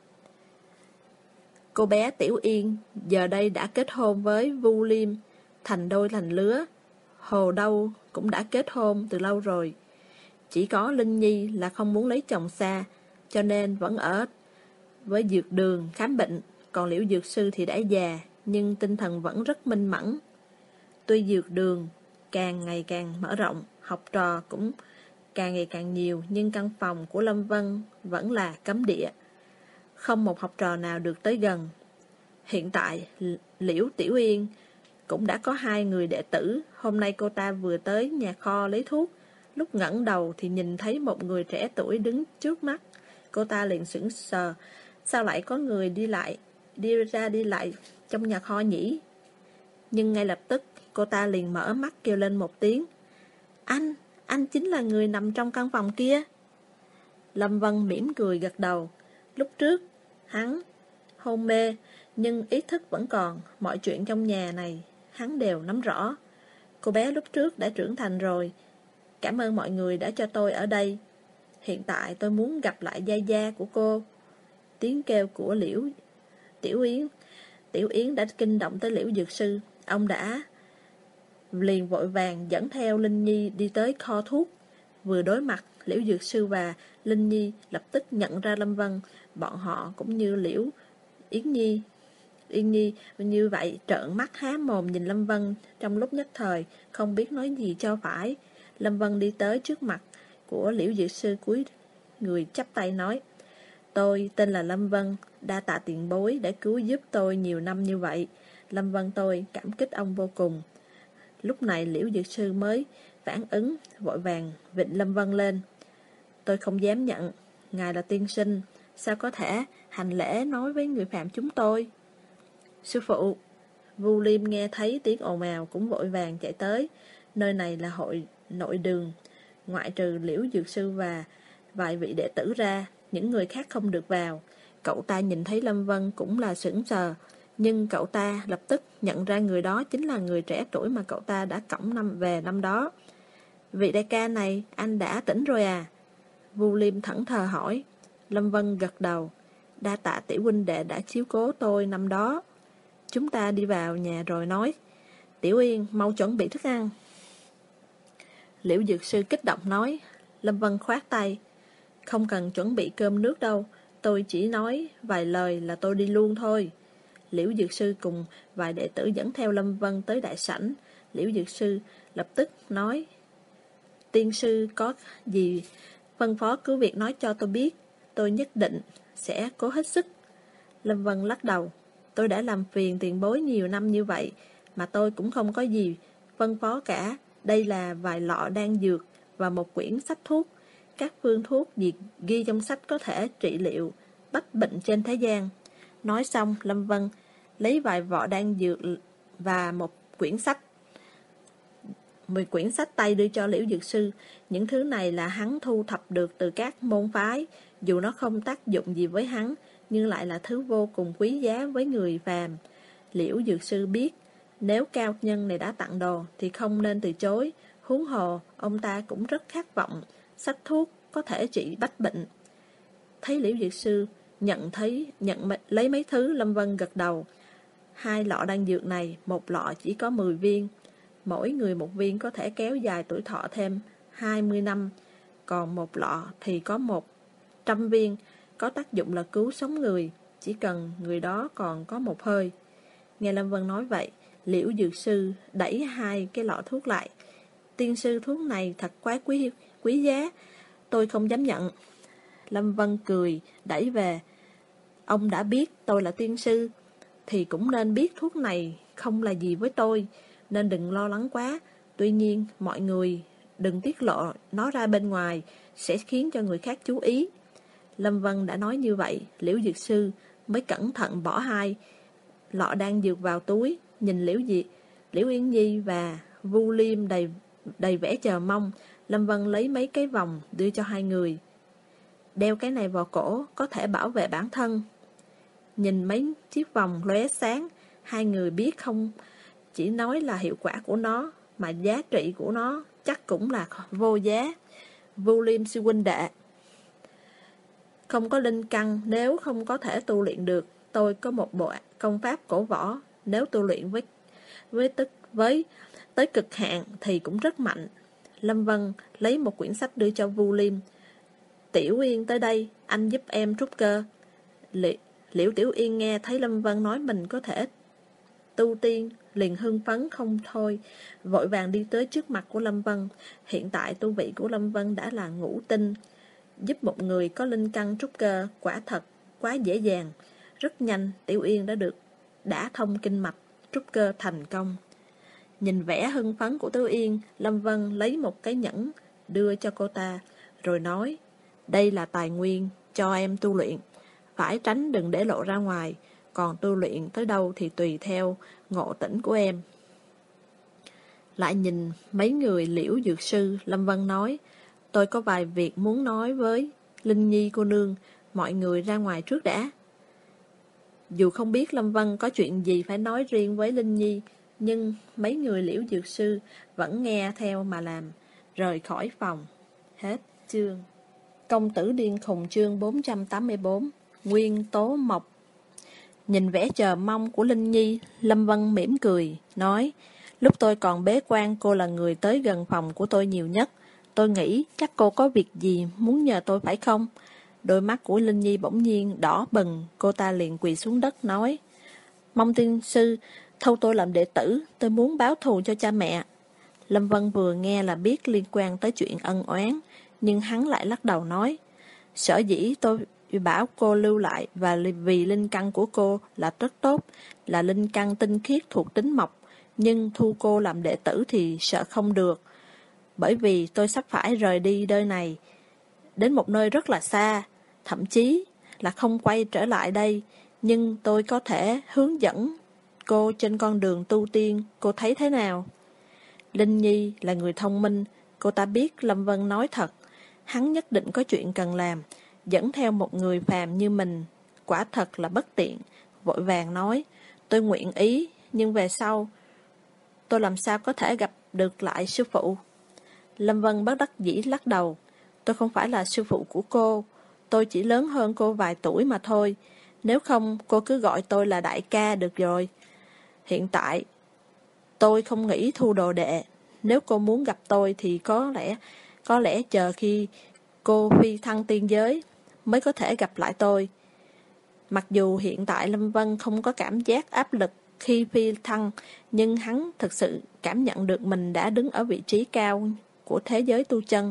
Cô bé Tiểu Yên giờ đây đã kết hôn với Vu Liêm, thành đôi thành lứa. Hồ Đâu cũng đã kết hôn từ lâu rồi. Chỉ có Linh Nhi là không muốn lấy chồng xa, cho nên vẫn ở với Dược Đường khám bệnh. Còn Liễu Dược Sư thì đã già, nhưng tinh thần vẫn rất minh mẫn. Tuy Dược Đường càng ngày càng mở rộng, học trò cũng càng ngày càng nhiều, nhưng căn phòng của Lâm Vân vẫn là cấm địa. Không một học trò nào được tới gần. Hiện tại, Liễu Tiểu Yên cũng đã có 2 người đệ tử. Hôm nay cô ta vừa tới nhà kho lấy thuốc. Lúc ngẩng đầu thì nhìn thấy một người trẻ tuổi đứng trước mắt. Cô ta liền sững sờ. Sao lại có người đi ra đi lại trong nhà kho nhỉ? Nhưng ngay lập tức cô ta liền mở mắt kêu lên một tiếng. Anh chính là người nằm trong căn phòng kia. Lâm Vân mỉm cười gật đầu. Lúc trước, hắn hôn mê, nhưng ý thức vẫn còn. Mọi chuyện trong nhà này, hắn đều nắm rõ. Cô bé lúc trước đã trưởng thành rồi. Cảm ơn mọi người đã cho tôi ở đây. Hiện tại tôi muốn gặp lại gia gia của cô. Tiếng kêu của Liễu Tiểu Yến đã kinh động tới Liễu Dược Sư. Ông đã liền vội vàng dẫn theo Linh Nhi đi tới kho thuốc. Vừa đối mặt, Liễu Dược Sư và Linh Nhi lập tức nhận ra Lâm Vân. Bọn họ cũng như Liễu Yên Nhi như vậy trợn mắt há mồm nhìn Lâm Vân. Trong lúc nhất thời không biết nói gì cho phải. Lâm Vân đi tới trước mặt của Liễu Dược Sư, cúi người chắp tay nói: Tôi tên là Lâm Vân, đa tạ tiền bối đã cứu giúp tôi nhiều năm như vậy. Lâm Vân tôi cảm kích ông vô cùng. Lúc này Liễu Dược Sư mới phản ứng, vội vàng vịnh Lâm Vân lên. Tôi không dám nhận, ngài là tiên sinh, sao có thể hành lễ nói với người phạm chúng tôi? Sư phụ! Vu Liêm nghe thấy tiếng ồn ào cũng vội vàng chạy tới. Nơi này là nội đường, ngoại trừ Liễu Dược Sư và vài vị đệ tử ra, những người khác không được vào. Cậu ta nhìn thấy Lâm Vân cũng là sững sờ, nhưng cậu ta lập tức nhận ra người đó chính là người trẻ tuổi mà cậu ta đã cõng về năm đó. Vị đại ca này, anh đã tỉnh rồi à? Vu Liêm thẫn thờ hỏi. Lâm Vân gật đầu. Đa tạ tiểu huynh đệ đã chiếu cố tôi năm đó. Chúng ta đi vào nhà rồi nói. Tiểu Yên, mau chuẩn bị thức ăn. Liễu Dược Sư kích động nói. Lâm Vân khoát tay. Không cần chuẩn bị cơm nước đâu, tôi chỉ nói vài lời là tôi đi luôn thôi. Liễu Dược Sư cùng vài đệ tử dẫn theo Lâm Vân tới đại sảnh. Liễu Dược Sư lập tức nói: Tiên sư có gì phân phó cứ việc nói cho tôi biết, tôi nhất định sẽ cố hết sức. Lâm Vân lắc đầu: Tôi đã làm phiền tiền bối nhiều năm như vậy mà tôi cũng không có gì phân phó cả. Đây là vài lọ đan dược và một quyển sách thuốc. Các phương thuốc gì ghi trong sách có thể trị liệu bách bệnh trên thế gian. Nói xong, Lâm Vân lấy vài vỏ đan dược và một quyển sách. 10 quyển sách tay đưa cho Liễu Dược Sư. Những thứ này là hắn thu thập được từ các môn phái. Dù nó không tác dụng gì với hắn, nhưng lại là thứ vô cùng quý giá với người phàm. Liễu Dược Sư biết, nếu cao nhân này đã tặng đồ thì không nên từ chối. Huống hồ, ông ta cũng rất khát vọng sách thuốc có thể trị bách bệnh. Thấy Liễu Dược Sư nhận lấy mấy thứ, Lâm Vân gật đầu. 2 lọ đan dược này, một lọ chỉ có 10 viên. Mỗi người một viên có thể kéo dài tuổi thọ thêm 20 năm. Còn một lọ thì có 100 viên, có tác dụng là cứu sống người, chỉ cần người đó còn có một hơi. Nghe Lâm Vân nói vậy, Liễu Dược Sư đẩy 2 cái lọ thuốc lại. Tiên sư, thuốc này thật quá quý giá, tôi không dám nhận. Lâm Vân cười, đẩy về. Ông đã biết tôi là tiên sư, thì cũng nên biết thuốc này không là gì với tôi, nên đừng lo lắng quá. Tuy nhiên, mọi người đừng tiết lộ nó ra bên ngoài, sẽ khiến cho người khác chú ý. Lâm Vân đã nói như vậy, Liễu Dược Sư mới cẩn thận bỏ 2 lọ đan dược vào túi, nhìn Liễu Yên Nhi và Vu Liêm đầy vẻ chờ mong. Lâm Vân lấy mấy cái vòng đưa cho 2 người. Đeo cái này vào cổ, có thể bảo vệ bản thân. Nhìn mấy chiếc vòng lóe sáng, 2 người biết không chỉ nói là hiệu quả của nó, mà giá trị của nó chắc cũng là vô giá. Vu Liêm sư huynh đệ, không có linh căn, nếu không có thể tu luyện được. Tôi có một bộ công pháp cổ võ, nếu tu luyện tới cực hạn thì cũng rất mạnh. Lâm Vân lấy một quyển sách đưa cho Vu Liêm. Tiểu Yên tới đây, anh giúp em trúc cơ. Liễu Tiểu Yên nghe thấy Lâm Vân nói mình có thể tu tiên, liền hưng phấn không thôi, vội vàng đi tới trước mặt của Lâm Vân. Hiện tại tu vị của Lâm Vân đã là ngũ tinh, giúp một người có linh căn trúc cơ quả thật quá dễ dàng. Rất nhanh, Tiểu Yên đã thông kinh mạch, trúc cơ thành công. Nhìn vẻ hưng phấn của Tiểu Yên, Lâm Vân lấy một cái nhẫn đưa cho cô ta, rồi nói: đây là tài nguyên cho em tu luyện, phải tránh đừng để lộ ra ngoài, còn tu luyện tới đâu thì tùy theo ngộ tỉnh của em. Lại nhìn mấy người Liễu Dược Sư, Lâm Vân nói: tôi có vài việc muốn nói với Linh Nhi cô nương, mọi người ra ngoài trước đã. Dù không biết Lâm Vân có chuyện gì phải nói riêng với Linh Nhi, nhưng mấy người Liễu Dược Sư vẫn nghe theo mà làm, rời khỏi phòng. Hết chương. Công tử điên khùng chương 484. Nguyên Tố Mộc. Nhìn vẻ chờ mong của Linh Nhi, Lâm Vân mỉm cười, nói: lúc tôi còn bế quan, cô là người tới gần phòng của tôi nhiều nhất. Tôi nghĩ chắc cô có việc gì muốn nhờ tôi phải không? Đôi mắt của Linh Nhi bỗng nhiên đỏ bừng, cô ta liền quỳ xuống đất nói: mong tiên sư thu tôi làm đệ tử, tôi muốn báo thù cho cha mẹ. Lâm Vân vừa nghe là biết liên quan tới chuyện ân oán, nhưng hắn lại lắc đầu nói: sở dĩ tôi bảo cô lưu lại và vì linh căn của cô là rất tốt, là linh căn tinh khiết thuộc tính mộc, nhưng thu cô làm đệ tử thì sợ không được. Bởi vì tôi sắp phải rời đi nơi này, đến một nơi rất là xa, thậm chí là không quay trở lại đây, nhưng tôi có thể hướng dẫn cô trên con đường tu tiên, cô thấy thế nào? Linh Nhi là người thông minh, cô ta biết Lâm Vân nói thật, hắn nhất định có chuyện cần làm, dẫn theo một người phàm như mình, quả thật là bất tiện, vội vàng nói: tôi nguyện ý, nhưng về sau tôi làm sao có thể gặp được lại sư phụ? Lâm Vân bất đắc dĩ lắc đầu: tôi không phải là sư phụ của cô, tôi chỉ lớn hơn cô vài tuổi mà thôi, nếu không cô cứ gọi tôi là đại ca được rồi. Hiện tại tôi không nghĩ thu đồ đệ, nếu cô muốn gặp tôi thì có lẽ chờ khi cô phi thăng tiên giới mới có thể gặp lại tôi. Mặc dù hiện tại Lâm Vân không có cảm giác áp lực khi phi thăng, nhưng hắn thực sự cảm nhận được mình đã đứng ở vị trí cao của thế giới tu chân.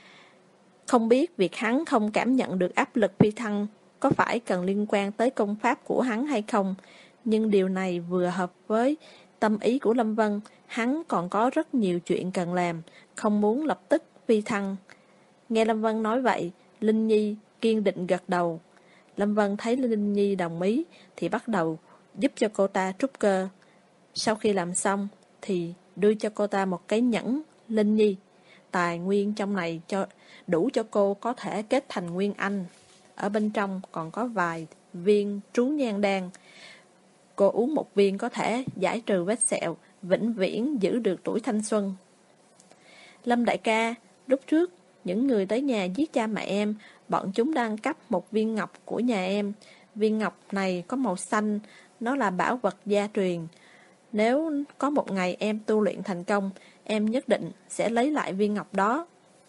Không biết việc hắn không cảm nhận được áp lực phi thăng có phải cần liên quan tới công pháp của hắn hay không, nhưng điều này vừa hợp với tâm ý của Lâm Vân. Hắn còn có rất nhiều chuyện cần làm, không muốn lập tức phi thăng. Nghe Lâm Vân nói vậy, Linh Nhi kiên định gật đầu. Lâm Vân thấy Linh Nhi đồng ý thì bắt đầu giúp cho cô ta trút cơ. Sau khi làm xong thì đưa cho cô ta một cái nhẫn linh nhi. Tài nguyên trong này đủ cho cô có thể kết thành nguyên anh. Ở bên trong còn có vài viên trú nhang đan. Cô uống một viên có thể giải trừ vết sẹo, vĩnh viễn giữ được tuổi thanh xuân. Lâm đại ca, lúc trước những người tới nhà giết cha mẹ em, bọn chúng đang cắp một viên ngọc của nhà em. Viên ngọc này có màu xanh, nó là bảo vật gia truyền. Nếu có một ngày em tu luyện thành công, em nhất định sẽ lấy lại viên ngọc đó.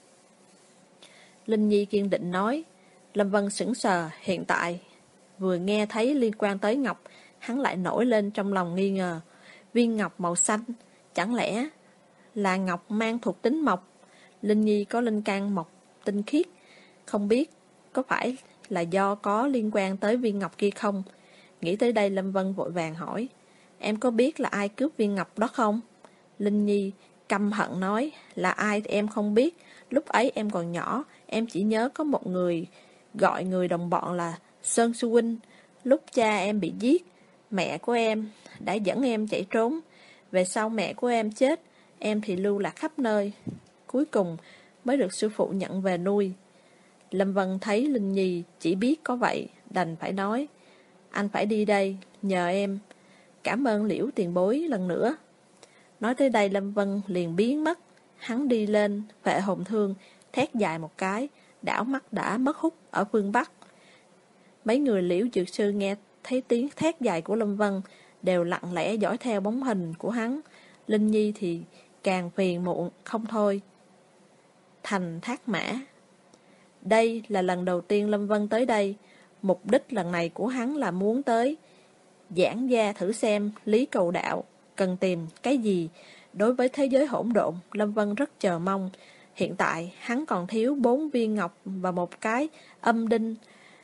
Linh Nhi kiên định nói. Lâm Vân sững sờ, hiện tại vừa nghe thấy liên quan tới ngọc, hắn lại nổi lên trong lòng nghi ngờ. Viên ngọc màu xanh, chẳng lẽ là ngọc mang thuộc tính mộc? Linh Nhi có linh can mộc tinh khiết, không biết có phải là do có liên quan tới viên ngọc kia không? Nghĩ tới đây Lâm Vân vội vàng hỏi, em có biết là ai cướp viên ngọc đó không? Linh Nhi căm hận nói, là ai thì em không biết, lúc ấy em còn nhỏ, em chỉ nhớ có một người gọi người đồng bọn là Sơn Sư Huynh. Lúc cha em bị giết, mẹ của em đã dẫn em chạy trốn. Về sau mẹ của em chết, em thì lưu lạc khắp nơi. Cuối cùng mới được sư phụ nhận về nuôi. Lâm Vân thấy Linh Nhi chỉ biết có vậy, đành phải nói, anh phải đi đây, nhờ em. Cảm ơn Liễu tiền bối lần nữa. Nói tới đây Lâm Vân liền biến mất. Hắn đi lên Vệ Hồn Thương, thét dài một cái, đảo mắt đã mất hút ở phương Bắc. Mấy người Liễu dược sư nghe thấy tiếng thét dài của Lâm Vân, đều lặng lẽ dõi theo bóng hình của hắn. Linh Nhi thì càng phiền muộn không thôi. Thành Thác Mã. Đây là lần đầu tiên Lâm Vân tới đây. Mục đích lần này của hắn là muốn tới giảng gia thử xem lý cầu đạo cần tìm cái gì. Đối với thế giới hỗn độn, Lâm Vân rất chờ mong. Hiện tại hắn còn thiếu 4 viên ngọc và một cái âm đinh.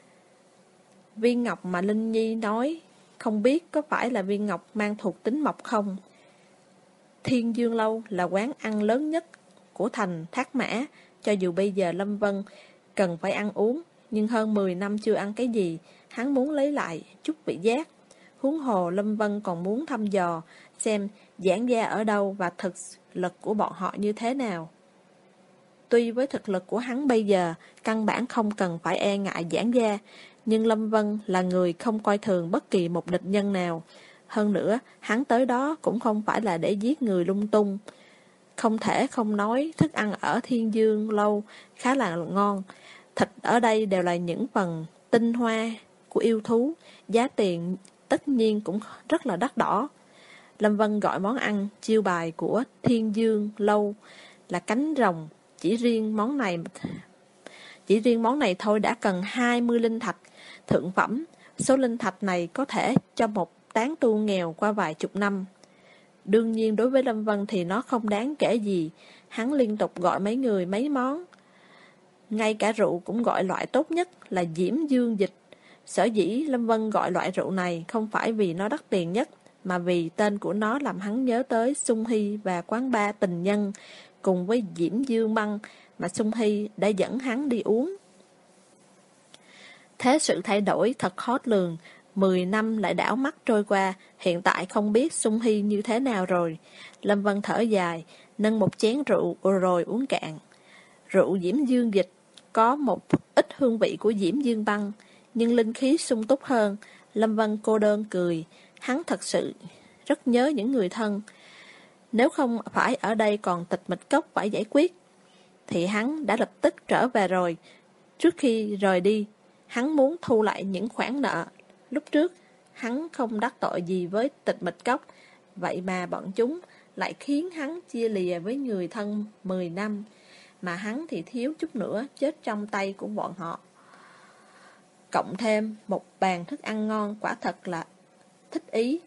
Viên ngọc mà Linh Nhi nói không biết có phải là viên ngọc mang thuộc tính mộc không? Thiên Dương Lâu là quán ăn lớn nhất của thành Thác Mã. Cho dù bây giờ Lâm Vân cần phải ăn uống, nhưng hơn 10 năm chưa ăn cái gì, hắn muốn lấy lại chút vị giác. Huống hồ Lâm Vân còn muốn thăm dò xem giảng gia ở đâu và thực lực của bọn họ như thế nào. Tuy với thực lực của hắn bây giờ căn bản không cần phải e ngại giảng gia, nhưng Lâm Vân là người không coi thường bất kỳ một địch nhân nào. Hơn nữa, hắn tới đó cũng không phải là để giết người lung tung. Không thể không nói thức ăn ở Thiên Dương Lâu khá là ngon. Thịt ở đây đều là những phần tinh hoa của yêu thú, giá tiền tất nhiên cũng rất là đắt đỏ. Lâm Vân gọi món ăn chiêu bài của Thiên Dương Lâu là cánh rồng. Chỉ riêng món này thôi đã cần 20 linh thạch thượng phẩm. Số linh thạch này có thể cho một tán tu nghèo qua vài chục năm. Đương nhiên đối với Lâm Vân thì nó không đáng kể gì. Hắn liên tục gọi mấy người mấy món. Ngay cả rượu cũng gọi loại tốt nhất là Diễm Dương Dịch. Sở dĩ Lâm Vân gọi loại rượu này không phải vì nó đắt tiền nhất, mà vì tên của nó làm hắn nhớ tới Sung Hy và quán bar tình nhân, cùng với Diễm Dương Băng mà Sung Hy đã dẫn hắn đi uống. Thế sự thay đổi thật khó lường. 10 năm lại đảo mắt trôi qua, hiện tại không biết Sung Hy như thế nào rồi. Lâm Vân thở dài, nâng một chén rượu rồi uống cạn. Rượu Diễm Dương Dịch có một ít hương vị của Diễm Dương Băng, nhưng linh khí sung túc hơn. Lâm Vân cô đơn cười, hắn thật sự rất nhớ những người thân. Nếu không phải ở đây còn Tịch Mịch Cốc phải giải quyết, thì hắn đã lập tức trở về rồi. Trước khi rời đi, hắn muốn thu lại những khoản nợ. Lúc trước, hắn không đắc tội gì với Tịch Mịch Cốc, vậy mà bọn chúng lại khiến hắn chia lìa với người thân 10 năm, mà hắn thì thiếu chút nữa chết trong tay của bọn họ. Cộng thêm một bàn thức ăn ngon, quả thật là thích ý.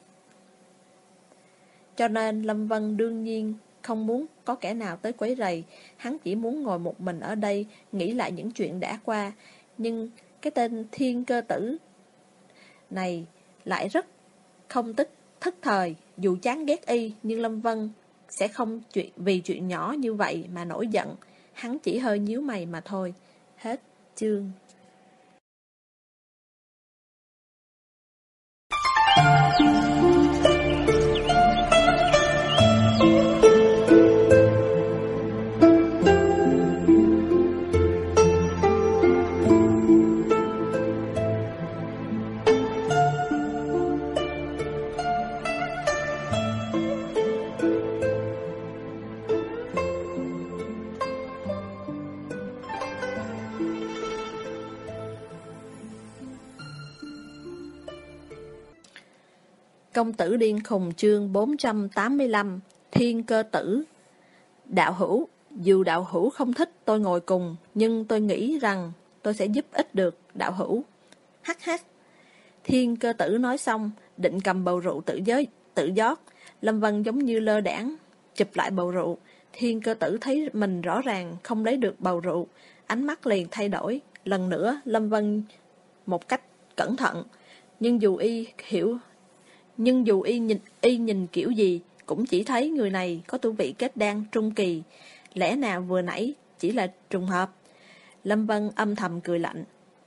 Cho nên Lâm Vân đương nhiên không muốn có kẻ nào tới quấy rầy. Hắn chỉ muốn ngồi một mình ở đây, nghĩ lại những chuyện đã qua. Nhưng cái tên Thiên Cơ Tử này lại rất không thất thời. Dù chán ghét y, nhưng Lâm Vân sẽ không vì chuyện nhỏ như vậy mà nổi giận. Hắn chỉ hơi nhíu mày mà thôi. Hết chương. Công tử điên khùng chương 485. Thiên cơ tử. Đạo hữu, dù đạo hữu không thích tôi ngồi cùng, nhưng tôi nghĩ rằng tôi sẽ giúp ích được đạo hữu. Hắc hắc. Thiên cơ tử nói xong, định cầm bầu rượu tự rót. Lâm Vân giống như lơ đãng chụp lại bầu rượu. Thiên cơ tử thấy mình rõ ràng không lấy được bầu rượu, ánh mắt liền thay đổi. Lần nữa Lâm Vân một cách cẩn thận, nhưng dù y nhìn kiểu gì cũng chỉ thấy người này có tu vị kết đan trung kỳ. Lẽ nào vừa nãy chỉ là trùng hợp? Lâm Vân âm thầm cười lạnh.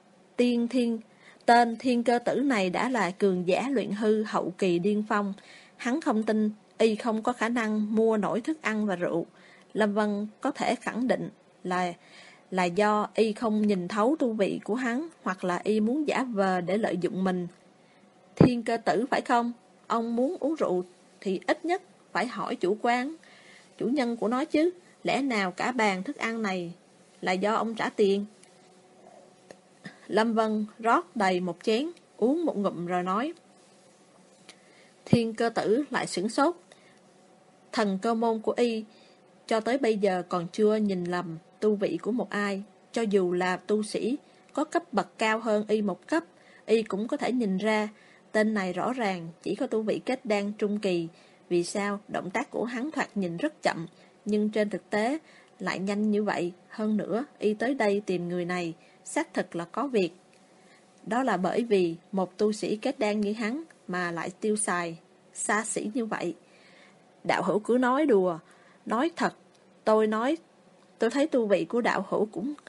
Tên thiên cơ tử này đã là cường giả luyện hư hậu kỳ điên phong. Hắn không tin y không có khả năng mua nổi thức ăn và rượu. Lâm Vân có thể khẳng định là do y không nhìn thấu tu vị của hắn, hoặc là y muốn giả vờ để lợi dụng mình. Thiên cơ tử phải không? Ông muốn uống rượu thì ít nhất phải hỏi chủ quán, chủ nhân của nó chứ. Lẽ nào cả bàn thức ăn này là do ông trả tiền? Lâm Vân rót đầy một chén, uống một ngụm rồi nói. Thiên cơ tử lại sửng sốt. Thần cơ môn của y cho tới bây giờ còn chưa nhìn lầm tu vị của một ai. Cho dù là tu sĩ có cấp bậc cao hơn y một cấp, y cũng có thể nhìn ra. Tên này rõ ràng chỉ có tu vị kết đan trung kỳ. Vì sao động tác của hắn thoạt nhìn rất chậm, nhưng trên thực tế lại nhanh như vậy? Hơn nữa, y tới đây tìm người này xác thực là có việc. Đó là bởi vì một tu sĩ kết đan như hắn mà lại tiêu xài xa xỉ như vậy. Đạo hữu cứ nói đùa. Nói thật, tôi thấy tu vị của đạo hữu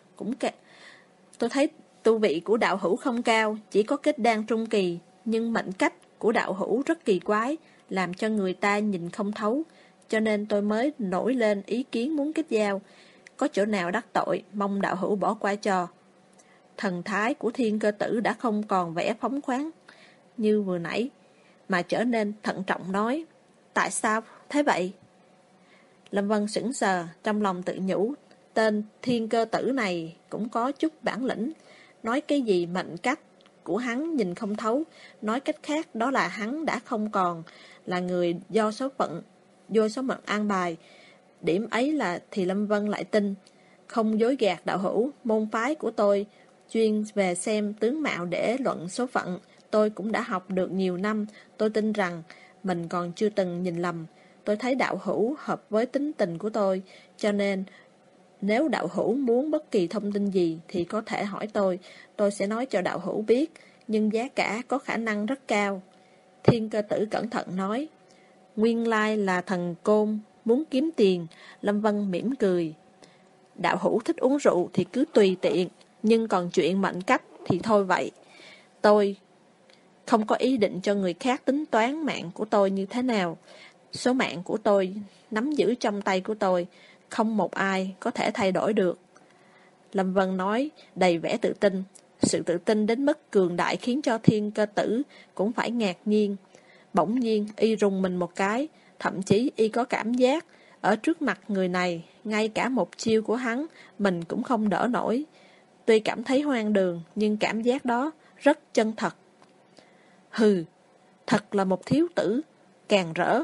tôi thấy tu vị của đạo hữu không cao, chỉ có kết đan trung kỳ, nhưng mệnh cách của đạo hữu rất kỳ quái, làm cho người ta nhìn không thấu, cho nên tôi mới nổi lên ý kiến muốn kết giao. Có chỗ nào đắc tội, mong đạo hữu bỏ qua cho. Thần thái của thiên cơ tử đã không còn vẻ phóng khoáng như vừa nãy, mà trở nên thận trọng nói. Tại sao thế vậy? Lâm Vân sững sờ, trong lòng tự nhủ, tên thiên cơ tử này cũng có chút bản lĩnh. Nói cái gì mệnh cách của hắn nhìn không thấu, nói cách khác đó là hắn đã không còn là người do số mệnh an bài. Điểm ấy là thì Lâm Vân lại tin. Không dối gạt đạo hữu, môn phái của tôi chuyên về xem tướng mạo để luận số phận. Tôi cũng đã học được nhiều năm. Tôi tin rằng mình còn chưa từng nhìn lầm. Tôi thấy đạo hữu hợp với tính tình của tôi, cho nên nếu đạo hữu muốn bất kỳ thông tin gì thì có thể hỏi tôi sẽ nói cho đạo hữu biết, nhưng giá cả có khả năng rất cao. Thiên cơ tử cẩn thận nói. Nguyên lai là thần côn muốn kiếm tiền. Lâm Vân mỉm cười. Đạo hữu thích uống rượu thì cứ tùy tiện, nhưng còn chuyện mệnh cách thì thôi vậy. Tôi không có ý định cho người khác tính toán mạng của tôi như thế nào. Số mạng của tôi nắm giữ trong tay của tôi, không một ai có thể thay đổi được. Lâm Vân nói đầy vẻ tự tin. Sự tự tin đến mức cường đại khiến cho thiên cơ tử cũng phải ngạc nhiên. Bỗng nhiên y rùng mình một cái, thậm chí y có cảm giác ở trước mặt người này, ngay cả một chiêu của hắn mình cũng không đỡ nổi. Tuy cảm thấy hoang đường, nhưng cảm giác đó rất chân thật. Hừ, thật là một thiếu tử, càng rỡ.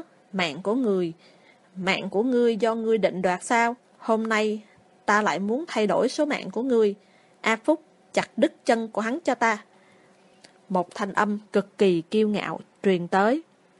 Mạng của ngươi do ngươi định đoạt sao? Hôm nay ta lại muốn thay đổi số mạng của ngươi. A Phúc, chặt đứt chân của hắn cho ta. Một thanh âm cực kỳ kiêu ngạo truyền tới.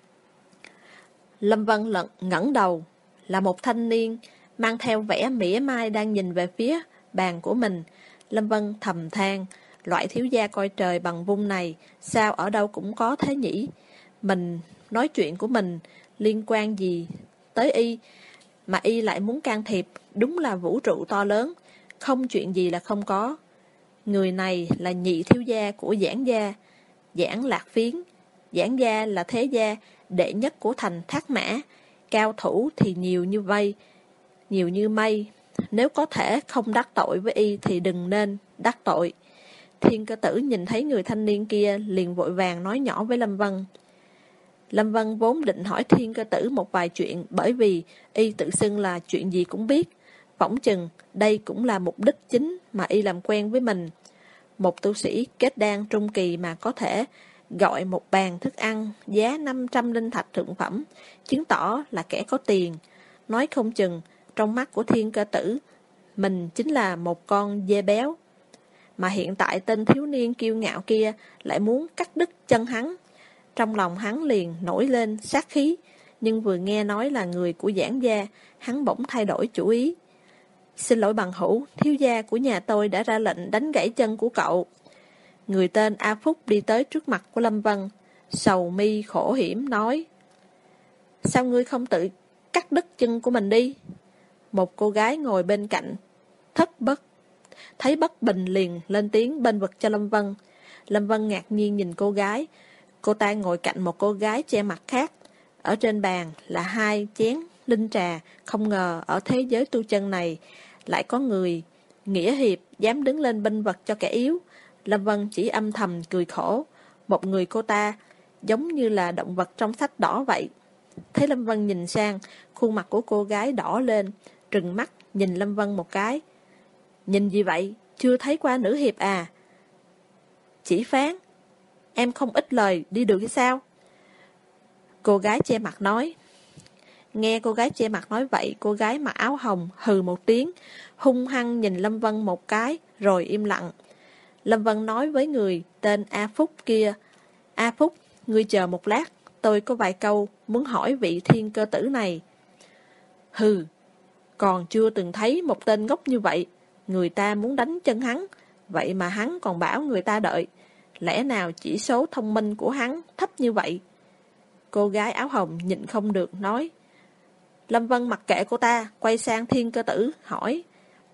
Lâm Vân ngẩng đầu, là một thanh niên mang theo vẻ mỉa mai đang nhìn về phía bàn của mình. Lâm Vân thầm than, loại thiếu gia coi trời bằng vung này sao ở đâu cũng có thế nhỉ? Mình nói chuyện của mình liên quan gì tới y mà y lại muốn can thiệp? Đúng là vũ trụ to lớn, không chuyện gì là không có. Người này là nhị thiếu gia của Giảng gia, Giảng Lạc Phiến. Giảng gia là thế gia đệ nhất của thành Thác Mã, cao thủ thì nhiều như mây. Nếu có thể không đắc tội với y thì đừng nên đắc tội. Thiên cơ tử nhìn thấy người thanh niên kia liền vội vàng nói nhỏ với Lâm Vân. Lâm Vân vốn định hỏi thiên cơ tử một vài chuyện, bởi vì y tự xưng là chuyện gì cũng biết. Phỏng chừng đây cũng là mục đích chính mà y làm quen với mình. Một tu sĩ kết đan trung kỳ mà có thể gọi một bàn thức ăn giá 500 linh thạch thượng phẩm, chứng tỏ là kẻ có tiền. Nói không chừng, trong mắt của Thiên Cơ Tử, mình chính là một con dê béo. Mà hiện tại tên thiếu niên kiêu ngạo kia lại muốn cắt đứt chân hắn. Trong lòng hắn liền nổi lên sát khí, nhưng vừa nghe nói là người của Giảng gia, hắn bỗng thay đổi chủ ý. Xin lỗi bằng hữu, thiếu gia của nhà tôi đã ra lệnh đánh gãy chân của cậu. Người tên A Phúc đi tới trước mặt của Lâm Vân, sầu mi khổ hiểm nói: Sao ngươi không tự cắt đứt chân của mình đi? Một cô gái ngồi bên cạnh thấy bất bình liền lên tiếng bênh vực cho Lâm Vân. Lâm Vân ngạc nhiên nhìn cô gái. Cô ta ngồi cạnh một cô gái che mặt khác. Ở trên bàn là 2 chén linh trà. Không ngờ ở thế giới tu chân này lại có người nghĩa hiệp dám đứng lên bênh vực cho kẻ yếu. Lâm Vân chỉ âm thầm cười khổ. Một người cô ta giống như là động vật trong sách đỏ vậy. Thấy Lâm Vân nhìn sang, khuôn mặt của cô gái đỏ lên, trừng mắt nhìn Lâm Vân một cái. Nhìn gì vậy? Chưa thấy qua nữ hiệp à? Chỉ Phán, em không ít lời đi được hay sao? Cô gái che mặt nói. Nghe cô gái che mặt nói vậy, cô gái mặc áo hồng hừ một tiếng, hung hăng nhìn Lâm Vân một cái, rồi im lặng. Lâm Vân nói với người tên A Phúc kia: A Phúc, ngươi chờ một lát, tôi có vài câu muốn hỏi vị Thiên Cơ Tử này. Hừ, còn chưa từng thấy một tên ngốc như vậy. Người ta muốn đánh chân hắn, vậy mà hắn còn bảo người ta đợi. Lẽ nào chỉ số thông minh của hắn thấp như vậy? Cô gái áo hồng nhịn không được nói. Lâm Vân mặc kệ cô ta, quay sang Thiên Cơ Tử hỏi: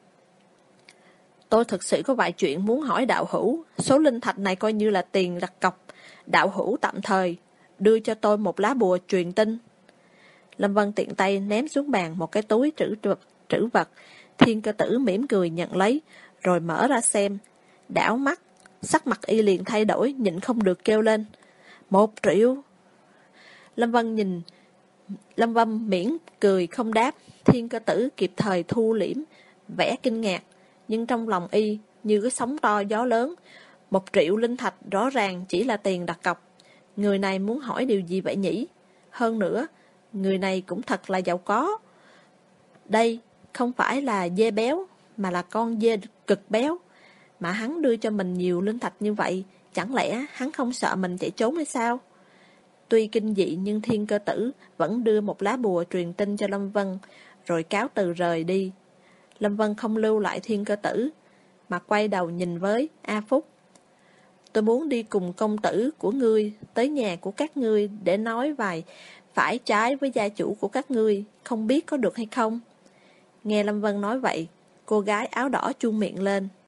Tôi thực sự có vài chuyện muốn hỏi đạo hữu. Số linh thạch này coi như là tiền đặt cọc. Đạo hữu tạm thời đưa cho tôi một lá bùa truyền tin. Lâm Vân tiện tay ném xuống bàn một cái túi trữ vật. Thiên Cơ Tử mỉm cười nhận lấy, rồi mở ra xem. Đảo mắt, sắc mặt y liền thay đổi, nhịn không được kêu lên: 1 triệu. Lâm Vân miễn cười không đáp. Thiên Cơ Tử kịp thời thu liễm vẻ kinh ngạc, nhưng trong lòng y như cái sóng to gió lớn. 1 triệu linh thạch rõ ràng chỉ là tiền đặt cọc. Người này muốn hỏi điều gì vậy nhỉ? Hơn nữa, người này cũng thật là giàu có. Đây không phải là dê béo, mà là con dê cực béo. Mà hắn đưa cho mình nhiều linh thạch như vậy, chẳng lẽ hắn không sợ mình chạy trốn hay sao? Tuy kinh dị nhưng Thiên Cơ Tử vẫn đưa một lá bùa truyền tin cho Lâm Vân, rồi cáo từ rời đi. Lâm Vân không lưu lại Thiên Cơ Tử, mà quay đầu nhìn với A Phúc. Tôi muốn đi cùng công tử của ngươi tới nhà của các ngươi để nói phải trái với gia chủ của các ngươi, không biết có được hay không? Nghe Lâm Vân nói vậy, cô gái áo đỏ chuông miệng lên.